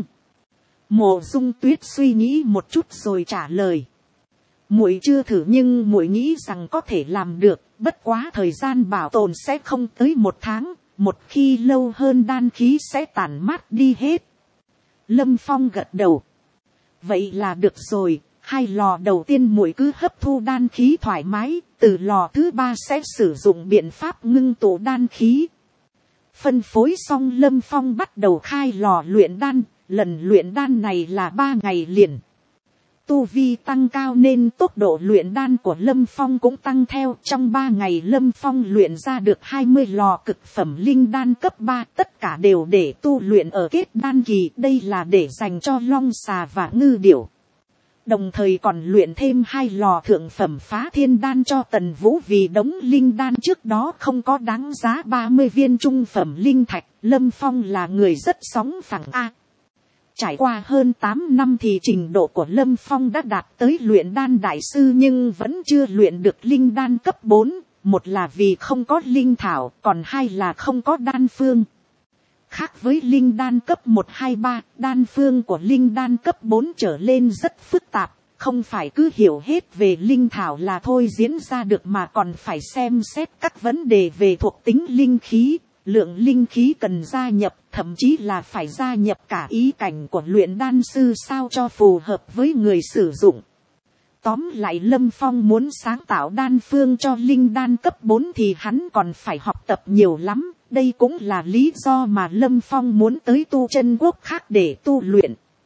Mộ Dung Tuyết suy nghĩ một chút rồi trả lời. Muội chưa thử nhưng muội nghĩ rằng có thể làm được, bất quá thời gian bảo tồn sẽ không tới một tháng, một khi lâu hơn đan khí sẽ tản mát đi hết. Lâm Phong gật đầu. Vậy là được rồi, hai lò đầu tiên muội cứ hấp thu đan khí thoải mái, từ lò thứ ba sẽ sử dụng biện pháp ngưng tụ đan khí. Phân phối xong Lâm Phong bắt đầu khai lò luyện đan, lần luyện đan này là ba ngày liền. Tu vi tăng cao nên tốc độ luyện đan của Lâm Phong cũng tăng theo. Trong ba ngày Lâm Phong luyện ra được hai mươi lò cực phẩm linh đan cấp ba, tất cả đều để tu luyện ở kết đan kỳ, đây là để dành cho long xà và ngư điểu. Đồng thời còn luyện thêm hai lò thượng phẩm phá thiên đan cho Tần Vũ vì đống linh đan trước đó không có đáng giá ba mươi viên trung phẩm linh thạch. Lâm Phong là người rất sóng phẳng a. Trải qua hơn tám năm thì trình độ của Lâm Phong đã đạt tới luyện đan đại sư nhưng vẫn chưa luyện được linh đan cấp bốn. Một là vì không có linh thảo, còn hai là không có đan phương. Khác với linh đan cấp một, hai, ba, đan phương của linh đan cấp bốn trở lên rất phức tạp, không phải cứ hiểu hết về linh thảo là thôi diễn ra được mà còn phải xem xét các vấn đề về thuộc tính linh khí, lượng linh khí cần gia nhập, thậm chí là phải gia nhập cả ý cảnh của luyện đan sư sao cho phù hợp với người sử dụng. Tóm lại Lâm Phong muốn sáng tạo đan phương cho linh đan cấp bốn thì hắn còn phải học tập nhiều lắm. Đây cũng là lý do mà Lâm Phong muốn tới tu chân quốc khác để tu luyện.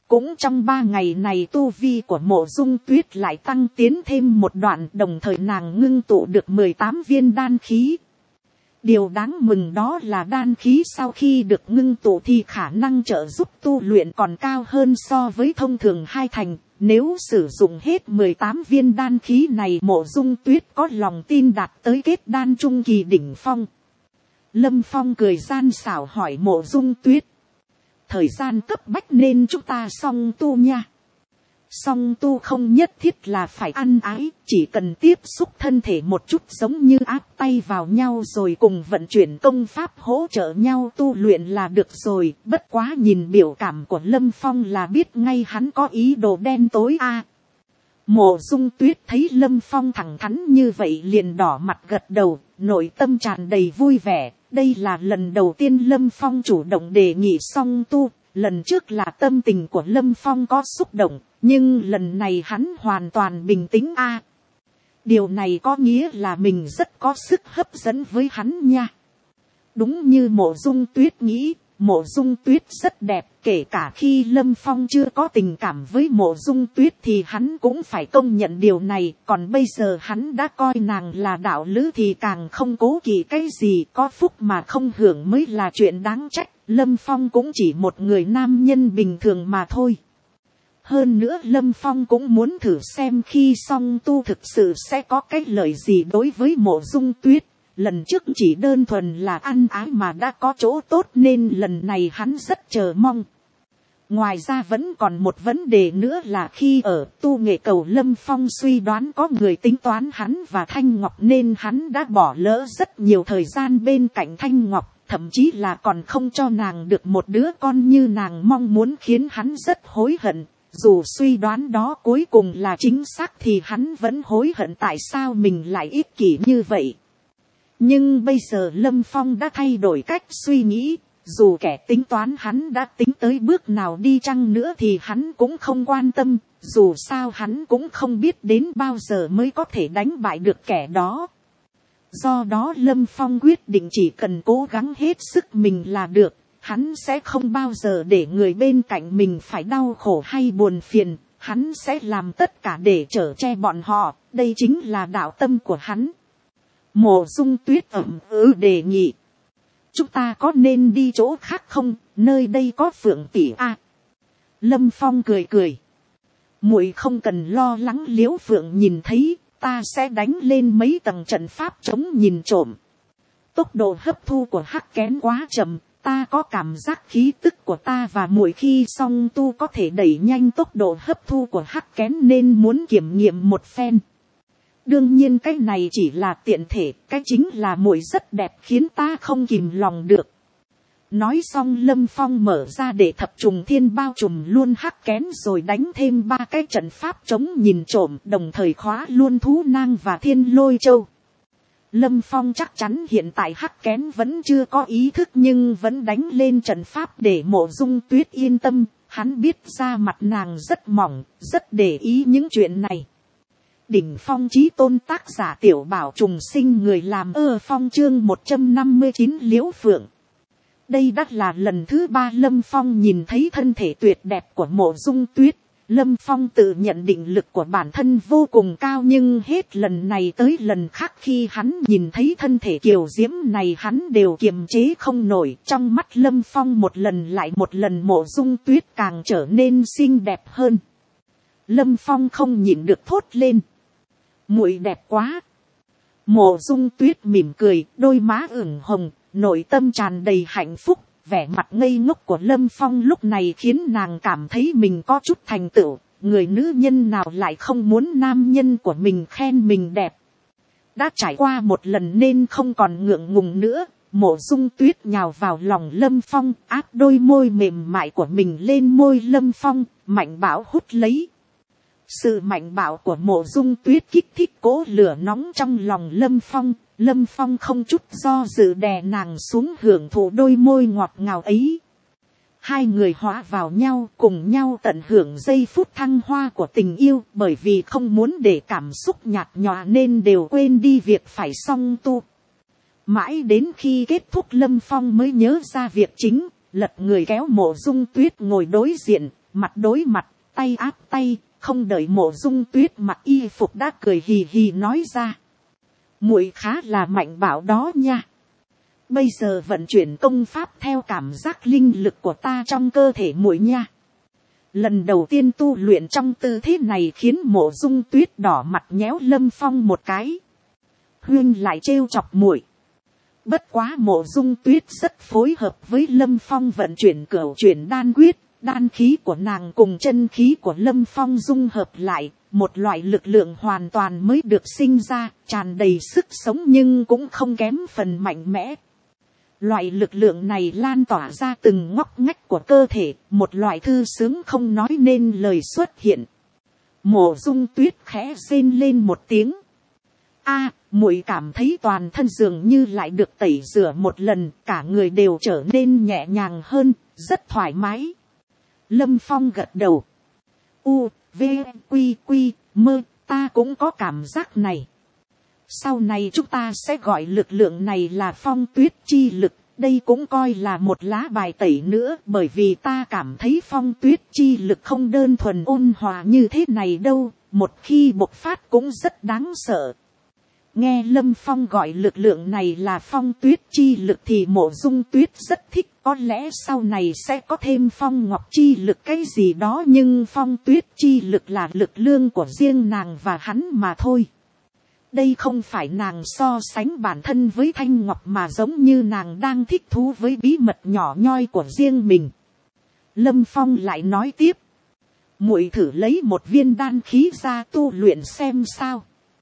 Cũng trong ba ngày này tu vi của Mộ Dung Tuyết lại tăng tiến thêm một đoạn, đồng thời nàng ngưng tụ được mười tám viên đan khí. Điều đáng mừng đó là đan khí sau khi được ngưng tụ thì khả năng trợ giúp tu luyện còn cao hơn so với thông thường hai thành. Nếu sử dụng hết mười tám viên đan khí này, Mộ Dung Tuyết có lòng tin đạt tới kết đan trung kỳ đỉnh phong. Lâm Phong cười gian xảo hỏi Mộ Dung Tuyết. Thời gian cấp bách nên chúng ta song tu nha. Song tu không nhất thiết là phải ăn ái, chỉ cần tiếp xúc thân thể một chút, giống như áp tay vào nhau rồi cùng vận chuyển công pháp hỗ trợ nhau tu luyện là được rồi. Bất quá nhìn biểu cảm của Lâm Phong là biết ngay hắn có ý đồ đen tối a. À, Mộ Dung Tuyết thấy Lâm Phong thẳng thắn như vậy liền đỏ mặt gật đầu, nội tâm tràn đầy vui vẻ. Đây là lần đầu tiên Lâm Phong chủ động đề nghị song tu. Lần trước là tâm tình của Lâm Phong có xúc động, nhưng lần này hắn hoàn toàn bình tĩnh a. À, điều này có nghĩa là mình rất có sức hấp dẫn với hắn nha. Đúng như Mộ Dung Tuyết nghĩ, Mộ Dung Tuyết rất đẹp, kể cả khi Lâm Phong chưa có tình cảm với Mộ Dung Tuyết thì hắn cũng phải công nhận điều này. Còn bây giờ hắn đã coi nàng là đạo lữ thì càng không cố kỵ cái gì, có phúc mà không hưởng mới là chuyện đáng trách. Lâm Phong cũng chỉ một người nam nhân bình thường mà thôi. Hơn nữa Lâm Phong cũng muốn thử xem khi song tu thực sự sẽ có cái lợi gì đối với Mộ Dung Tuyết. Lần trước chỉ đơn thuần là ăn ái mà đã có chỗ tốt nên lần này hắn rất chờ mong. Ngoài ra vẫn còn một vấn đề nữa là khi ở tu nghệ cầu, Lâm Phong suy đoán có người tính toán hắn và Thanh Ngọc nên hắn đã bỏ lỡ rất nhiều thời gian bên cạnh Thanh Ngọc. Thậm chí là còn không cho nàng được một đứa con như nàng mong muốn, khiến hắn rất hối hận. Dù suy đoán đó cuối cùng là chính xác thì hắn vẫn hối hận tại sao mình lại ích kỷ như vậy. Nhưng bây giờ Lâm Phong đã thay đổi cách suy nghĩ. Dù kẻ tính toán hắn đã tính tới bước nào đi chăng nữa thì hắn cũng không quan tâm. Dù sao hắn cũng không biết đến bao giờ mới có thể đánh bại được kẻ đó. Do đó Lâm Phong quyết định chỉ cần cố gắng hết sức mình là được. Hắn sẽ không bao giờ để người bên cạnh mình phải đau khổ hay buồn phiền. Hắn sẽ làm tất cả để chở che bọn họ. Đây chính là đạo tâm của hắn. Mộ Dung Tuyết ậm ừ đề nghị. Chúng ta có nên đi chỗ khác không? Nơi đây có Phượng tỷ a. À, Lâm Phong cười cười. Muội không cần lo lắng, Liễu Phượng nhìn thấy. Ta sẽ đánh lên mấy tầng trận pháp chống nhìn trộm. Tốc độ hấp thu của hắc kén quá chậm. Ta có cảm giác khí tức của ta và muội khi song tu có thể đẩy nhanh tốc độ hấp thu của hắc kén nên muốn kiểm nghiệm một phen. Đương nhiên cái này chỉ là tiện thể, cái chính là muội rất đẹp khiến ta không kìm lòng được. Nói xong Lâm Phong mở ra để thập trùng thiên bao trùm luôn hắc kén rồi đánh thêm ba cái trận pháp chống nhìn trộm, đồng thời khóa luôn thú nang và thiên lôi châu. Lâm Phong chắc chắn hiện tại hắc kén vẫn chưa có ý thức nhưng vẫn đánh lên trận pháp để Mộ Dung Tuyết yên tâm. Hắn biết da mặt nàng rất mỏng, rất để ý những chuyện này. Đỉnh phong chí tôn, tác giả Tiểu Bảo Trùng Sinh, người làm ơ phong, chương một trăm năm mươi chín Liễu Phượng. Đây đã là lần thứ ba Lâm Phong nhìn thấy thân thể tuyệt đẹp của Mộ Dung Tuyết. Lâm Phong tự nhận định lực của bản thân vô cùng cao nhưng hết lần này tới lần khác khi hắn nhìn thấy thân thể kiều diễm này hắn đều kiềm chế không nổi. Trong mắt Lâm Phong một lần lại một lần Mộ Dung Tuyết càng trở nên xinh đẹp hơn. Lâm Phong không nhịn được thốt lên. Muội đẹp quá. Mộ Dung Tuyết mỉm cười, đôi má ửng hồng, nội tâm tràn đầy hạnh phúc. Vẻ mặt ngây ngốc của Lâm Phong lúc này khiến nàng cảm thấy mình có chút thành tựu. Người nữ nhân nào lại không muốn nam nhân của mình khen mình đẹp. Đã trải qua một lần nên không còn ngượng ngùng nữa. Mộ Dung Tuyết nhào vào lòng Lâm Phong, áp đôi môi mềm mại của mình lên môi Lâm Phong, mạnh bạo hút lấy. Sự mạnh bạo của Mộ Dung Tuyết kích thích cỗ lửa nóng trong lòng Lâm Phong. Lâm Phong không chút do dự đè nàng xuống hưởng thụ đôi môi ngọt ngào ấy. Hai người hóa vào nhau, cùng nhau tận hưởng giây phút thăng hoa của tình yêu. Bởi vì không muốn để cảm xúc nhạt nhòa nên đều quên đi việc phải song tu. Mãi đến khi kết thúc Lâm Phong mới nhớ ra việc chính, lật người kéo Mộ Dung Tuyết ngồi đối diện. mặt đối mặt, tay áp tay, không đợi Mộ Dung Tuyết mặc y phục đã cười hì hì nói ra. Muội khá là mạnh bạo đó nha. Bây giờ vận chuyển công pháp theo cảm giác linh lực của ta trong cơ thể muội nha. Lần đầu tiên tu luyện trong tư thế này khiến Mộ Dung Tuyết đỏ mặt nhéo Lâm Phong một cái. Huyên lại trêu chọc muội. Bất quá Mộ Dung Tuyết rất phối hợp với Lâm Phong vận chuyển cửu chuyển đan quyết. Đan khí của nàng cùng chân khí của Lâm Phong dung hợp lại, một loại lực lượng hoàn toàn mới được sinh ra, tràn đầy sức sống nhưng cũng không kém phần mạnh mẽ. Loại lực lượng này lan tỏa ra từng ngóc ngách của cơ thể, một loại thư sướng không nói nên lời xuất hiện. Mộ Dung Tuyết khẽ rên lên một tiếng. A, muội cảm thấy toàn thân dường như lại được tẩy rửa một lần, cả người đều trở nên nhẹ nhàng hơn, rất thoải mái. Lâm Phong gật đầu. U, V, Quy, Quy, Mơ, ta cũng có cảm giác này. Sau này chúng ta sẽ gọi lực lượng này là phong tuyết chi lực. Đây cũng coi là một lá bài tẩy nữa. Bởi vì ta cảm thấy phong tuyết chi lực không đơn thuần ôn hòa như thế này đâu. Một khi bộc phát cũng rất đáng sợ. Nghe Lâm Phong gọi lực lượng này là phong tuyết chi lực thì Mộ Dung Tuyết rất thích. Có lẽ sau này sẽ có thêm phong ngọc chi lực cái gì đó. Nhưng phong tuyết chi lực là lực lượng của riêng nàng và hắn mà thôi. Đây không phải nàng so sánh bản thân với Thanh Ngọc mà giống như nàng đang thích thú với bí mật nhỏ nhoi của riêng mình. Lâm Phong lại nói tiếp. Muội thử lấy một viên đan khí ra tu luyện xem sao.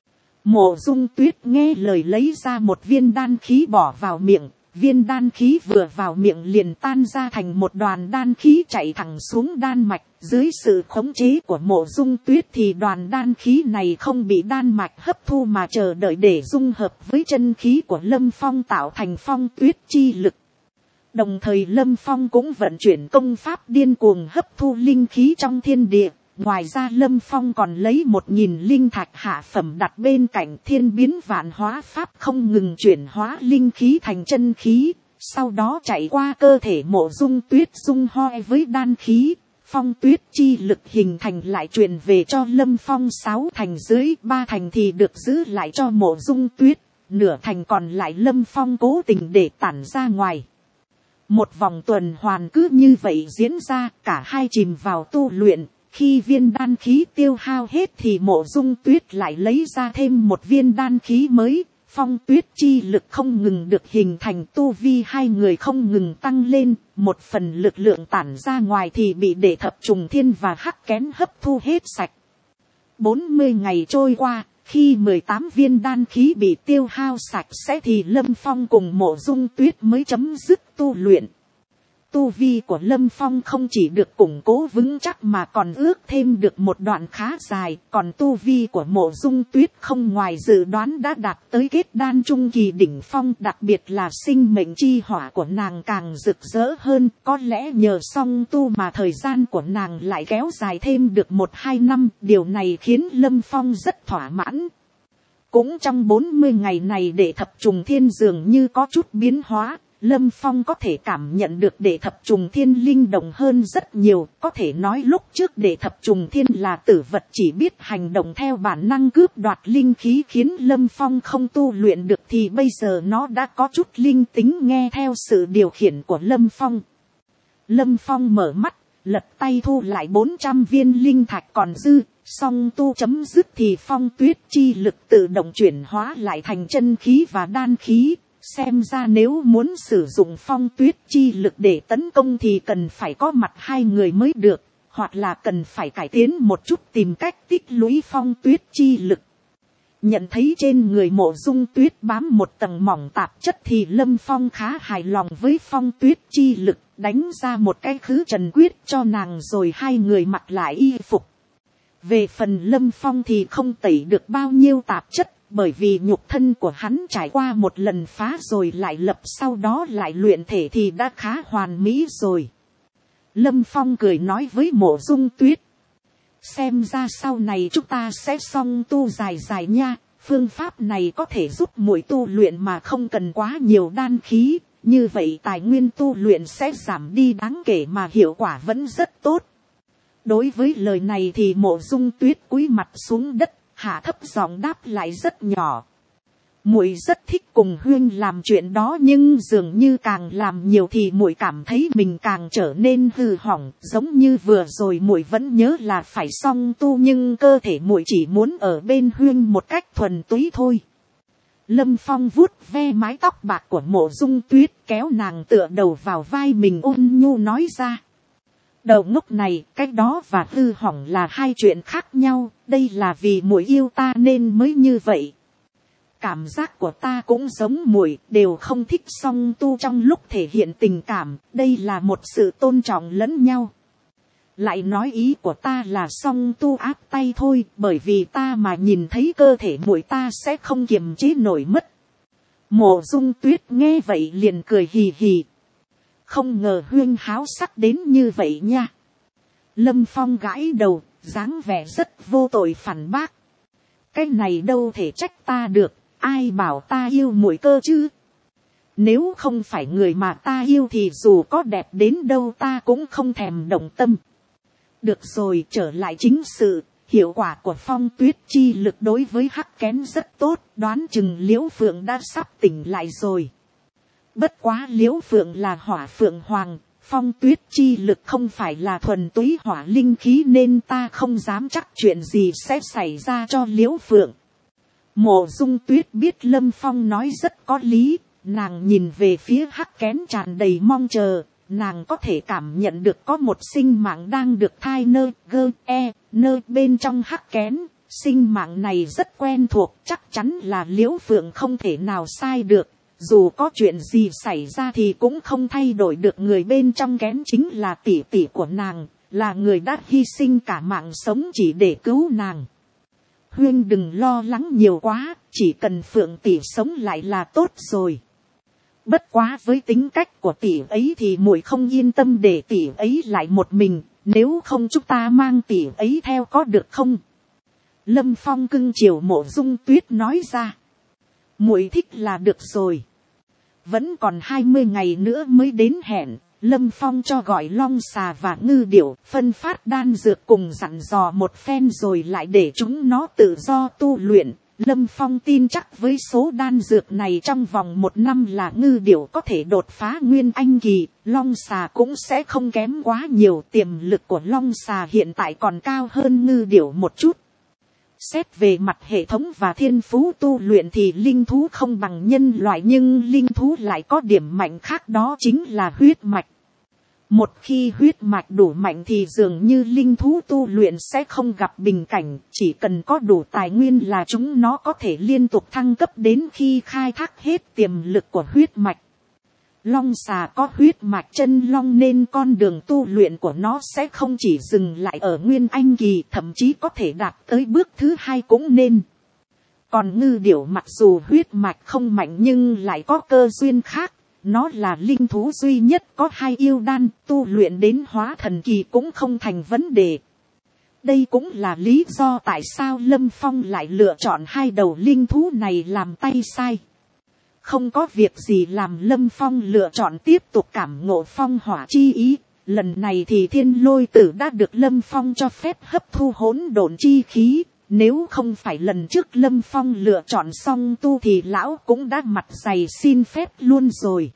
Mộ Dung Tuyết nghe lời lấy ra một viên đan khí bỏ vào miệng. Viên đan khí vừa vào miệng liền tan ra thành một đoàn đan khí chạy thẳng xuống đan mạch. Dưới sự khống chế của Mộ Dung Tuyết thì đoàn đan khí này không bị đan mạch hấp thu mà chờ đợi để dung hợp với chân khí của Lâm Phong tạo thành phong tuyết chi lực. Đồng thời Lâm Phong cũng vận chuyển công pháp điên cuồng hấp thu linh khí trong thiên địa. Ngoài ra Lâm Phong còn lấy một nghìn linh thạch hạ phẩm đặt bên cạnh thiên biến vạn hóa pháp không ngừng chuyển hóa linh khí thành chân khí. Sau đó chạy qua cơ thể Mộ Dung Tuyết dung hoi với đan khí. Phong tuyết chi lực hình thành lại truyền về cho Lâm Phong sáu thành dưới, ba thành thì được giữ lại cho Mộ Dung Tuyết, nửa thành còn lại Lâm Phong cố tình để tản ra ngoài. Một vòng tuần hoàn cứ như vậy diễn ra, cả hai chìm vào tu luyện. Khi viên đan khí tiêu hao hết thì Mộ Dung Tuyết lại lấy ra thêm một viên đan khí mới. Phong tuyết chi lực không ngừng được hình thành, tu vi hai người không ngừng tăng lên. Một phần lực lượng tản ra ngoài thì bị Đệ Thập Trùng Thiên và Hắc Kén hấp thu hết sạch. bốn mươi ngày trôi qua, khi mười tám viên đan khí bị tiêu hao sạch sẽ thì Lâm Phong cùng Mộ Dung Tuyết mới chấm dứt tu luyện. Tu vi của Lâm Phong không chỉ được củng cố vững chắc mà còn ước thêm được một đoạn khá dài. Còn tu vi của Mộ Dung Tuyết không ngoài dự đoán đã đạt tới kết đan trung kỳ đỉnh phong. Đặc biệt là sinh mệnh chi hỏa của nàng càng rực rỡ hơn. Có lẽ nhờ song tu mà thời gian của nàng lại kéo dài thêm được một hai năm. Điều này khiến Lâm Phong rất thỏa mãn. Cũng trong bốn mươi ngày này Đệ Thập Trùng Thiên dường như có chút biến hóa. Lâm Phong có thể cảm nhận được Đệ Thập Trùng Thiên linh động hơn rất nhiều. Có thể nói lúc trước Đệ Thập Trùng Thiên là tử vật chỉ biết hành động theo bản năng cướp đoạt linh khí khiến Lâm Phong không tu luyện được thì bây giờ nó đã có chút linh tính nghe theo sự điều khiển của Lâm Phong. Lâm Phong mở mắt, lật tay thu lại bốn trăm viên linh thạch còn dư. Song tu chấm dứt thì phong tuyết chi lực tự động chuyển hóa lại thành chân khí và đan khí. Xem ra nếu muốn sử dụng phong tuyết chi lực để tấn công thì cần phải có mặt hai người mới được, hoặc là cần phải cải tiến một chút tìm cách tích lũy phong tuyết chi lực. Nhận thấy trên người Mộ Dung Tuyết bám một tầng mỏng tạp chất thì Lâm Phong khá hài lòng với phong tuyết chi lực, đánh ra một cái khứ trần quyết cho nàng rồi hai người mặc lại y phục. Về phần Lâm Phong thì không tẩy được bao nhiêu tạp chất. Bởi vì nhục thân của hắn trải qua một lần phá rồi lại lập sau đó lại luyện thể thì đã khá hoàn mỹ rồi. Lâm Phong cười nói với Mộ Dung Tuyết. Xem ra sau này chúng ta sẽ song tu dài dài nha. Phương pháp này có thể giúp muội tu luyện mà không cần quá nhiều đan khí. Như vậy tài nguyên tu luyện sẽ giảm đi đáng kể mà hiệu quả vẫn rất tốt. Đối với lời này thì Mộ Dung Tuyết cúi mặt xuống đất, hạ thấp giọng đáp lại rất nhỏ. Muội rất thích cùng Huyên làm chuyện đó, nhưng dường như càng làm nhiều thì muội cảm thấy mình càng trở nên hư hỏng, giống như vừa rồi muội vẫn nhớ là phải song tu, nhưng cơ thể muội chỉ muốn ở bên Huyên một cách thuần túy thôi. Lâm Phong vuốt ve mái tóc bạc của Mộ Dung Tuyết, kéo nàng tựa đầu vào vai mình, ôn nhu nói ra. Đầu ngốc này, cái đó và hư hỏng là hai chuyện khác nhau, đây là vì muội yêu ta nên mới như vậy. Cảm giác của ta cũng giống muội, đều không thích song tu trong lúc thể hiện tình cảm, đây là một sự tôn trọng lẫn nhau. Lại nói ý của ta là song tu áp tay thôi, bởi vì ta mà nhìn thấy cơ thể muội ta sẽ không kiềm chế nổi mất. Mộ Dung Tuyết nghe vậy liền cười hì hì. Không ngờ Huyên háo sắc đến như vậy nha. Lâm Phong gãi đầu, dáng vẻ rất vô tội phản bác. Cái này đâu thể trách ta được, ai bảo ta yêu muội cơ chứ. Nếu không phải người mà ta yêu thì dù có đẹp đến đâu ta cũng không thèm động tâm. Được rồi, trở lại chính sự, hiệu quả của phong tuyết chi lực đối với hắc kén rất tốt, đoán chừng Liễu Phượng đã sắp tỉnh lại rồi. Bất quá Liễu Phượng là hỏa phượng hoàng, phong tuyết chi lực không phải là thuần túy hỏa linh khí nên ta không dám chắc chuyện gì sẽ xảy ra cho Liễu Phượng. Mộ Dung Tuyết biết Lâm Phong nói rất có lý, nàng nhìn về phía hắc kén tràn đầy mong chờ, nàng có thể cảm nhận được có một sinh mạng đang được thai nơ gơ e nơ bên trong hắc kén. Sinh mạng này rất quen thuộc, chắc chắn là Liễu Phượng không thể nào sai được. Dù có chuyện gì xảy ra thì cũng không thay đổi được người bên trong kén chính là tỷ tỷ của nàng, là người đã hy sinh cả mạng sống chỉ để cứu nàng. Huyên đừng lo lắng nhiều quá, chỉ cần Phượng tỷ sống lại là tốt rồi. Bất quá với tính cách của tỷ ấy thì muội không yên tâm để tỷ ấy lại một mình, nếu không chúng ta mang tỷ ấy theo có được không? Lâm Phong cưng chiều Mộ Dung Tuyết nói ra. Muội thích là được rồi. Vẫn còn hai mươi ngày nữa mới đến hẹn, Lâm Phong cho gọi long xà và ngư điểu, phân phát đan dược cùng dặn dò một phen rồi lại để chúng nó tự do tu luyện. Lâm Phong tin chắc với số đan dược này trong vòng một năm là ngư điểu có thể đột phá nguyên anh kỳ, long xà cũng sẽ không kém quá nhiều, tiềm lực của long xà hiện tại còn cao hơn ngư điểu một chút. Xét về mặt hệ thống và thiên phú tu luyện thì linh thú không bằng nhân loại, nhưng linh thú lại có điểm mạnh khác, đó chính là huyết mạch. Một khi huyết mạch đủ mạnh thì dường như linh thú tu luyện sẽ không gặp bình cảnh, chỉ cần có đủ tài nguyên là chúng nó có thể liên tục thăng cấp đến khi khai thác hết tiềm lực của huyết mạch. Long xà có huyết mạch chân long nên con đường tu luyện của nó sẽ không chỉ dừng lại ở nguyên anh kỳ, thậm chí có thể đạt tới bước thứ hai cũng nên. Còn ngư điểu mặc dù huyết mạch không mạnh nhưng lại có cơ duyên khác. Nó là linh thú duy nhất có hai yêu đan, tu luyện đến hóa thần kỳ cũng không thành vấn đề. Đây cũng là lý do tại sao Lâm Phong lại lựa chọn hai đầu linh thú này làm tay sai. Không có việc gì làm Lâm Phong lựa chọn tiếp tục cảm ngộ phong hỏa chi ý. Lần này thì thiên lôi tử đã được Lâm Phong cho phép hấp thu hỗn độn chi khí. Nếu không phải lần trước Lâm Phong lựa chọn song tu thì lão cũng đã mặt dày xin phép luôn rồi.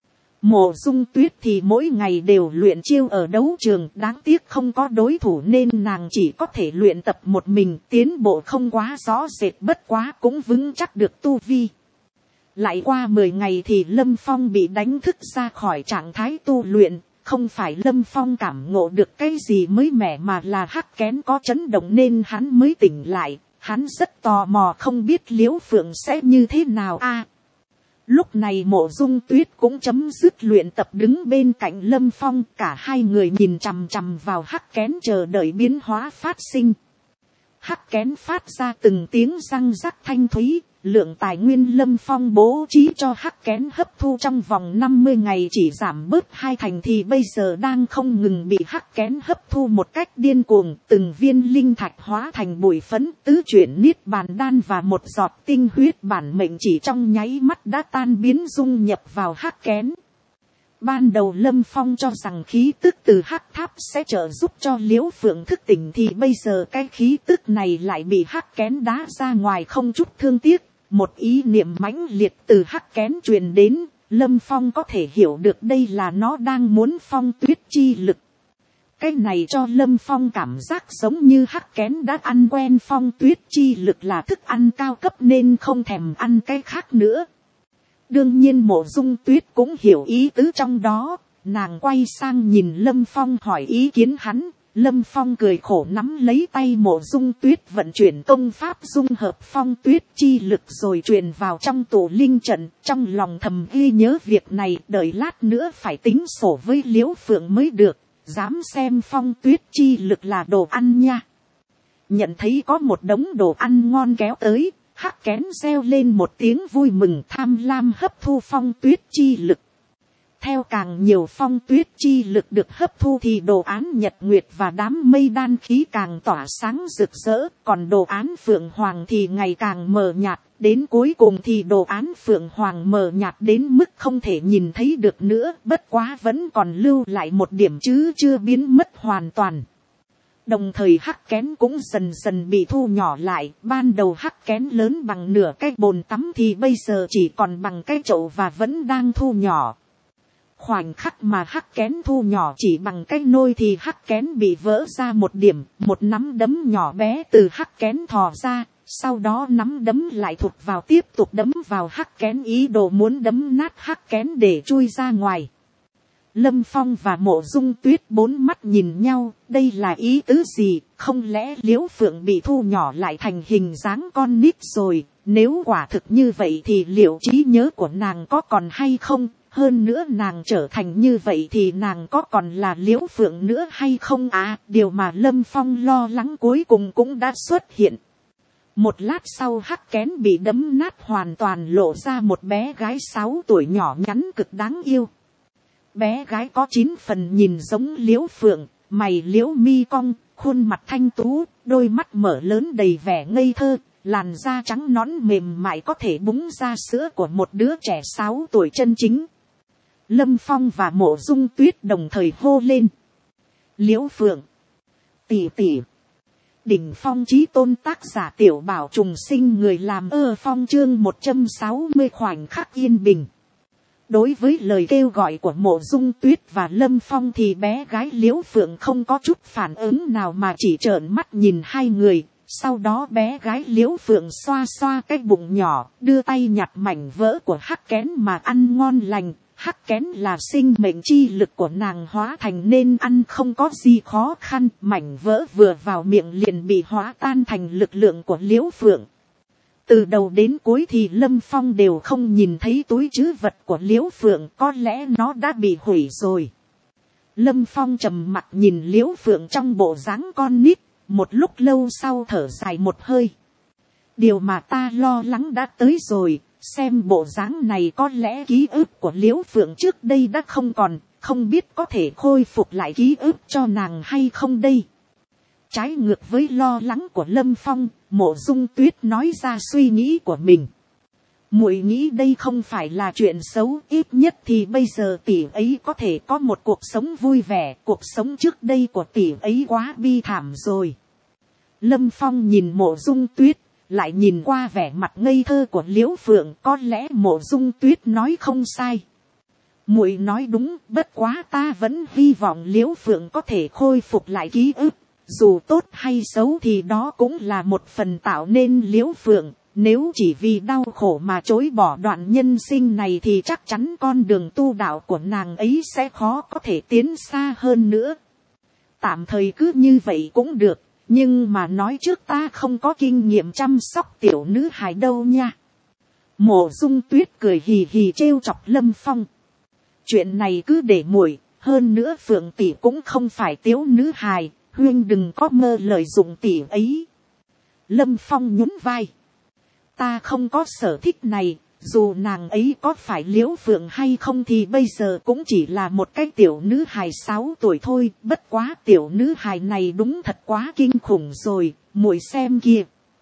Mộ Dung Tuyết thì mỗi ngày đều luyện chiêu ở đấu trường, đáng tiếc không có đối thủ nên nàng chỉ có thể luyện tập một mình, tiến bộ không quá rõ rệt, bất quá cũng vững chắc được tu vi. Lại qua mười ngày thì Lâm Phong bị đánh thức ra khỏi trạng thái tu luyện. Không phải Lâm Phong cảm ngộ được cái gì mới mẻ mà là hắc kén có chấn động nên hắn mới tỉnh lại. Hắn rất tò mò không biết Liễu Phượng sẽ như thế nào a. À, lúc này Mộ Dung Tuyết cũng chấm dứt luyện tập đứng bên cạnh Lâm Phong. Cả hai người nhìn chằm chằm vào hắc kén chờ đợi biến hóa phát sinh. Hắc kén phát ra từng tiếng răng rắc thanh thúy. Lượng tài nguyên Lâm Phong bố trí cho hắc kén hấp thu trong vòng năm mươi ngày chỉ giảm bớt hai thành thì bây giờ đang không ngừng bị hắc kén hấp thu một cách điên cuồng. Từng viên linh thạch hóa thành bụi phấn, tứ chuyển niết bàn đan và một giọt tinh huyết bản mệnh chỉ trong nháy mắt đã tan biến dung nhập vào hắc kén. Ban đầu Lâm Phong cho rằng khí tức từ hắc tháp sẽ trợ giúp cho Liễu Phượng thức tỉnh, thì bây giờ cái khí tức này lại bị hắc kén đá ra ngoài không chút thương tiếc. Một ý niệm mãnh liệt từ hắc kén truyền đến, Lâm Phong có thể hiểu được đây là nó đang muốn phong tuyết chi lực. Cái này cho Lâm Phong cảm giác giống như hắc kén đã ăn quen phong tuyết chi lực là thức ăn cao cấp nên không thèm ăn cái khác nữa. Đương nhiên Mộ Dung Tuyết cũng hiểu ý tứ trong đó, nàng quay sang nhìn Lâm Phong hỏi ý kiến hắn. Lâm Phong cười khổ nắm lấy tay Mộ Dung Tuyết vận chuyển công pháp dung hợp phong tuyết chi lực rồi truyền vào trong tổ linh trận, trong lòng thầm ghi nhớ việc này, đợi lát nữa phải tính sổ với Liễu Phượng mới được, dám xem phong tuyết chi lực là đồ ăn nha. Nhận thấy có một đống đồ ăn ngon kéo tới, hắc kén reo lên một tiếng vui mừng, tham lam hấp thu phong tuyết chi lực. Theo càng nhiều phong tuyết chi lực được hấp thu thì đồ án nhật nguyệt và đám mây đan khí càng tỏa sáng rực rỡ, còn đồ án phượng hoàng thì ngày càng mờ nhạt, đến cuối cùng thì đồ án phượng hoàng mờ nhạt đến mức không thể nhìn thấy được nữa, bất quá vẫn còn lưu lại một điểm chứ chưa biến mất hoàn toàn. Đồng thời hắc kén cũng dần dần bị thu nhỏ lại, ban đầu hắc kén lớn bằng nửa cái bồn tắm thì bây giờ chỉ còn bằng cái chậu và vẫn đang thu nhỏ. Khoảnh khắc mà hắc kén thu nhỏ chỉ bằng cái nôi thì hắc kén bị vỡ ra một điểm, một nắm đấm nhỏ bé từ hắc kén thò ra, sau đó nắm đấm lại thụt vào tiếp tục đấm vào hắc kén, ý đồ muốn đấm nát hắc kén để chui ra ngoài. Lâm Phong và Mộ Dung Tuyết bốn mắt nhìn nhau, đây là ý tứ gì, không lẽ Liễu Phượng bị thu nhỏ lại thành hình dáng con nít rồi, nếu quả thực như vậy thì liệu trí nhớ của nàng có còn hay không, hơn nữa nàng trở thành như vậy thì nàng có còn là Liễu Phượng nữa hay không à, điều mà Lâm Phong lo lắng cuối cùng cũng đã xuất hiện. Một lát sau hắc kén bị đấm nát hoàn toàn, lộ ra một bé gái sáu tuổi nhỏ nhắn cực đáng yêu. Bé gái có chín phần nhìn giống Liễu Phượng, mày liễu mi cong, khuôn mặt thanh tú, đôi mắt mở lớn đầy vẻ ngây thơ, làn da trắng nõn mềm mại có thể búng ra sữa của một đứa trẻ sáu tuổi chân chính. Lâm Phong và Mộ Dung Tuyết đồng thời hô lên. Liễu Phượng, tỷ tỷ. Đỉnh phong chí tôn, tác giả Tiểu Bảo Trùng Sinh, người làm ơ phong, chương một trăm sáu mươi khoảnh khắc yên bình. Đối với lời kêu gọi của Mộ Dung Tuyết và Lâm Phong thì bé gái Liễu Phượng không có chút phản ứng nào mà chỉ trợn mắt nhìn hai người. Sau đó bé gái Liễu Phượng xoa xoa cái bụng nhỏ, đưa tay nhặt mảnh vỡ của hắc kén mà ăn ngon lành. Hắc kén là sinh mệnh chi lực của nàng hóa thành nên ăn không có gì khó khăn, mảnh vỡ vừa vào miệng liền bị hóa tan thành lực lượng của Liễu Phượng. Từ đầu đến cuối thì Lâm Phong đều không nhìn thấy túi trữ vật của Liễu Phượng, có lẽ nó đã bị hủy rồi. Lâm Phong trầm mặc nhìn Liễu Phượng trong bộ dáng con nít, một lúc lâu sau thở dài một hơi. Điều mà ta lo lắng đã tới rồi, xem bộ dáng này có lẽ ký ức của Liễu Phượng trước đây đã không còn, không biết có thể khôi phục lại ký ức cho nàng hay không đây. Trái ngược với lo lắng của Lâm Phong, Mộ Dung Tuyết nói ra suy nghĩ của mình. Muội nghĩ đây không phải là chuyện xấu, ít nhất thì bây giờ tỷ ấy có thể có một cuộc sống vui vẻ, cuộc sống trước đây của tỷ ấy quá bi thảm rồi. Lâm Phong nhìn Mộ Dung Tuyết, lại nhìn qua vẻ mặt ngây thơ của Liễu Phượng, có lẽ Mộ Dung Tuyết nói không sai. Muội nói đúng, bất quá ta vẫn hy vọng Liễu Phượng có thể khôi phục lại ký ức. Dù tốt hay xấu thì đó cũng là một phần tạo nên Liễu Phượng. Nếu chỉ vì đau khổ mà chối bỏ đoạn nhân sinh này thì chắc chắn con đường tu đạo của nàng ấy sẽ khó có thể tiến xa hơn nữa. Tạm thời cứ như vậy cũng được. Nhưng mà nói trước ta không có kinh nghiệm chăm sóc tiểu nữ hài đâu nha. Mộ Dung Tuyết cười hì hì trêu chọc Lâm Phong. Chuyện này cứ để muội, hơn nữa Phượng tỷ cũng không phải tiểu nữ hài, huyên đừng có mơ lợi dụng tỷ ấy. Lâm Phong nhún vai. Ta không có sở thích này, dù nàng ấy có phải Liễu Phượng hay không thì bây giờ cũng chỉ là một cái tiểu nữ hài sáu tuổi thôi, bất quá tiểu nữ hài này đúng thật quá kinh khủng rồi, muội xem kìa.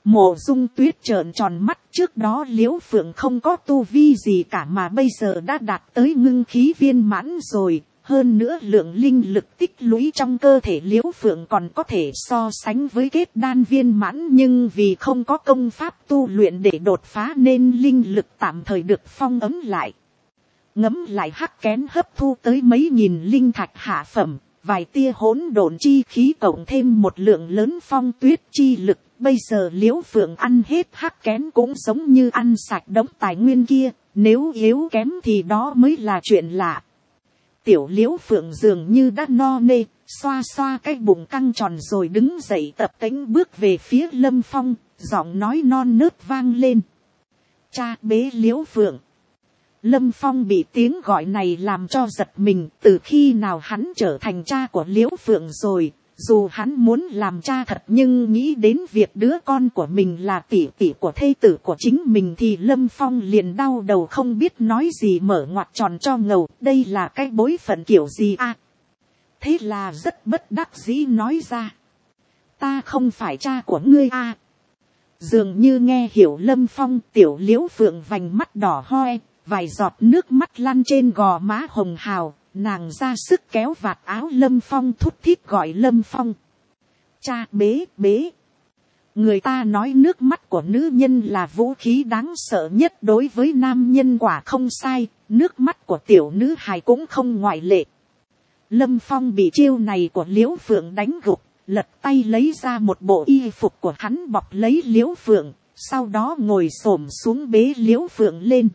Mộ Dung Tuyết trợn tròn mắt, trước đó Liễu Phượng không có tu vi gì cả mà bây giờ đã đạt tới ngưng khí viên mãn rồi. Hơn nữa lượng linh lực tích lũy trong cơ thể Liễu Phượng còn có thể so sánh với kết đan viên mãn, nhưng vì không có công pháp tu luyện để đột phá nên linh lực tạm thời được phong ấm lại. Ngấm lại hắc kén hấp thu tới mấy nghìn linh thạch hạ phẩm, vài tia hỗn độn chi khí cộng thêm một lượng lớn phong tuyết chi lực. Bây giờ Liễu Phượng ăn hết hắc kén cũng giống như ăn sạch đống tài nguyên kia, nếu yếu kém thì đó mới là chuyện lạ. Tiểu Liễu Phượng dường như đã no nê, xoa xoa cái bụng căng tròn rồi đứng dậy tập tễnh bước về phía Lâm Phong, giọng nói non nớt vang lên. Cha bế Liễu Phượng. Lâm Phong bị tiếng gọi này làm cho giật mình, từ khi nào hắn trở thành cha của Liễu Phượng rồi. Dù hắn muốn làm cha thật nhưng nghĩ đến việc đứa con của mình là tỷ tỷ của thê tử của chính mình thì Lâm Phong liền đau đầu không biết nói gì, mở ngoặt tròn cho ngầu. Đây là cái bối phận kiểu gì à? Thế là rất bất đắc dĩ nói ra. Ta không phải cha của ngươi à? Dường như nghe hiểu Lâm Phong, tiểu Liễu Phượng vành mắt đỏ hoe, vài giọt nước mắt lăn trên gò má hồng hào. Nàng ra sức kéo vạt áo Lâm Phong, thút thít gọi Lâm Phong. Cha bế bế. Người ta nói nước mắt của nữ nhân là vũ khí đáng sợ nhất đối với nam nhân, quả không sai. Nước mắt của tiểu nữ hài cũng không ngoại lệ. Lâm Phong bị chiêu này của Liễu Phượng đánh gục, lật tay lấy ra một bộ y phục của hắn bọc lấy Liễu Phượng. Sau đó ngồi xổm xuống bế Liễu Phượng lên.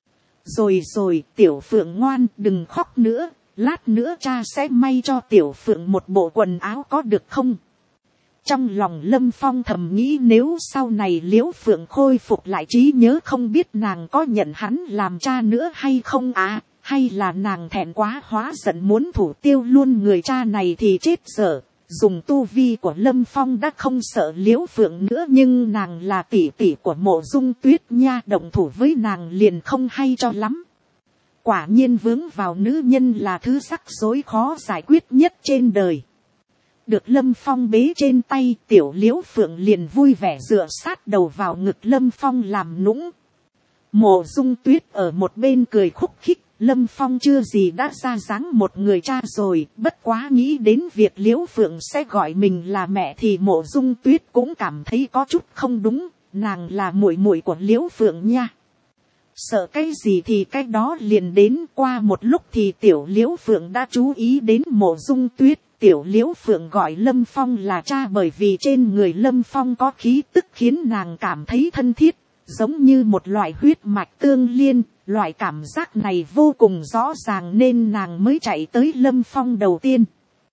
Rồi rồi, tiểu Phượng ngoan, đừng khóc nữa, lát nữa cha sẽ may cho tiểu Phượng một bộ quần áo có được không? Trong lòng Lâm Phong thầm nghĩ nếu sau này Liễu Phượng khôi phục lại trí nhớ không biết nàng có nhận hắn làm cha nữa hay không à, hay là nàng thẹn quá hóa giận muốn thủ tiêu luôn người cha này thì chết dở. Dùng tu vi của Lâm Phong đã không sợ Liễu Phượng nữa, nhưng nàng là tỷ tỷ của Mộ Dung Tuyết nha, động thủ với nàng liền không hay cho lắm. Quả nhiên vướng vào nữ nhân là thứ rắc rối khó giải quyết nhất trên đời. Được Lâm Phong bế trên tay, tiểu Liễu Phượng liền vui vẻ dựa sát đầu vào ngực Lâm Phong làm nũng. Mộ Dung Tuyết ở một bên cười khúc khích. Lâm Phong chưa gì đã ra dáng một người cha rồi, bất quá nghĩ đến việc Liễu Phượng sẽ gọi mình là mẹ thì Mộ Dung Tuyết cũng cảm thấy có chút không đúng, nàng là muội muội của Liễu Phượng nha. Sợ cái gì thì cái đó liền đến. Qua một lúc thì tiểu Liễu Phượng đã chú ý đến Mộ Dung Tuyết. Tiểu Liễu Phượng gọi Lâm Phong là cha bởi vì trên người Lâm Phong có khí tức khiến nàng cảm thấy thân thiết, giống như một loại huyết mạch tương liên. Loại cảm giác này vô cùng rõ ràng nên nàng mới chạy tới Lâm Phong đầu tiên.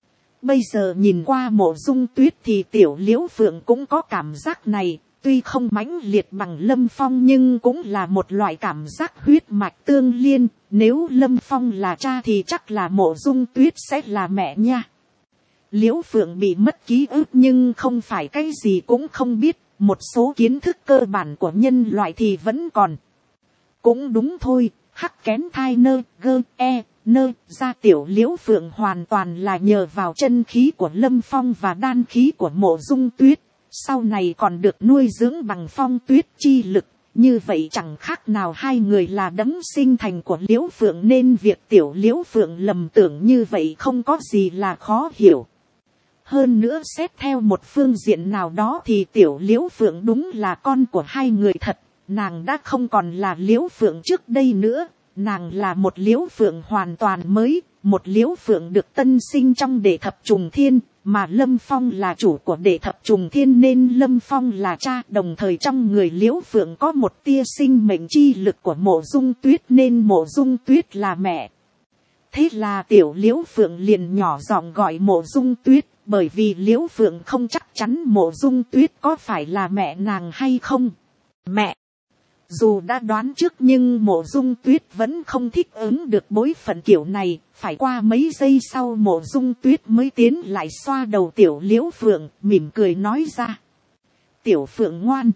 Bây giờ nhìn qua Mộ Dung Tuyết thì tiểu Liễu Phượng cũng có cảm giác này. Tuy không mãnh liệt bằng Lâm Phong nhưng cũng là một loại cảm giác huyết mạch tương liên. Nếu Lâm Phong là cha thì chắc là Mộ Dung Tuyết sẽ là mẹ nha. Liễu Phượng bị mất ký ức nhưng không phải cái gì cũng không biết. Một số kiến thức cơ bản của nhân loại thì vẫn còn. Cũng đúng thôi, hắc kén thai nơ, gơ, e, nơ, ra tiểu Liễu Phượng hoàn toàn là nhờ vào chân khí của Lâm Phong và đan khí của Mộ Dung Tuyết. Sau này còn được nuôi dưỡng bằng phong tuyết chi lực. Như vậy chẳng khác nào hai người là đấng sinh thành của Liễu Phượng nên việc tiểu Liễu Phượng lầm tưởng như vậy không có gì là khó hiểu. Hơn nữa xét theo một phương diện nào đó thì tiểu Liễu Phượng đúng là con của hai người thật. Nàng đã không còn là Liễu Phượng trước đây nữa, nàng là một Liễu Phượng hoàn toàn mới, một Liễu Phượng được tân sinh trong Đệ Thập Trùng Thiên, mà Lâm Phong là chủ của Đệ Thập Trùng Thiên nên Lâm Phong là cha, đồng thời trong người Liễu Phượng có một tia sinh mệnh chi lực của Mộ Dung Tuyết nên Mộ Dung Tuyết là mẹ. Thế là tiểu Liễu Phượng liền nhỏ giọng gọi Mộ Dung Tuyết, bởi vì Liễu Phượng không chắc chắn Mộ Dung Tuyết có phải là mẹ nàng hay không. Mẹ! Dù đã đoán trước nhưng Mộ Dung Tuyết vẫn không thích ứng được bối phận kiểu này, phải qua mấy giây sau Mộ Dung Tuyết mới tiến lại xoa đầu tiểu Liễu Phượng, mỉm cười nói ra. Tiểu Phượng ngoan.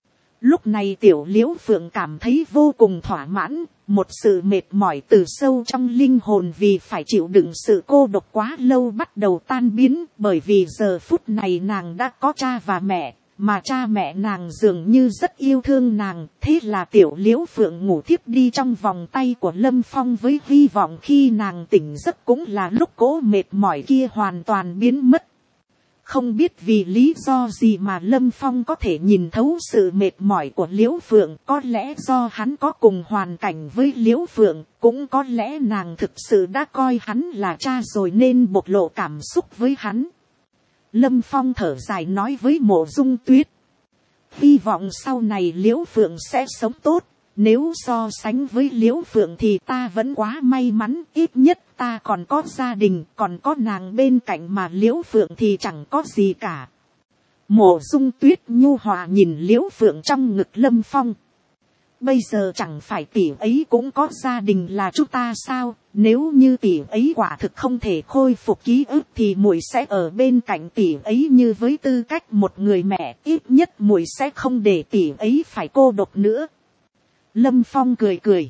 Lúc này tiểu Liễu Phượng cảm thấy vô cùng thỏa mãn, một sự mệt mỏi từ sâu trong linh hồn vì phải chịu đựng sự cô độc quá lâu bắt đầu tan biến, bởi vì giờ phút này nàng đã có cha và mẹ. mà cha mẹ nàng dường như rất yêu thương nàng, thế là tiểu Liễu Phượng ngủ thiếp đi trong vòng tay của Lâm Phong, với hy vọng khi nàng tỉnh giấc cũng là lúc cỗ mệt mỏi kia hoàn toàn biến mất. Không biết vì lý do gì mà Lâm Phong có thể nhìn thấu sự mệt mỏi của Liễu Phượng, có lẽ do hắn có cùng hoàn cảnh với Liễu Phượng, cũng có lẽ nàng thực sự đã coi hắn là cha rồi nên bộc lộ cảm xúc với hắn. Lâm Phong thở dài nói với Mộ Dung Tuyết, hy vọng sau này Liễu Phượng sẽ sống tốt. Nếu so sánh với Liễu Phượng thì ta vẫn quá may mắn, ít nhất ta còn có gia đình, còn có nàng bên cạnh, mà Liễu Phượng thì chẳng có gì cả. Mộ Dung Tuyết nhu hòa nhìn Liễu Phượng trong ngực Lâm Phong. Bây giờ chẳng phải tỷ ấy cũng có gia đình là chúng ta sao? Nếu như tỷ ấy quả thực không thể khôi phục ký ức thì muội sẽ ở bên cạnh tỷ ấy như với tư cách một người mẹ, ít nhất muội sẽ không để tỷ ấy phải cô độc nữa. Lâm Phong cười cười.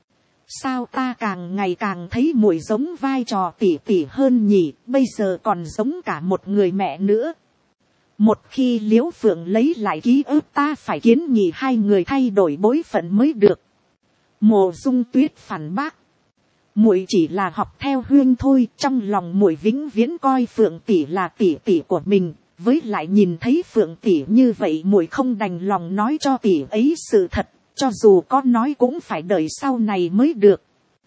Sao ta càng ngày càng thấy muội giống vai trò tỷ tỷ hơn nhỉ, bây giờ còn giống cả một người mẹ nữa. Một khi Liễu Phượng lấy lại ký ức ta phải kiến nghị hai người thay đổi bối phận mới được. Mộ Dung Tuyết phản bác. Muội chỉ là học theo Huyên thôi, trong lòng muội vĩnh viễn coi Phượng tỷ là tỷ tỷ của mình. Với lại nhìn thấy Phượng tỷ như vậy muội không đành lòng nói cho tỷ ấy sự thật. Cho dù có nói cũng phải đợi sau này mới được.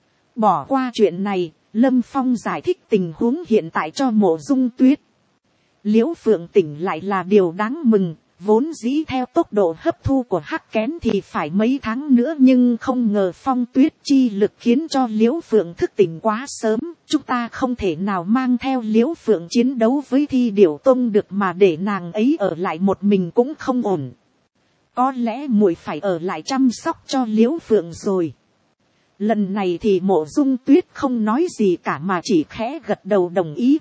Bỏ qua chuyện này, Lâm Phong giải thích tình huống hiện tại cho Mộ Dung Tuyết. Liễu Phượng tỉnh lại là điều đáng mừng, vốn dĩ theo tốc độ hấp thu của hắc kén thì phải mấy tháng nữa, nhưng không ngờ phong tuyết chi lực khiến cho Liễu Phượng thức tỉnh quá sớm. Chúng ta không thể nào mang theo Liễu Phượng chiến đấu với Thi Điểu Tông được, mà để nàng ấy ở lại một mình cũng không ổn. Có lẽ muội phải ở lại chăm sóc cho Liễu Phượng rồi. Lần này thì Mộ Dung Tuyết không nói gì cả mà chỉ khẽ gật đầu đồng ý.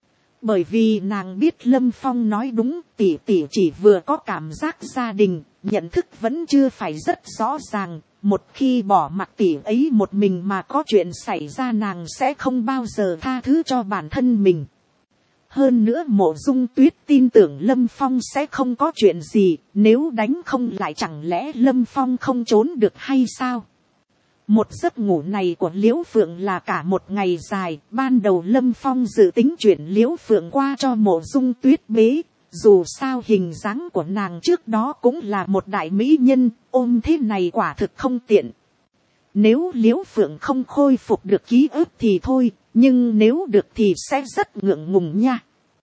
Bởi vì nàng biết Lâm Phong nói đúng, tỷ tỷ chỉ vừa có cảm giác gia đình, nhận thức vẫn chưa phải rất rõ ràng. Một khi bỏ mặc tỷ ấy một mình mà có chuyện xảy ra, nàng sẽ không bao giờ tha thứ cho bản thân mình. Hơn nữa Mộ Dung Tuyết tin tưởng Lâm Phong sẽ không có chuyện gì, nếu đánh không lại chẳng lẽ Lâm Phong không trốn được hay sao? Một giấc ngủ này của Liễu Phượng là cả một ngày dài, ban đầu Lâm Phong dự tính chuyển Liễu Phượng qua cho Mộ Dung Tuyết bế, dù sao hình dáng của nàng trước đó cũng là một đại mỹ nhân, ôm thế này quả thực không tiện. Nếu Liễu Phượng không khôi phục được ký ức thì thôi, nhưng nếu được thì sẽ rất ngượng ngùng nha.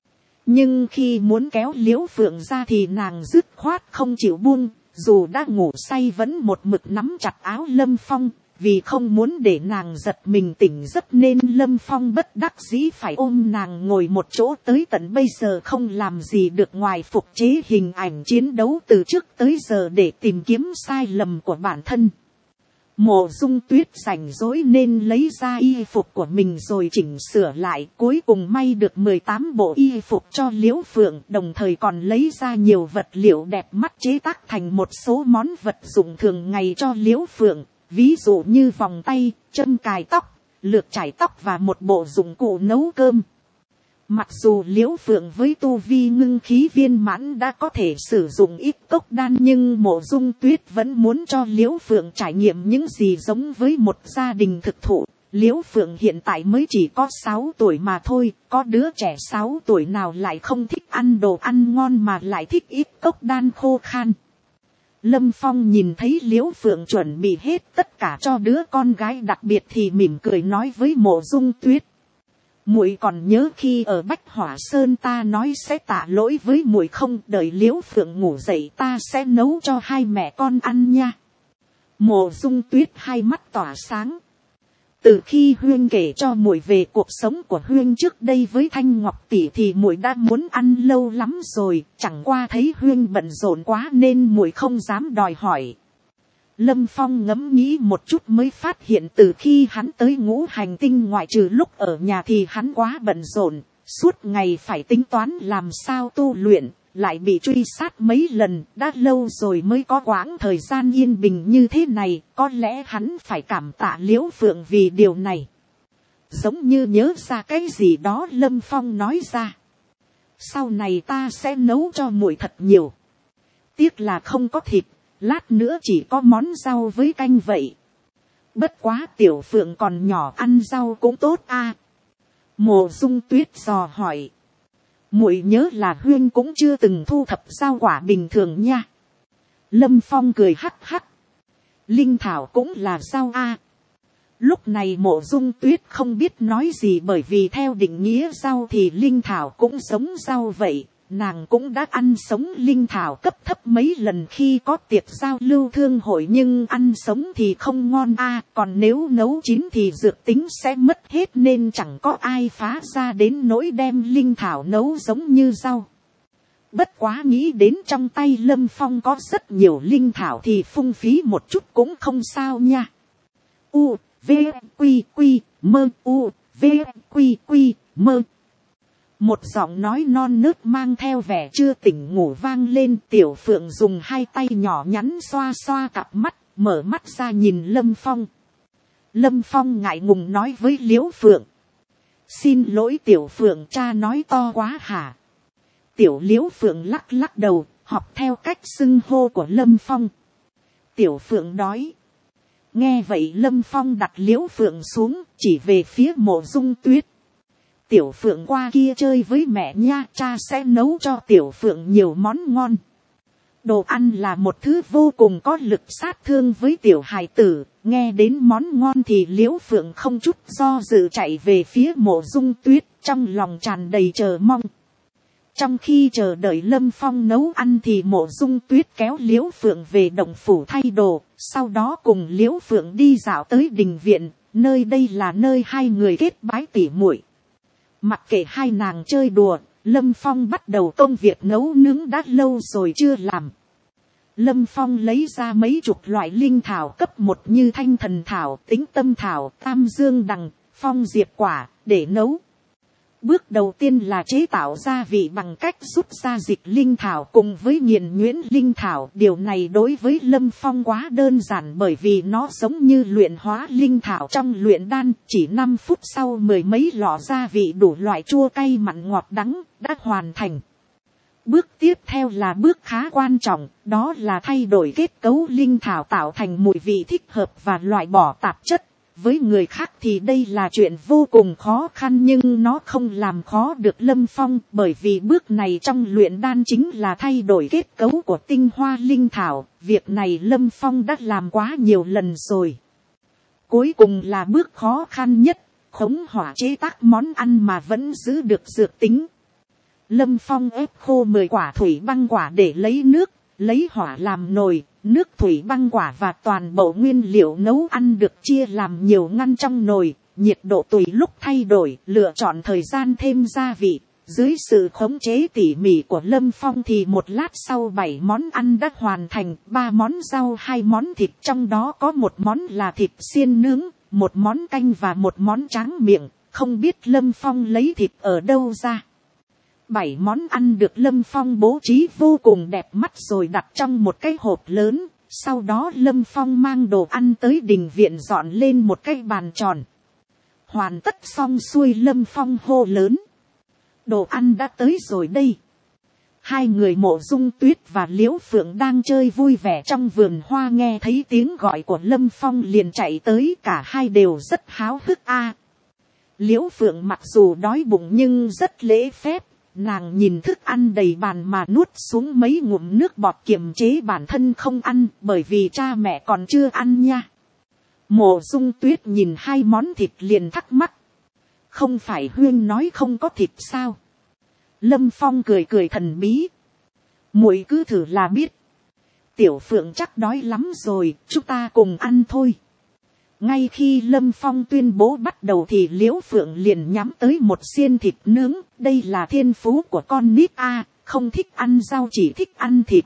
Nhưng khi muốn kéo Liễu Phượng ra thì nàng dứt khoát không chịu buông, dù đã ngủ say vẫn một mực nắm chặt áo Lâm Phong, vì không muốn để nàng giật mình tỉnh giấc nên Lâm Phong bất đắc dĩ phải ôm nàng ngồi một chỗ tới tận bây giờ không làm gì được ngoài phục chế hình ảnh chiến đấu từ trước tới giờ để tìm kiếm sai lầm của bản thân. Mộ Dung Tuyết rảnh rỗi nên lấy ra y phục của mình rồi chỉnh sửa lại, cuối cùng may được mười tám bộ y phục cho Liễu Phượng, đồng thời còn lấy ra nhiều vật liệu đẹp mắt chế tác thành một số món vật dụng thường ngày cho Liễu Phượng, ví dụ như vòng tay, châm cài tóc, lược chải tóc và một bộ dụng cụ nấu cơm. Mặc dù Liễu Phượng với tu vi ngưng khí viên mãn đã có thể sử dụng ít cốc đan, nhưng Mộ Dung Tuyết vẫn muốn cho Liễu Phượng trải nghiệm những gì giống với một gia đình thực thụ. Liễu Phượng hiện tại mới chỉ có sáu tuổi mà thôi, có đứa trẻ sáu tuổi nào lại không thích ăn đồ ăn ngon mà lại thích ít cốc đan khô khan. Lâm Phong nhìn thấy Liễu Phượng chuẩn bị hết tất cả cho đứa con gái đặc biệt thì mỉm cười nói với Mộ Dung Tuyết. Muội còn nhớ khi ở Bách Hỏa Sơn ta nói sẽ tạ lỗi với muội không? Đợi Liễu Phượng ngủ dậy ta sẽ nấu cho hai mẹ con ăn nha. Mộ Dung Tuyết hai mắt tỏa sáng. Từ khi Huyên kể cho muội về cuộc sống của Huyên trước đây với Thanh Ngọc tỷ thì muội đã muốn ăn lâu lắm rồi, chẳng qua thấy Huyên bận rộn quá nên muội không dám đòi hỏi. Lâm Phong ngẫm nghĩ một chút mới phát hiện từ khi hắn tới Ngũ Hành Tinh ngoại trừ lúc ở nhà thì hắn quá bận rộn, suốt ngày phải tính toán làm sao tu luyện, lại bị truy sát mấy lần, đã lâu rồi mới có quãng thời gian yên bình như thế này, có lẽ hắn phải cảm tạ Liễu Phượng vì điều này. Giống như nhớ ra cái gì đó Lâm Phong nói ra. Sau này ta sẽ nấu cho muội thật nhiều. Tiếc là không có thịt, lát nữa chỉ có món rau với canh vậy. Bất quá Tiểu Phượng còn nhỏ, ăn rau cũng tốt a. Mộ Dung Tuyết dò hỏi. Muội nhớ là Huyên cũng chưa từng thu thập rau quả bình thường nha. Lâm Phong cười hắc hắc. Linh thảo cũng là rau a. Lúc này Mộ Dung Tuyết không biết nói gì, bởi vì theo định nghĩa rau thì linh thảo cũng giống rau vậy. Nàng cũng đã ăn sống linh thảo cấp thấp mấy lần khi có tiệc giao lưu thương hội, nhưng ăn sống thì không ngon a, còn nếu nấu chín thì dược tính sẽ mất hết, nên chẳng có ai phá ra đến nỗi đem linh thảo nấu giống như rau. Bất quá nghĩ đến trong tay Lâm Phong có rất nhiều linh thảo thì phung phí một chút cũng không sao nha. U, V, Quy, Quy, Mơ, U, V, Quy, Quy, Mơ. Một giọng nói non nớt mang theo vẻ chưa tỉnh ngủ vang lên. Tiểu Phượng dùng hai tay nhỏ nhắn xoa xoa cặp mắt, mở mắt ra nhìn Lâm Phong. Lâm Phong ngại ngùng nói với Liễu Phượng. Xin lỗi Tiểu Phượng, cha nói to quá hả? Tiểu Liễu Phượng lắc lắc đầu, học theo cách xưng hô của Lâm Phong. Tiểu Phượng nói. Nghe vậy Lâm Phong đặt Liễu Phượng xuống, chỉ về phía Mộ Dung Tuyết. Tiểu Phượng qua kia chơi với mẹ nha, cha sẽ nấu cho Tiểu Phượng nhiều món ngon. Đồ ăn là một thứ vô cùng có lực sát thương với tiểu hài tử, nghe đến món ngon thì Liễu Phượng không chút do dự chạy về phía Mộ Dung Tuyết, trong lòng tràn đầy chờ mong. Trong khi chờ đợi Lâm Phong nấu ăn thì Mộ Dung Tuyết kéo Liễu Phượng về động phủ thay đồ, sau đó cùng Liễu Phượng đi dạo tới đình viện, nơi đây là nơi hai người kết bái tỉ muội. Mặc kệ hai nàng chơi đùa, Lâm Phong bắt đầu công việc nấu nướng đã lâu rồi chưa làm. Lâm Phong lấy ra mấy chục loại linh thảo cấp một như thanh thần thảo, tĩnh tâm thảo, tam dương đằng, phong diệp quả, để nấu. Bước đầu tiên là chế tạo gia vị bằng cách rút ra dịch linh thảo cùng với nghiền nhuyễn linh thảo. Điều này đối với Lâm Phong quá đơn giản, bởi vì nó giống như luyện hóa linh thảo trong luyện đan. Chỉ năm phút sau mười mấy lọ gia vị đủ loại chua cay mặn ngọt đắng đã hoàn thành. Bước tiếp theo là bước khá quan trọng, đó là thay đổi kết cấu linh thảo tạo thành mùi vị thích hợp và loại bỏ tạp chất. Với người khác thì đây là chuyện vô cùng khó khăn, nhưng nó không làm khó được Lâm Phong, bởi vì bước này trong luyện đan chính là thay đổi kết cấu của tinh hoa linh thảo. Việc này Lâm Phong đã làm quá nhiều lần rồi. Cuối cùng là bước khó khăn nhất, khống hỏa chế tác món ăn mà vẫn giữ được dược tính. Lâm Phong ép khô mười quả thủy băng quả để lấy nước, lấy hỏa làm nồi. Nước thủy băng quả và toàn bộ nguyên liệu nấu ăn được chia làm nhiều ngăn trong nồi, nhiệt độ tùy lúc thay đổi, lựa chọn thời gian thêm gia vị. Dưới sự khống chế tỉ mỉ của Lâm Phong thì một lát sau bảy món ăn đã hoàn thành, ba món rau, hai món thịt, trong đó có một món là thịt xiên nướng, một món canh và một món tráng miệng. Không biết Lâm Phong lấy thịt ở đâu ra. Bảy món ăn được Lâm Phong bố trí vô cùng đẹp mắt rồi đặt trong một cái hộp lớn. Sau đó Lâm Phong mang đồ ăn tới đình viện dọn lên một cái bàn tròn. Hoàn tất xong xuôi Lâm Phong hô lớn. Đồ ăn đã tới rồi đây. Hai người Mộ Dung Tuyết và Liễu Phượng đang chơi vui vẻ trong vườn hoa, nghe thấy tiếng gọi của Lâm Phong liền chạy tới, cả hai đều rất háo hức a. Liễu Phượng mặc dù đói bụng nhưng rất lễ phép. Nàng nhìn thức ăn đầy bàn mà nuốt xuống mấy ngụm nước bọt kiềm chế bản thân không ăn, bởi vì cha mẹ còn chưa ăn nha. Mộ Dung Tuyết nhìn hai món thịt liền thắc mắc. Không phải Huyên nói không có thịt sao? Lâm Phong cười cười thần bí. Muội cứ thử là biết. Tiểu Phượng chắc đói lắm rồi, chúng ta cùng ăn thôi. Ngay khi Lâm Phong tuyên bố bắt đầu thì Liễu Phượng liền nhắm tới một xiên thịt nướng. Đây là thiên phú của con nít a, không thích ăn rau chỉ thích ăn thịt.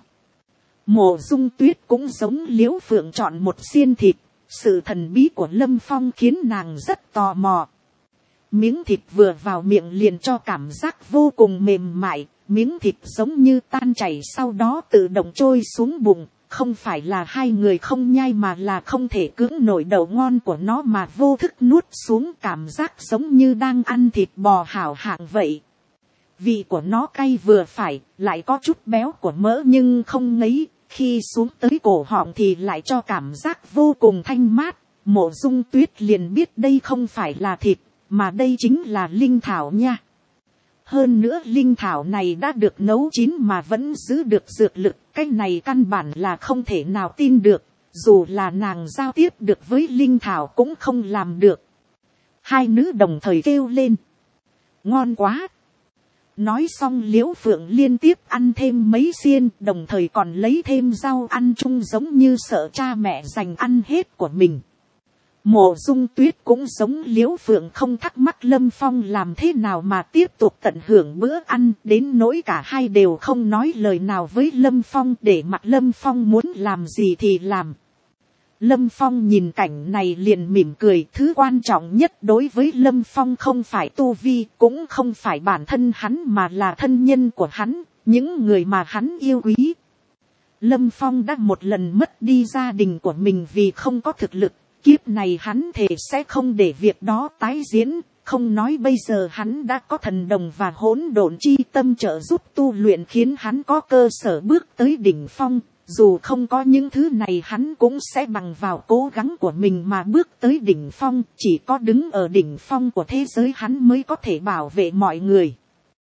Mộ Dung Tuyết cũng giống Liễu Phượng chọn một xiên thịt. Sự thần bí của Lâm Phong khiến nàng rất tò mò. Miếng thịt vừa vào miệng liền cho cảm giác vô cùng mềm mại. Miếng thịt giống như tan chảy sau đó tự động trôi xuống bụng. Không phải là hai người không nhai mà là không thể cưỡng nổi đầu ngon của nó mà vô thức nuốt xuống, cảm giác giống như đang ăn thịt bò hảo hạng vậy. vị của nó cay vừa phải, lại có chút béo của mỡ nhưng không ngấy, khi xuống tới cổ họng thì lại cho cảm giác vô cùng thanh mát. Mộ Dung Tuyết liền biết đây không phải là thịt, mà đây chính là linh thảo nha. Hơn nữa linh thảo này đã được nấu chín mà vẫn giữ được dược lực, cái này căn bản là không thể nào tin được, dù là nàng giao tiếp được với linh thảo cũng không làm được. Hai nữ đồng thời kêu lên, ngon quá. Nói xong Liễu Phượng liên tiếp ăn thêm mấy xiên, đồng thời còn lấy thêm rau ăn chung giống như sợ cha mẹ dành ăn hết của mình. Mộ Dung Tuyết cũng giống Liễu Phượng không thắc mắc Lâm Phong làm thế nào mà tiếp tục tận hưởng bữa ăn, đến nỗi cả hai đều không nói lời nào với Lâm Phong, để mặc Lâm Phong muốn làm gì thì làm. Lâm Phong nhìn cảnh này liền mỉm cười, thứ quan trọng nhất đối với Lâm Phong không phải tu vi, cũng không phải bản thân hắn mà là thân nhân của hắn, những người mà hắn yêu quý. Lâm Phong đã một lần mất đi gia đình của mình vì không có thực lực, kiếp này hắn thề sẽ không để việc đó tái diễn, không nói bây giờ hắn đã có thần đồng và hỗn độn chi tâm trợ giúp tu luyện khiến hắn có cơ sở bước tới đỉnh phong. Dù không có những thứ này hắn cũng sẽ bằng vào cố gắng của mình mà bước tới đỉnh phong, chỉ có đứng ở đỉnh phong của thế giới hắn mới có thể bảo vệ mọi người.